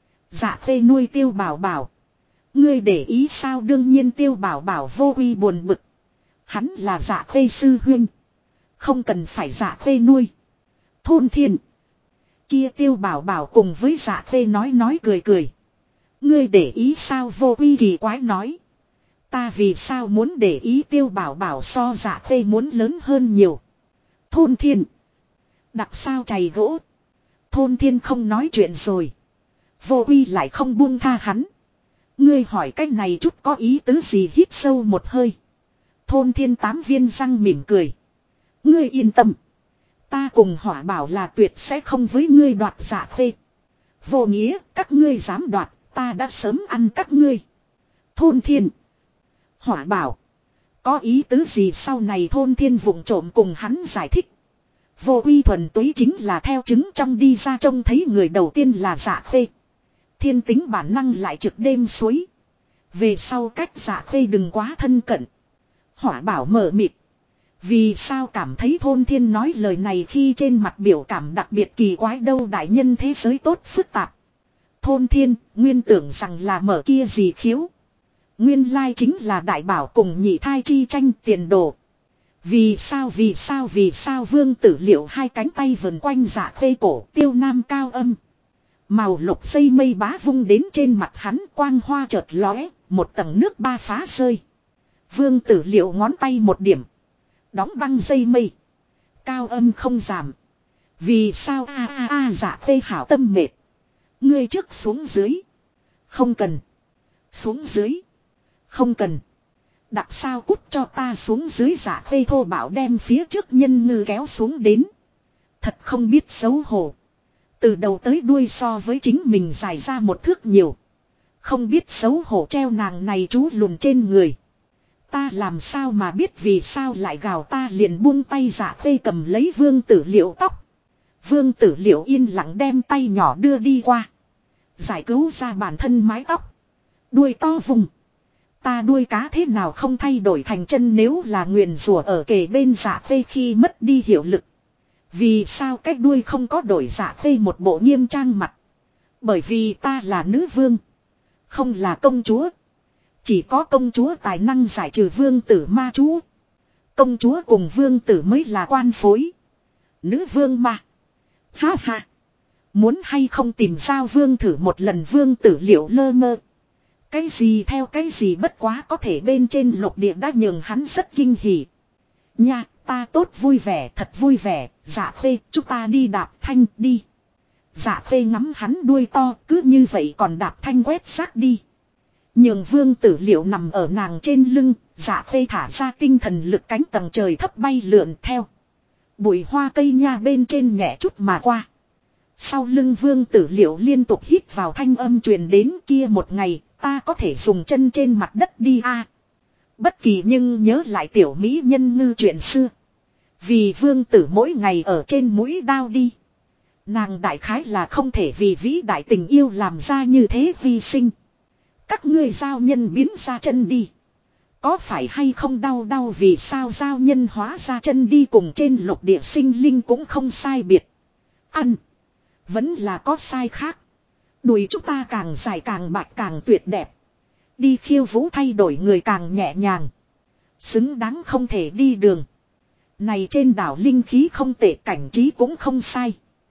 Dạ Khê nuôi Tiêu Bảo Bảo. Ngươi để ý sao? Đương nhiên. Tiêu Bảo Bảo vô uy buồn bực. Hắn là Dạ Khê sư huynh. Không cần phải Dạ Khê nuôi. Thôn Thiên. Kia Tiêu Bảo Bảo cùng với Dạ Khê nói cười. Ngươi để ý sao? Vô uy kỳ quái nói. Ta vì sao muốn để ý? Tiêu Bảo Bảo so Dạ Khê muốn lớn hơn nhiều. Thôn Thiên. Đặc sao chày gỗ. Thôn Thiên không nói chuyện rồi. Vô uy lại không buông tha hắn. Ngươi hỏi cách này chút có ý tứ gì? Hít sâu một hơi. Thôn Thiên 8 viên răng mỉm cười. Ngươi yên tâm. Ta cùng Hỏa bảo là tuyệt sẽ không với ngươi đoạt Dạ Khê. Vô nghĩa, các ngươi dám đoạt, ta đã sớm ăn các ngươi. Thôn Thiên. Hỏa bảo. Có ý tứ gì? Sau này Thôn Thiên vụng trộm cùng hắn giải thích. Vô uy thuần túy chính là theo trứng trong đi ra, trông thấy người đầu tiên là Dạ Khê. Thiên tính bản năng lại trực đêm suối. Về sau cách Dạ Khê đừng quá thân cận. Hỏa bảo mờ mịt. Vì sao cảm thấy Thôn Thiên nói lời này khi trên mặt biểu cảm đặc biệt kỳ quái đâu? Đại nhân thế giới tốt phức tạp. Thôn Thiên nguyên tưởng rằng là mở kia gì khiếu. Nguyên lai chính là đại bảo cùng nhị thai chi tranh tiền đồ. Vì sao Vương Tử Liệu hai cánh tay vần quanh Dạ Khê cổ. Tiêu Nam cao âm. Màu lục dây mây bá vung đến trên mặt hắn, quang hoa chợt lóe, một tầng nước ba phá rơi. Vương Tử Liệu ngón tay một điểm. Đóng băng dây mây. Cao âm không giảm. Vì sao Dạ Khê hảo tâm mệt. Ngươi trước xuống dưới. Không cần. Xuống dưới. Không cần. Đặc sao cút cho ta xuống dưới. Dạ khê thô bạo đem phía trước nhân ngư kéo xuống đến. Thật không biết xấu hổ. Từ đầu tới đuôi so với chính mình dài ra một thước nhiều. Không biết xấu hổ treo nàng này chú lùn trên người. Ta làm sao mà biết vì sao lại gào, ta liền buông tay. Dạ khê cầm lấy Vương Tử Liệu tóc. Vương Tử Liệu yên lặng đem tay nhỏ đưa đi qua. Giải cứu ra bản thân mái tóc. Đuôi to vùng. Ta đuôi cá thế nào không thay đổi thành chân, nếu là nguyền rủa ở kề bên Dạ khê khi mất đi hiệu lực. Vì sao cách đuôi không có đổi? Dạ khê một bộ nghiêm trang mặt. Bởi vì ta là nữ vương. Không là công chúa. Chỉ có công chúa tài năng giải trừ vương tử ma chú. Công chúa cùng vương tử mới là quan phối. Nữ vương mà. Ha ha. Muốn hay không tìm sao vương thử một lần? Vương Tử Liệu lơ mơ. Cái gì theo cái gì, bất quá có thể bên trên lục địa đã nhường hắn rất kinh hỉ. Nha, ta tốt vui vẻ, thật vui vẻ. Dạ khê, chúng ta đi đạp thanh đi. Dạ khê ngắm hắn đuôi to, cứ như vậy còn đạp thanh quét rác đi. Nhường Vương Tử Liệu nằm ở nàng trên lưng. Dạ khê thả ra tinh thần lực, cánh tầng trời thấp bay lượn theo. Bụi hoa cây nha bên trên nhẹ chút mà qua. Sau lưng Vương Tử Liệu liên tục hít vào thanh âm truyền đến, kia một ngày ta có thể dùng chân trên mặt đất đi a. Bất kỳ nhưng nhớ lại tiểu mỹ nhân ngư chuyện xưa. Vì vương tử mỗi ngày ở trên mũi đao đi. Nàng đại khái là không thể vì vĩ đại tình yêu làm ra như thế hy sinh. Các ngươi giao nhân biến ra chân đi. Có phải hay không đau đau? Vì sao giao nhân hóa ra chân đi, cùng trên lục địa sinh linh cũng không sai biệt. Ăn. Vẫn là có sai khác. Đùi chúng ta càng dài càng bạch càng tuyệt đẹp. Đi khiêu vũ thay đổi người càng nhẹ nhàng. Xứng đáng không thể đi đường. Này trên đảo linh khí không tệ, cảnh trí cũng không sai.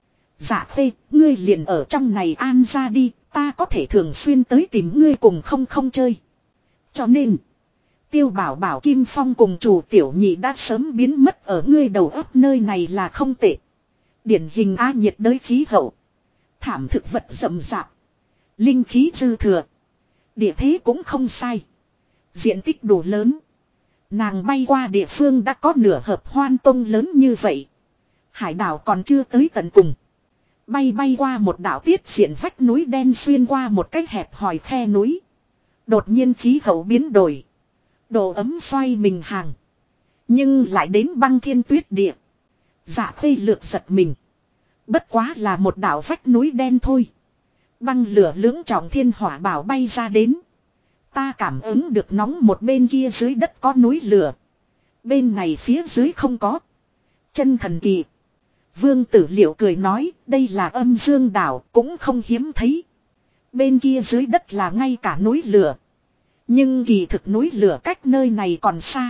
Dạ khê, ngươi liền ở trong này an ra đi. Ta có thể thường xuyên tới tìm ngươi cùng không chơi. Cho nên Tiêu Bảo Bảo, Kim Phong cùng chủ tiểu nhị đã sớm biến mất ở ngươi đầu óc. Nơi này là không tệ. Điển hình á nhiệt đới khí hậu. Thảm thực vật rậm rạp. Linh khí dư thừa. Địa thế cũng không sai. Diện tích đủ lớn. Nàng bay qua địa phương đã có nửa hợp hoan tông lớn như vậy. Hải đảo còn chưa tới tận cùng. Bay qua một đảo tiết diện vách núi đen, xuyên qua một cái hẹp hòi khe núi. Đột nhiên khí hậu biến đổi. Độ ấm xoay mình hàng. Nhưng lại đến băng thiên tuyết địa. Dạ khê lược giật mình. Bất quá là một đảo vách núi đen thôi. Băng lửa lưỡng trọng thiên hỏa bảo bay ra đến. Ta cảm ứng được nóng, một bên kia dưới đất có núi lửa. Bên này phía dưới không có. Chân thần kỳ. Vương Tử Liệu cười nói, đây là âm dương đảo, cũng không hiếm thấy. Bên kia dưới đất là ngay cả núi lửa. Nhưng kỳ thực núi lửa cách nơi này còn xa.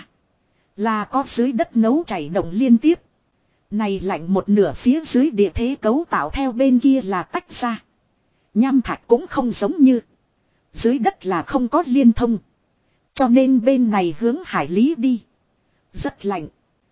Là có dưới đất nấu chảy động liên tiếp. Này lạnh một nửa phía dưới địa thế cấu tạo theo bên kia là tách ra. Nham thạch cũng không giống như. Dưới đất là không có liên thông. Cho nên bên này hướng hải lý đi. Rất lạnh.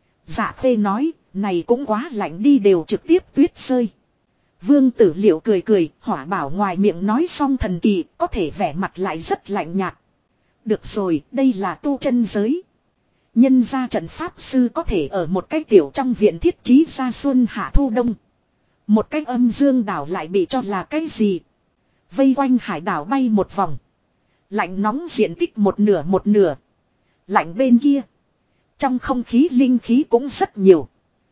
Dạ khê nói, này cũng quá lạnh đi, đều trực tiếp tuyết rơi. Vương Tử Liệu cười, hỏa bảo ngoài miệng nói xong thần kỳ, có thể vẻ mặt lại rất lạnh nhạt. Được rồi, đây là tu chân giới. Nhân ra trận pháp sư có thể ở một cái tiểu trong viện thiết trí ra xuân hạ thu đông. Một cái âm dương đảo lại bị cho là cái gì? Vây quanh hải đảo bay một vòng. Lạnh nóng diện tích một nửa. Lạnh bên kia. Trong không khí linh khí cũng rất nhiều.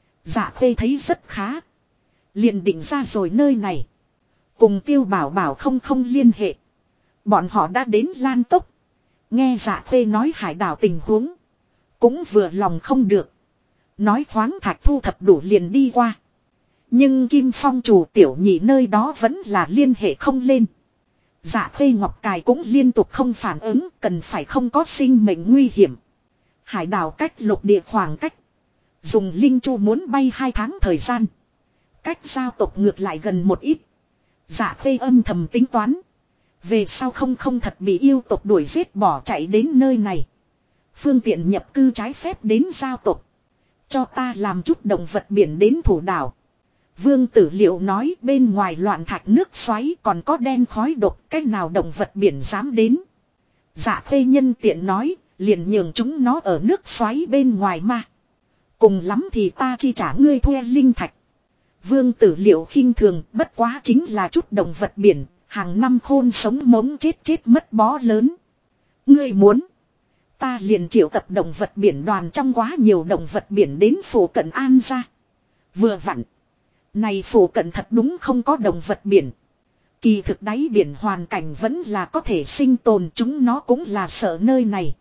Dạ khê thấy rất khá. Liền định ra rồi nơi này. Cùng Tiêu Bảo Bảo không liên hệ. Bọn họ đã đến Lan Tốc. Nghe Dạ khê nói hải đảo tình huống. Cũng vừa lòng không được. Nói khoáng thạch thu thập đủ liền đi qua. Nhưng Kim Phong chủ tiểu nhị nơi đó vẫn là liên hệ không lên. Dạ khê ngọc cài cũng liên tục không phản ứng, cần phải không có sinh mệnh nguy hiểm. Hải đảo cách lục địa khoảng cách. Dùng linh chu muốn bay 2 tháng thời gian. Cách giao tộc ngược lại gần một ít. Dạ khê âm thầm tính toán. Về sau không thật bị yêu tộc đuổi giết bỏ chạy đến nơi này. Phương tiện nhập cư trái phép đến giao tộc. Cho ta làm chút động vật biển đến thủ đảo. Vương Tử Liệu nói bên ngoài loạn thạch nước xoáy còn có đen khói độc, cách nào động vật biển dám đến. Dạ Khê nhân tiện nói, liền nhường chúng nó ở nước xoáy bên ngoài mà. Cùng lắm thì ta chi trả ngươi thuê linh thạch. Vương Tử Liệu khinh thường, bất quá chính là chút động vật biển, hàng năm khôn sống mống chết mất bó lớn. Ngươi muốn, ta liền triệu tập động vật biển đoàn trong quá nhiều động vật biển đến phủ cận An ra. Vừa vặn, này phủ cận thật đúng không có động vật biển. Kỳ thực đáy biển hoàn cảnh vẫn là có thể sinh tồn, chúng nó cũng là sợ nơi này.